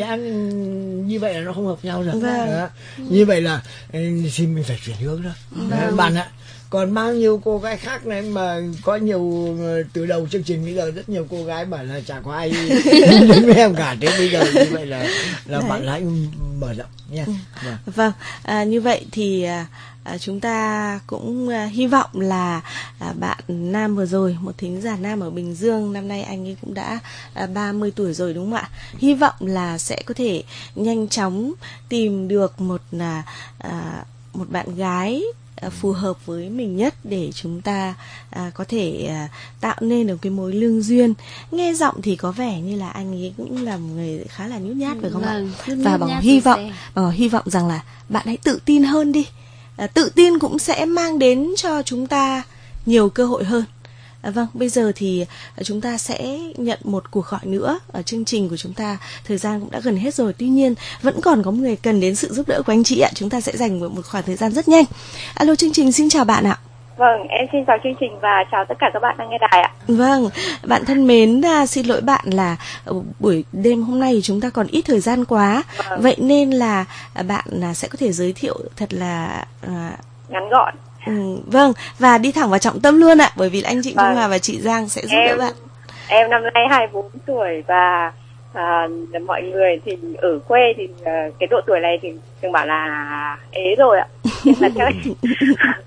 vâng. như vậy là nó không hợp nhau rồi. Vâng. Đó. Như vậy là thì mình phải chuyển hướng thôi. Vâng. Bạn ạ. Còn bao nhiêu cô gái khác này mà có nhiều từ đầu chương trình bây giờ rất nhiều cô gái bảo là chả có ai đến với em cả, thế bây giờ như vậy là là bạn hãy mở rộng nha. Vâng, vâng. À, như vậy thì à, chúng ta cũng à, hy vọng là à, bạn nam vừa rồi, một thính giả nam ở Bình Dương, năm nay anh ấy cũng đã à, ba mươi tuổi rồi đúng không ạ? Hy vọng là sẽ có thể nhanh chóng tìm được một à, à, một bạn gái phù hợp với mình nhất để chúng ta à, có thể à, tạo nên được cái mối lương duyên. Nghe giọng thì có vẻ như là anh ấy cũng là một người khá là nhút nhát phải không vâng, ạ? Và Bảo hy vọng Bảo hy vọng rằng là bạn hãy tự tin hơn đi. À, tự tin cũng sẽ mang đến cho chúng ta nhiều cơ hội hơn. À, vâng, bây giờ thì chúng ta sẽ nhận một cuộc gọi nữa. Ở chương trình của chúng ta thời gian cũng đã gần hết rồi, tuy nhiên vẫn còn có người cần đến sự giúp đỡ của anh chị ạ. Chúng ta sẽ dành một khoảng thời gian rất nhanh. Alo, chương trình xin chào bạn ạ. Vâng, em xin chào chương trình và chào tất cả các bạn đang nghe đài ạ. Vâng, bạn thân mến, à, xin lỗi bạn là buổi đêm hôm nay chúng ta còn ít thời gian quá. Vâng. Vậy nên là bạn à, sẽ có thể giới thiệu thật là à, ngắn gọn. Ừ, vâng, và đi thẳng vào trọng tâm luôn ạ, bởi vì anh Trịnh vâng. Trung Hòa và chị Giang sẽ giúp em, đỡ bạn. Em năm nay hai mươi bốn tuổi và à, mọi người thì ở quê thì à, cái độ tuổi này thì thường bảo là ế rồi ạ. Nhưng mà theo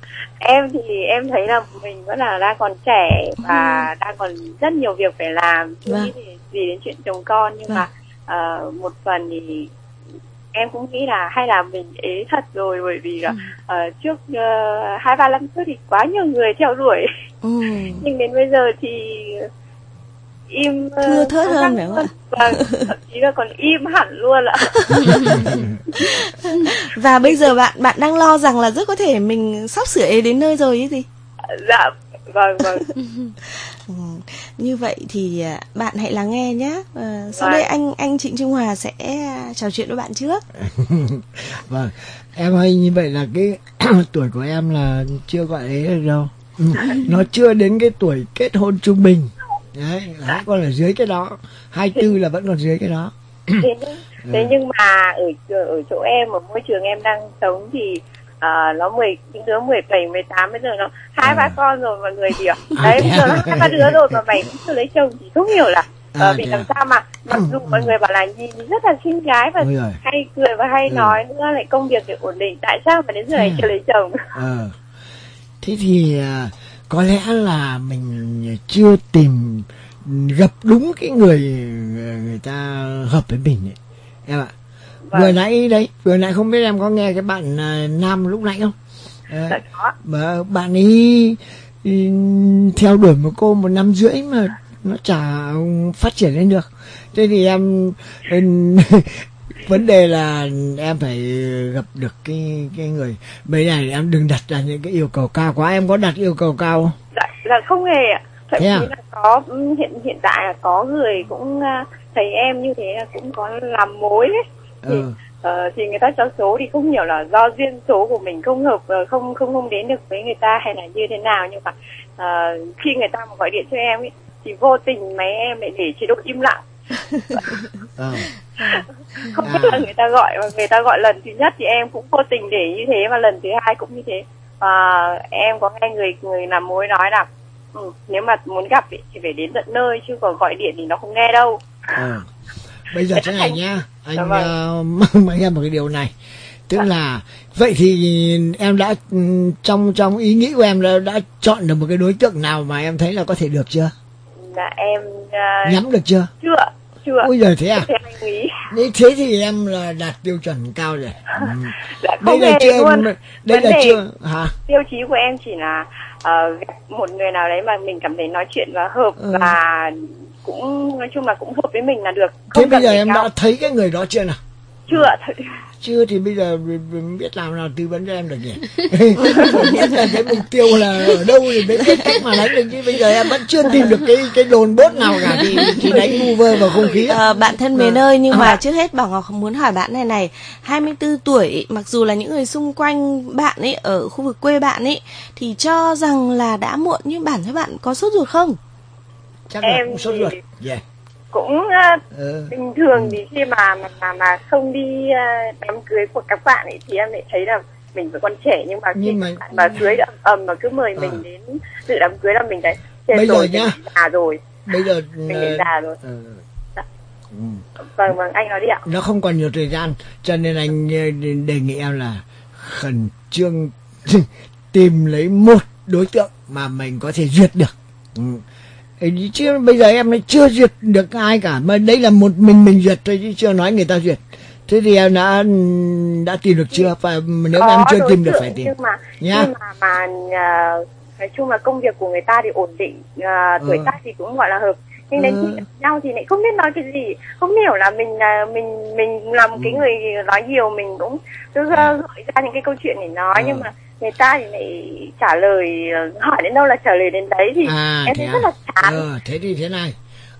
em thì em thấy là mình vẫn là đang còn trẻ và ừ. đang còn rất nhiều việc phải làm, chưa vâng. nghĩ gì, gì đến chuyện chồng con, nhưng vâng. mà uh, một phần thì em cũng nghĩ là hay là mình ế thật rồi, bởi vì là ừ. uh, trước hai ba năm trước thì quá nhiều người theo đuổi, ừ. nhưng đến bây giờ thì im thưa thớt uh, hơn phải không ạ? Vâng, thậm chí là còn im hẳn luôn ạ. Và bây giờ bạn bạn đang lo rằng là rất có thể mình sắp sửa ế đến nơi rồi ấy gì? Dạ, vâng vâng. ừ. Như vậy thì bạn hãy lắng nghe nhé. À, sau vâng. đây anh anh Trịnh Trung Hòa sẽ trò chuyện với bạn trước. Vâng, em ơi, như vậy là cái tuổi của em là chưa gọi ế được đâu. Ừ. Nó chưa đến cái tuổi kết hôn trung bình. Đấy, vẫn còn ở dưới cái đó, hai mươi tư là vẫn còn dưới cái đó. Thế, thế nhưng mà ở ở chỗ em, ở môi trường em đang sống thì uh, nó mười những đứa mười bảy, mười tám, bây giờ nó hai ba con rồi mọi người gì ạ? Đấy, bây giờ nó hai ba đứa rồi mà mày cũng chưa lấy chồng thì không hiểu là uh, à, vì làm à. sao mà mặc dù mọi người bảo là nhìn rất là xinh gái và hay cười và hay ừ. nói nữa, lại công việc để ổn định, tại sao mà đến giờ này chưa lấy chồng? Ờ. Thế thì uh, có lẽ là mình chưa tìm gặp đúng cái người người ta hợp với mình ấy, em ạ. Vâng. Vừa nãy đấy, vừa nãy không biết em có nghe cái bạn uh, nam lúc nãy không? Uh, dạ có. Mà bạn ấy uh, theo đuổi một cô một năm rưỡi mà nó chả phát triển lên được. Thế thì em uh, vấn đề là em phải gặp được cái cái người. Bây này em đừng đặt ra những cái yêu cầu cao quá. Em có đặt yêu cầu cao không? Dạ, dạ không hề ạ. Thậm chí à? là có hiện hiện tại là có người cũng uh, thấy em như thế là cũng có làm mối ấy. Thì, ừ. uh, thì người ta cho số thì không hiểu là do duyên số của mình không hợp, uh, không không không đến được với người ta hay là như thế nào, nhưng mà uh, khi người ta mà gọi điện cho em ấy thì vô tình máy em lại để chế độ im lặng. ừ. Không biết à. là người ta gọi, mà người ta gọi lần thứ nhất thì em cũng vô tình để như thế, và lần thứ hai cũng như thế. À, em có nghe người người làm mối nói là ừ, nếu mà muốn gặp ý, thì phải đến tận nơi, chứ còn gọi điện thì nó không nghe đâu. À. Bây giờ thế này nhá, anh dạ vâng. uh, mong em một cái điều này, tức dạ. là vậy thì em đã trong trong ý nghĩ của em đã, đã chọn được một cái đối tượng nào mà em thấy là có thể được chưa? Dạ em uh... nhắm được chưa? Chưa. Chưa. Ôi giời, thế à? Nếu thế thì em là đạt tiêu chuẩn cao rồi. Ừ. Dạ, đây là chưa luôn. Đây Vấn là chưa hả? Tiêu chí của em chỉ là uh, gặp một người nào đấy mà mình cảm thấy nói chuyện và hợp, ừ. và cũng nói chung là cũng hợp với mình là được. Không thế bây giờ em cao. đã thấy cái người đó chưa nào? Chưa. Chưa thì bây giờ biết làm nào tư vấn cho em được nhỉ? Biết là cái mục tiêu là ở đâu thì biết cái cách mà đánh được, chứ bây giờ em vẫn chưa tìm được cái cái đồn bốt nào cả, thì chỉ đánh vu vơ vào không khí. À, bạn thân mến ơi, nhưng à. mà trước hết Bảo Ngọc muốn hỏi bạn này này, hai mươi tư tuổi, mặc dù là những người xung quanh bạn ấy ở khu vực quê bạn ấy thì cho rằng là đã muộn, nhưng bản thân bạn có sốt ruột không? Chắc là em cũng sốt ruột. Yeah. Cũng uh, ừ. bình thường thì khi mà mà mà, mà không đi uh, đám cưới của các bạn ấy thì em lại thấy là mình vẫn còn trẻ, nhưng mà khi nhưng mà... bạn mà cưới ầm ầm mà cứ mời à. mình đến dự đám cưới là mình thấy bây giờ nhá, già rồi. Bây giờ mình uh, già rồi. Ừ. Dạ. Ừ. Vâng vâng, anh nói đi ạ. Nó không còn nhiều thời gian, cho nên anh đề nghị em là khẩn trương tìm lấy một đối tượng mà mình có thể duyệt được. Ừ. Chứ bây giờ em chưa duyệt được ai cả, mà đây là một mình mình duyệt thôi chứ chưa nói người ta duyệt. Thế thì em đã đã tìm được chưa? Phải nếu mà em chưa tìm được phải tìm. Nhưng mà Nhá. nhưng mà mà uh, nói chung là công việc của người ta thì ổn định, uh, tuổi ừ. tác thì cũng gọi là hợp. Nhưng đến khi gặp nhau thì lại không biết nói cái gì, không hiểu là mình uh, mình mình là một cái người nói nhiều, mình cũng cứ uh, gợi ra những cái câu chuyện để nói, ừ. nhưng mà người ta thì lại trả lời, hỏi đến đâu là trả lời đến đấy, thì à, em thấy à? rất là chán. Ờ, thế thì thế này,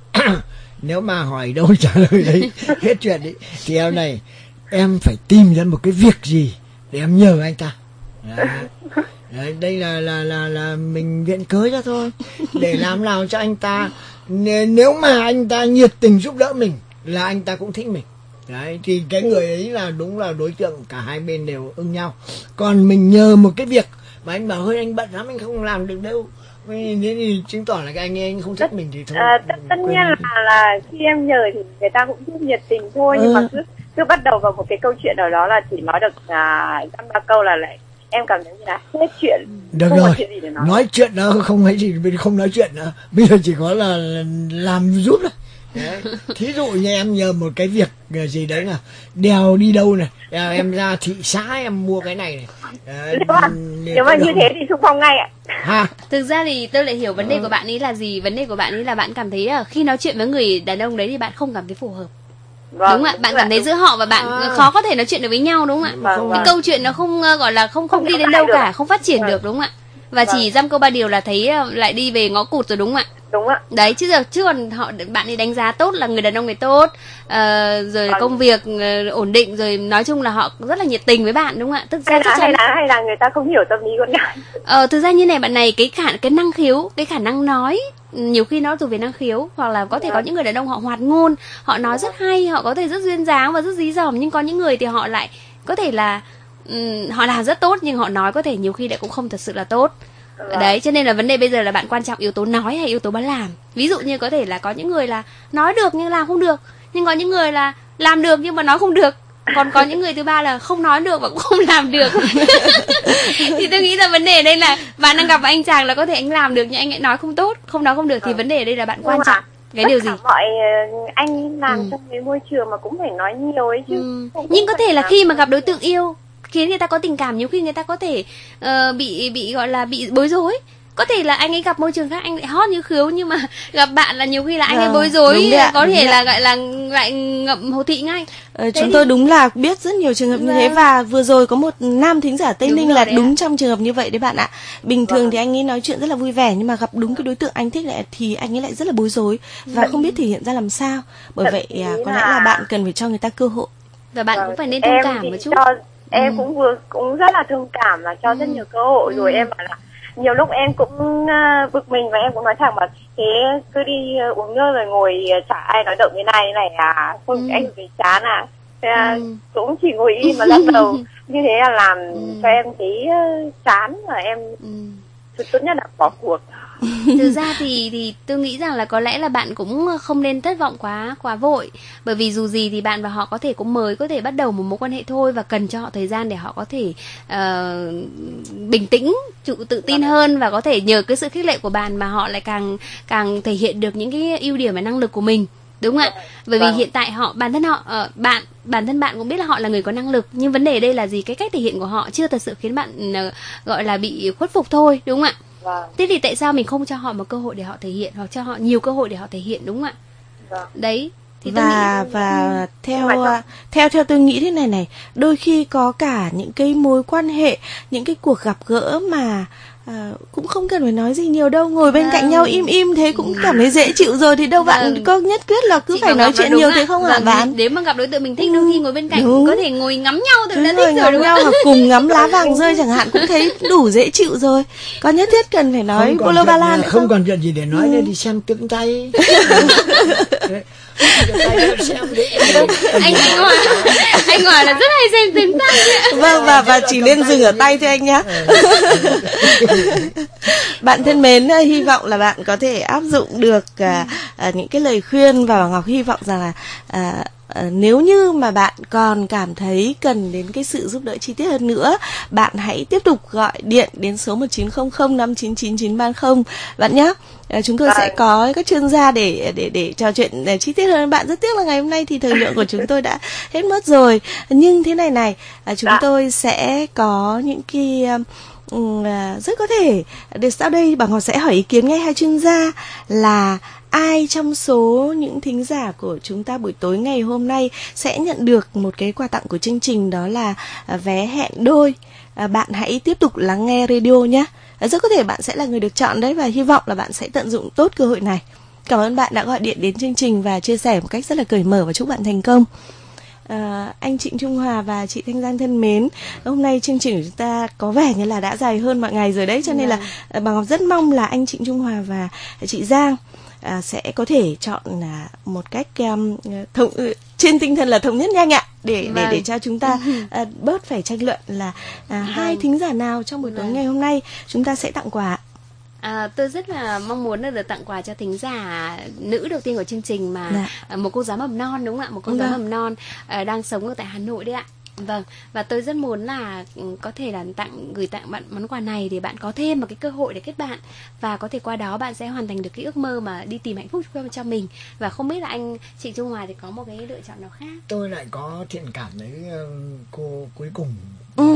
nếu mà hỏi đâu trả lời đấy hết chuyện đấy, thì em này, em phải tìm ra một cái việc gì để em nhờ anh ta. Đấy. Đấy, đây là là là là mình viện cớ ra thôi, để làm nào cho anh ta, nếu mà anh ta nhiệt tình giúp đỡ mình là anh ta cũng thích mình. Đấy, thì cái người ấy là đúng là đối tượng cả hai bên đều ưng nhau. Còn mình nhờ một cái việc mà anh bảo hơi anh bận lắm anh không làm được đâu, nên thì chứng tỏ là cái anh ấy anh không thích tất, mình thì thôi. À, tất, tất nhiên là, là khi em nhờ thì người ta cũng rất nhiệt tình thôi, ừ. nhưng mà cứ cứ bắt đầu vào một cái câu chuyện nào đó là chỉ nói được à, dăm ba câu là lại em cảm thấy là hết chuyện. Được không rồi, có chuyện gì để nói. nói chuyện đó không hay gì, mình không nói chuyện nữa. Bây giờ chỉ có là làm giúp thôi. Đấy. Thí dụ như em nhờ một cái việc gì đấy là đèo đi đâu này, em ra thị xã em mua cái này này. Đấy, nếu mà, nếu mà như thế thì xung phong ngay ạ. Ha. Thực ra thì tôi lại hiểu vấn đề của bạn ấy là gì. Vấn đề của bạn ấy là bạn cảm thấy là khi nói chuyện với người đàn ông đấy thì bạn không cảm thấy phù hợp. Vâng, đúng ạ, bạn cảm thấy giữa họ và bạn à. khó có thể nói chuyện được với nhau, đúng không ạ? Vâng, cái vâng. câu chuyện nó không gọi là không không, không đi đến đâu cả, không phát triển vâng. được, đúng không ạ? Và vâng. chỉ dăm câu ba điều là thấy lại đi về ngõ cụt rồi, đúng không ạ? Đúng ạ. Đấy, chứ giờ chứ còn họ bạn ấy đánh giá tốt là người đàn ông này tốt, uh, rồi vâng. công việc uh, ổn định, rồi nói chung là họ rất là nhiệt tình với bạn, đúng không ạ? Thực ra hay là, hay là hay là người ta không hiểu tâm lý con gái. Ờ, thực ra như này, bạn này cái khả cái năng khiếu, cái khả năng nói nhiều khi nó thuộc về năng khiếu, hoặc là có thể yeah. có những người đàn ông họ hoạt ngôn, họ nói yeah. rất hay, họ có thể rất duyên dáng và rất dí dỏm, nhưng có những người thì họ lại có thể là um, họ làm rất tốt nhưng họ nói có thể nhiều khi lại cũng không thật sự là tốt. Vâng. Đấy, cho nên là vấn đề bây giờ là bạn quan trọng yếu tố nói hay yếu tố bán làm. Ví dụ như có thể là có những người là nói được nhưng làm không được, nhưng có những người là làm được nhưng mà nói không được, còn có những người thứ ba là không nói được và cũng không làm được. Thì tôi nghĩ là vấn đề ở đây là bạn đang gặp anh chàng là có thể anh làm được nhưng anh lại nói không tốt, không nói không được, thì vấn đề ở đây là bạn quan trọng cái điều gì. Mọi anh làm ừ. trong cái môi trường mà cũng phải nói nhiều ấy chứ. Ừ. Nhưng có thể là khi mà gặp đối tượng yêu khiến người ta có tình cảm, nhiều khi người ta có thể uh, bị bị gọi là bị bối rối. Có thể là anh ấy gặp môi trường khác anh lại hot như khiếu, nhưng mà gặp bạn là nhiều khi là anh ấy bối rối, có thể là gọi là lại ngậm hồ thị ngay. Ờ, chúng tôi đúng là biết rất nhiều trường hợp như thế, và vừa rồi có một nam thính giả Tây Ninh là đúng trong trường hợp như vậy đấy bạn ạ. Bình thường thì anh ấy nói chuyện rất là vui vẻ, nhưng mà gặp đúng cái đối tượng anh thích lại thì anh ấy lại rất là bối rối và không biết thể hiện ra làm sao. Bởi vậy có lẽ là bạn cần phải cho người ta cơ hội. Và bạn cũng phải nên thông cảm một chút. Em cũng vừa cũng rất là thông cảm và cho rất nhiều cơ hội rồi. Em bảo là nhiều lúc em cũng uh, bực mình và em cũng nói thẳng mà thế cứ đi uh, uống nước rồi ngồi uh, chả ai nói động như này như này à, không ừ. anh bị chán à, thế là ừ. cũng chỉ ngồi im mà lắc đầu. Như thế là làm ừ. cho em thấy uh, chán và em ừ. tốt nhất là bỏ cuộc. Thực ra thì thì tôi nghĩ rằng là có lẽ là bạn cũng không nên thất vọng quá quá vội, bởi vì dù gì thì bạn và họ có thể cũng mới có thể bắt đầu một mối quan hệ thôi, và cần cho họ thời gian để họ có thể uh, bình tĩnh, tự tự tin hơn, và có thể nhờ cái sự khích lệ của bạn mà họ lại càng càng thể hiện được những cái ưu điểm và năng lực của mình, đúng không ạ? Bởi vì hiện tại họ bản thân họ uh, bạn bản thân bạn cũng biết là họ là người có năng lực, nhưng vấn đề ở đây là gì, cái cách thể hiện của họ chưa thật sự khiến bạn uh, gọi là bị khuất phục thôi, đúng không ạ? Vâng. Thế thì tại sao mình không cho họ một cơ hội để họ thể hiện, hoặc cho họ nhiều cơ hội để họ thể hiện, đúng không ạ? Vâng. Đấy. Thì và tôi nghĩ... và ừ. theo theo theo tôi nghĩ thế này này, đôi khi có cả những cái mối quan hệ, những cái cuộc gặp gỡ mà à, cũng không cần phải nói gì nhiều đâu, ngồi bên vâng. cạnh nhau im im thế cũng cảm thấy dễ chịu rồi, thì đâu vâng. bạn có nhất quyết là cứ Chị phải nói chuyện nhiều thế không hả vâng. bạn? Nếu mà gặp đối tượng mình thích, đôi khi ngồi bên cạnh đúng. Có thể ngồi ngắm nhau tự đã thích rồi, ngắm đúng nhau hoặc cùng ngắm lá vàng rơi chẳng hạn cũng thấy đủ dễ chịu rồi. Có nhất thiết cần phải nói bolo ba lan không, không còn chuyện gì để nói nữa, ừ. đi xem tướng tay. anh anh Hòa anh Hòa là rất hay xem tướng tay. Vâng, và và chỉ nên dừng ở tay thôi anh nhá. Bạn thân mến, hy vọng là bạn có thể áp dụng được à, à, những cái lời khuyên, và Ngọc hy vọng rằng là à, à, nếu như mà bạn còn cảm thấy cần đến cái sự giúp đỡ chi tiết hơn nữa, bạn hãy tiếp tục gọi điện đến số một chín không không năm chín chín chín ba không bạn nhé. À, chúng tôi sẽ có các chuyên gia để để để trò chuyện để chi tiết hơn bạn. Rất tiếc là ngày hôm nay thì thời lượng của chúng tôi đã hết mất rồi, nhưng thế này này, à, chúng tôi sẽ có những cái um, rất có thể để sau đây Bảo Ngọc sẽ hỏi ý kiến ngay hai chuyên gia là ai trong số những thính giả của chúng ta buổi tối ngày hôm nay sẽ nhận được một cái quà tặng của chương trình, đó là vé hẹn đôi. À, bạn hãy tiếp tục lắng nghe radio nhé. À, rất có thể bạn sẽ là người được chọn đấy, và hy vọng là bạn sẽ tận dụng tốt cơ hội này. Cảm ơn bạn đã gọi điện đến chương trình và chia sẻ một cách rất là cởi mở, và chúc bạn thành công. À, anh Trịnh Trung Hòa và chị Thanh Giang thân mến, hôm nay chương trình của chúng ta có vẻ như là đã dài hơn mọi ngày rồi đấy, cho nên là Bà Ngọc rất mong là anh Trịnh Trung Hòa và chị Giang à, sẽ có thể chọn à, một cách um, thống, trên tinh thần là thống nhất nhanh ạ, để vâng. để để cho chúng ta à, bớt phải tranh luận là à, vâng. hai thính giả nào trong buổi tối vâng. ngày hôm nay chúng ta sẽ tặng quà. À, tôi rất là mong muốn được tặng quà cho thính giả nữ đầu tiên của chương trình, mà dạ. một cô giáo mầm non, đúng không ạ? Một cô giáo vâng. mầm non à, đang sống ở tại Hà Nội đấy ạ. Vâng, và tôi rất muốn là có thể là tặng gửi tặng bạn món quà này để bạn có thêm một cái cơ hội để kết bạn, và có thể qua đó bạn sẽ hoàn thành được cái ước mơ mà đi tìm hạnh phúc cho mình. Và không biết là anh Trịnh Trung Hòa thì có một cái lựa chọn nào khác? Tôi lại có thiện cảm với cô cuối cùng. Ừ.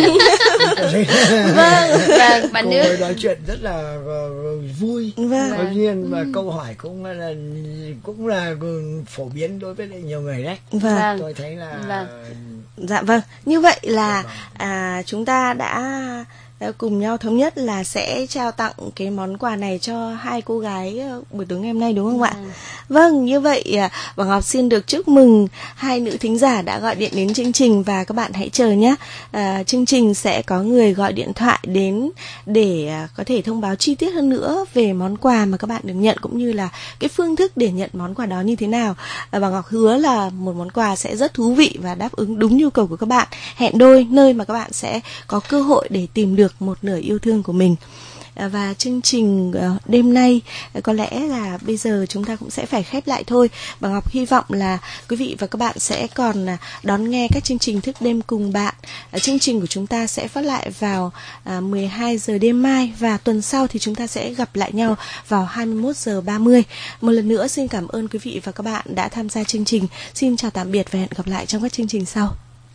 Vâng, vâng, bạn nữ. Cô nói chuyện rất là vui, vâng. Tất nhiên và ừ. câu hỏi cũng là cũng là phổ biến đối với lại nhiều người đấy. Vâng. Tôi thấy là vâng. Dạ vâng, như vậy là à, chúng ta đã cùng nhau thống nhất là sẽ trao tặng cái món quà này cho hai cô gái buổi tối ngày hôm nay, đúng không ạ? Ừ. Vâng, như vậy Bảo Ngọc xin được chúc mừng hai nữ thính giả đã gọi điện đến chương trình, và các bạn hãy chờ nhé. À, chương trình sẽ có người gọi điện thoại đến để có thể thông báo chi tiết hơn nữa về món quà mà các bạn được nhận, cũng như là cái phương thức để nhận món quà đó như thế nào. À, Bảo Ngọc hứa là một món quà sẽ rất thú vị và đáp ứng đúng nhu cầu của các bạn. Hẹn đôi, nơi mà các bạn sẽ có cơ hội để tìm được một nửa yêu thương của mình. Và chương trình đêm nay có lẽ là bây giờ chúng ta cũng sẽ phải khép lại thôi. Bà Ngọc hy vọng là quý vị và các bạn sẽ còn đón nghe các chương trình thức đêm cùng bạn. Chương trình của chúng ta sẽ phát lại vào mười hai giờ đêm mai, và tuần sau thì chúng ta sẽ gặp lại nhau vào hai mươi mốt giờ ba mươi. Một lần nữa xin cảm ơn quý vị và các bạn đã tham gia chương trình. Xin chào tạm biệt và hẹn gặp lại trong các chương trình sau.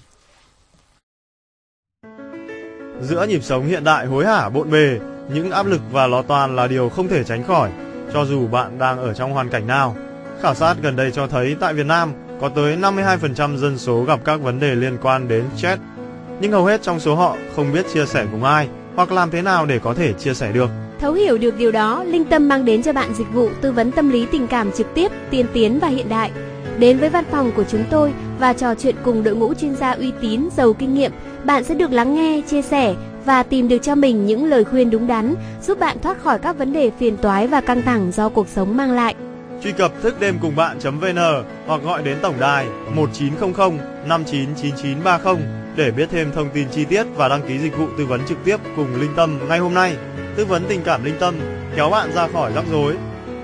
Giữa nhịp sống hiện đại hối hả bộn bề, những áp lực và lo toan là điều không thể tránh khỏi, cho dù bạn đang ở trong hoàn cảnh nào. Khảo sát gần đây cho thấy tại Việt Nam có tới năm mươi hai phần trăm dân số gặp các vấn đề liên quan đến stress, nhưng hầu hết trong số họ không biết chia sẻ cùng ai hoặc làm thế nào để có thể chia sẻ được. Thấu hiểu được điều đó, Linh Tâm mang đến cho bạn dịch vụ tư vấn tâm lý tình cảm trực tiếp, tiên tiến và hiện đại. Đến với văn phòng của chúng tôi và trò chuyện cùng đội ngũ chuyên gia uy tín, giàu kinh nghiệm, bạn sẽ được lắng nghe, chia sẻ và tìm được cho mình những lời khuyên đúng đắn, giúp bạn thoát khỏi các vấn đề phiền toái và căng thẳng do cuộc sống mang lại. Truy cập thức đêm cùng bạn chấm vn hoặc gọi đến tổng đài một chín không không năm chín chín chín ba không để biết thêm thông tin chi tiết và đăng ký dịch vụ tư vấn trực tiếp cùng Linh Tâm ngay hôm nay. Tư vấn tình cảm Linh Tâm, kéo bạn ra khỏi rắc rối.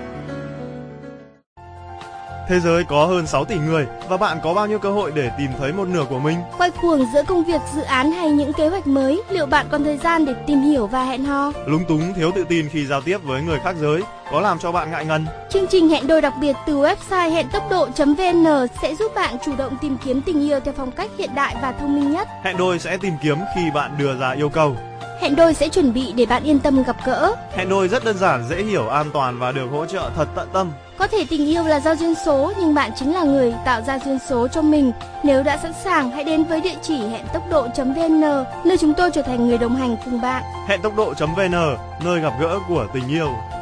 Thế giới có hơn sáu tỷ người và bạn có bao nhiêu cơ hội để tìm thấy một nửa của mình? Quay cuồng giữa công việc, dự án hay những kế hoạch mới, liệu bạn còn thời gian để tìm hiểu và hẹn hò? Lúng túng, thiếu tự tin khi giao tiếp với người khác giới có làm cho bạn ngại ngần? Chương trình hẹn đôi đặc biệt từ website hẹn tốc độ chấm vn sẽ giúp bạn chủ động tìm kiếm tình yêu theo phong cách hiện đại và thông minh nhất. Hẹn đôi sẽ tìm kiếm khi bạn đưa ra yêu cầu. Hẹn đôi sẽ chuẩn bị để bạn yên tâm gặp gỡ. Hẹn đôi rất đơn giản, dễ hiểu, an toàn và được hỗ trợ thật tận tâm. Có thể tình yêu là do duyên số, nhưng bạn chính là người tạo ra duyên số cho mình. Nếu đã sẵn sàng, hãy đến với địa chỉ hẹn tốc độ chấm vn, nơi chúng tôi trở thành người đồng hành cùng bạn. Hẹn tốc độ chấm vn, nơi gặp gỡ của tình yêu.